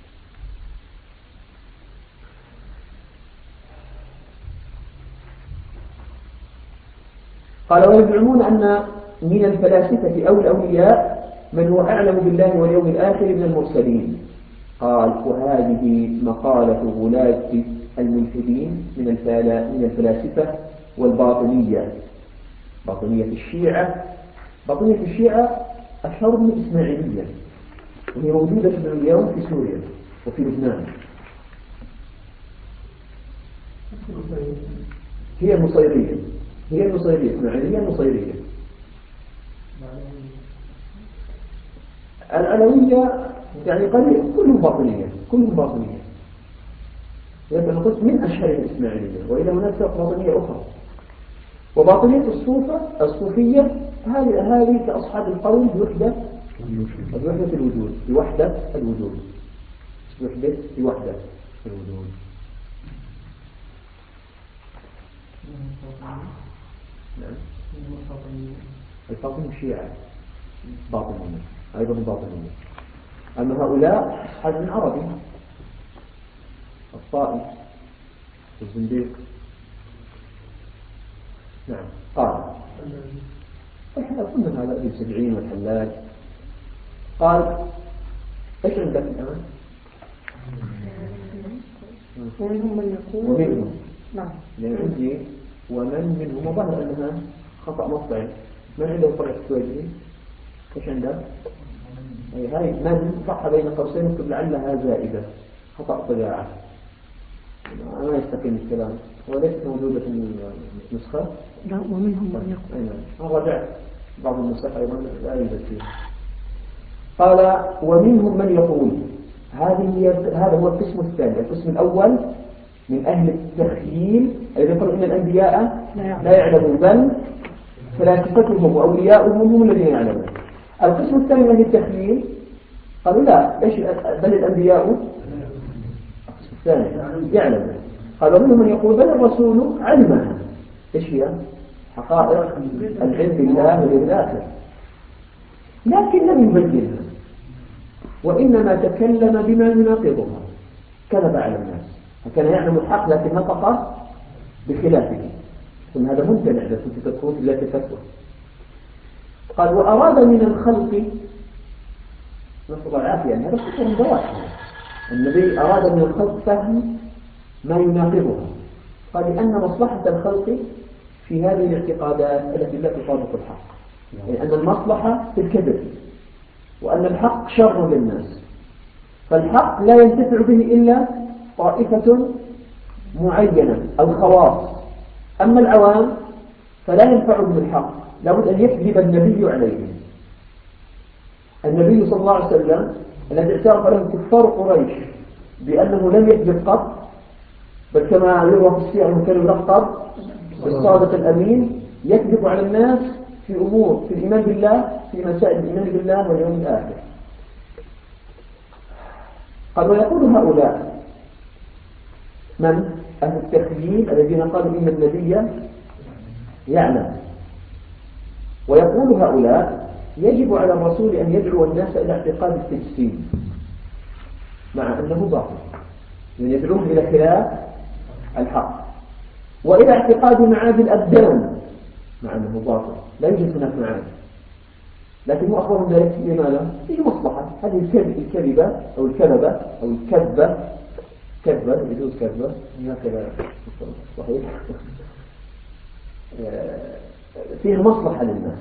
قال ويزعمون أن من الفلاسفة أو الأولياء من هو أعلم بالله واليوم الآخر من المرسلين. قال وهذه مقالة غلاة الملحدين من الفلاسفة والباطنية، باطنية الشيعة. باطنية الشيعة أشهرهم الإسماعيلية، وهي موجودة اليوم في سوريا وفي لبنان. هي النصيرية، إسماعيلية النصيرية. العلوية يعني قليل، كلهم باطنية. لكن نقول من أشهر الإسماعيلية، وإلى هناك باطنية أخرى. وباطنية الصوفية هذه كأصحاب القول بوحدة الوجود، بوحدة الوجود. نعم. الفاطمي الشيعة باطنيين أيضا باطنيين. أما هؤلاء أصحاب من عربي الطائي الزنديق. نعم. قال احنا قلنا هذا ابن سبعين والحلاج. قال ايش عندك الآن؟ ومنهم من يقول ومنهم. نعم. يعني عندي ومن منهم وظهر أنها خطأ مطبعي. من عنده طبع السويدي؟ ايش عنده؟ هاي من صح بين قوسين اكتب لعلها زائدة خطأ طباعة ما يستقيم الكلام وليست موجودة في النسخة. لا ومنهم من يقول أنا رجعت بعض النسخ أيضا لا يوجد فيه. قال ومنهم من يقول هذا هو القسم الثاني. القسم الأول من أهل التخييل الذي يقول إن الأنبياء لا يعلمون بل فلاسفتهم وأولياؤهم هم الذين يعلمون. القسم الثاني من أهل التخييل قالوا لا إيش بل الأنبياء القسم الثاني يعلمون. قالوا منهم من يقول بل الرسول علمها. إيش هي حقائق العلم بالله واليوم الآخر لكن لم يبينها وإنما تكلم بما يناقضها كذب على الناس فكان يعلم الحق لكن نطق بخلافه. ثم هذا ممتنع إذا كنت تذكرون في لا تفسر. قال وأراد من الخلق نسأل الله العافية يعني هذا كفر ذوات. النبي أراد من الخلق فهم ما يناقضها. قال لأن مصلحة الخلق في هذه الاعتقادات التي لا تطابق الحق يعني أن المصلحة في الكذب وأن الحق شر للناس فالحق لا ينتفع به إلا طائفة معينة الخواص. أما العوام فلا ينفع به الحق لابد أن يكذب النبي عليهم. النبي صلى الله عليه وسلم الذي اعترف له كفار قريش بأنه لم يكذب قط بل كما يروى في السير أنه كان يلقب بالصادق الأمين يكذب على الناس في أمور في الإيمان بالله في مسائل الإيمان بالله واليوم الآخر. قال ويقول هؤلاء من أهل التخييل الذين قالوا إن النبي يعلم. ويقول هؤلاء يجب على الرسول أن يدعو الناس إلى اعتقاد التجسيم مع أنه باطل يعني يدعوهم إلى خلاف الحق وإلى اعتقاد معاد الأبدان مع أنه باطل لا يوجد هناك معاد لكن هو أخبرهم ذلك لماذا؟ فيه مصلحة. هذه الكذبة أو الكذبة أو الكذبة كذبة يجوز كذبة هكذا صحيح فيها مصلحة للناس.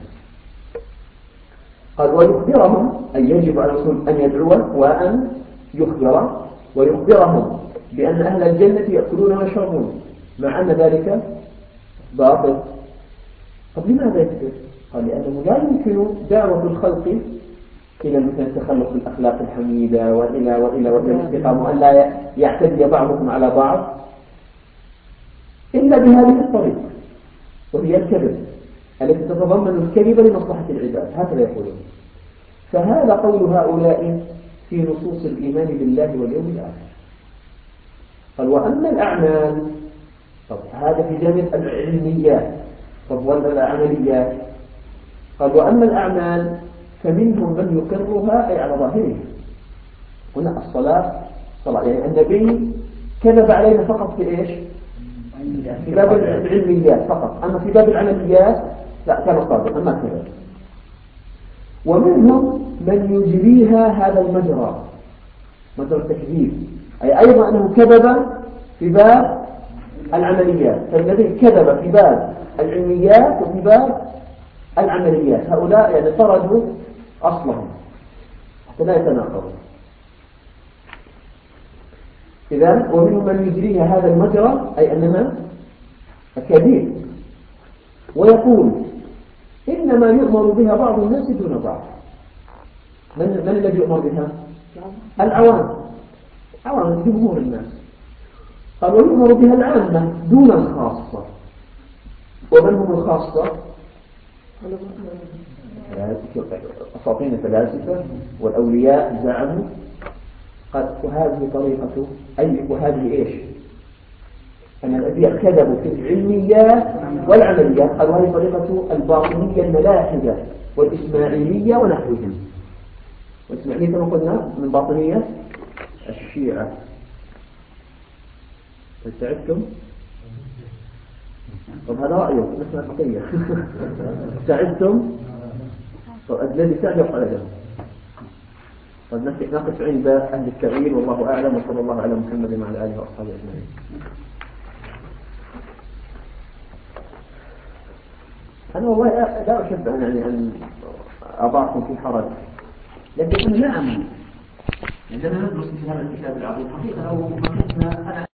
قال ويخبرهم أن يجب على الرسول أن يدعو وأن يخبر ويخبرهم بأن أهل الجنة يأكلون ويشربون مع أن ذلك باطل. طب لماذا يكذب؟ قال لأنه لا يمكن دعوة الخلق إلى مثل التخلق بالأخلاق الحميدة وإلى الاستقامة وأن لا يعتدي بعضهم على بعض إلا بهذه الطريقة وهي الكذب التي تتضمن الكذب لمصلحة العباد. هكذا يقولون. فهذا قول هؤلاء في نصوص الإيمان بالله واليوم الآخر. قال وأما الأعمال طب هذا في جانب العلميات طب والعمليات. قال وأما الأعمال فمنهم من يقرها أي على ظاهرها. هنا الصلاة صلاة يعني النبي كذب علينا فقط في إيش؟ في باب العلميات فقط. أما في باب العمليات لا كان صادق أما كذب. ومنهم من يجريها هذا المجرى مجرى التكذيب أي أيضا أنه كذب في باب العمليات. فالنبي كذب في باب العلميات وفي باب العمليات. هؤلاء يعني طردوا أصلهم حتى لا يتناقضوا. إذن ومنهم من يجريها هذا المجرى أي أنها أكاذيب. ويقول إنما يؤمر بها بعض الناس دون بعض. من الذي يؤمر بها؟ العوام عوام جمهور الناس. قال ويؤمر بها العامة دون الخاصة. ومن هم الخاصة؟ أساطين الفلاسفة والأولياء زعموا. قال وهذه طريقة أي وهذه إيش أن الأنبياء كذبوا في العلميات والعمليات. قالوا هذه طريقة الباطنية الملاحدة والإسماعيلية ونحوهم. والإسماعيلية كما قلنا من باطنية الشيعة. سعدتم؟ طب هذا رأيه نحن الحقيقة. سعدتم؟ طب الذي سعد يقع لهم. طب نقف عند أهل التأويل والله أعلم، وصلى الله على محمد وعلى آله وأصحابه أجمعين. أنا والله لا أحب يعني أن أضعكم في حرج، لكن أنا لا أمل عندما ندرس في هذا الكتاب العظيم حقيقة لو مكثنا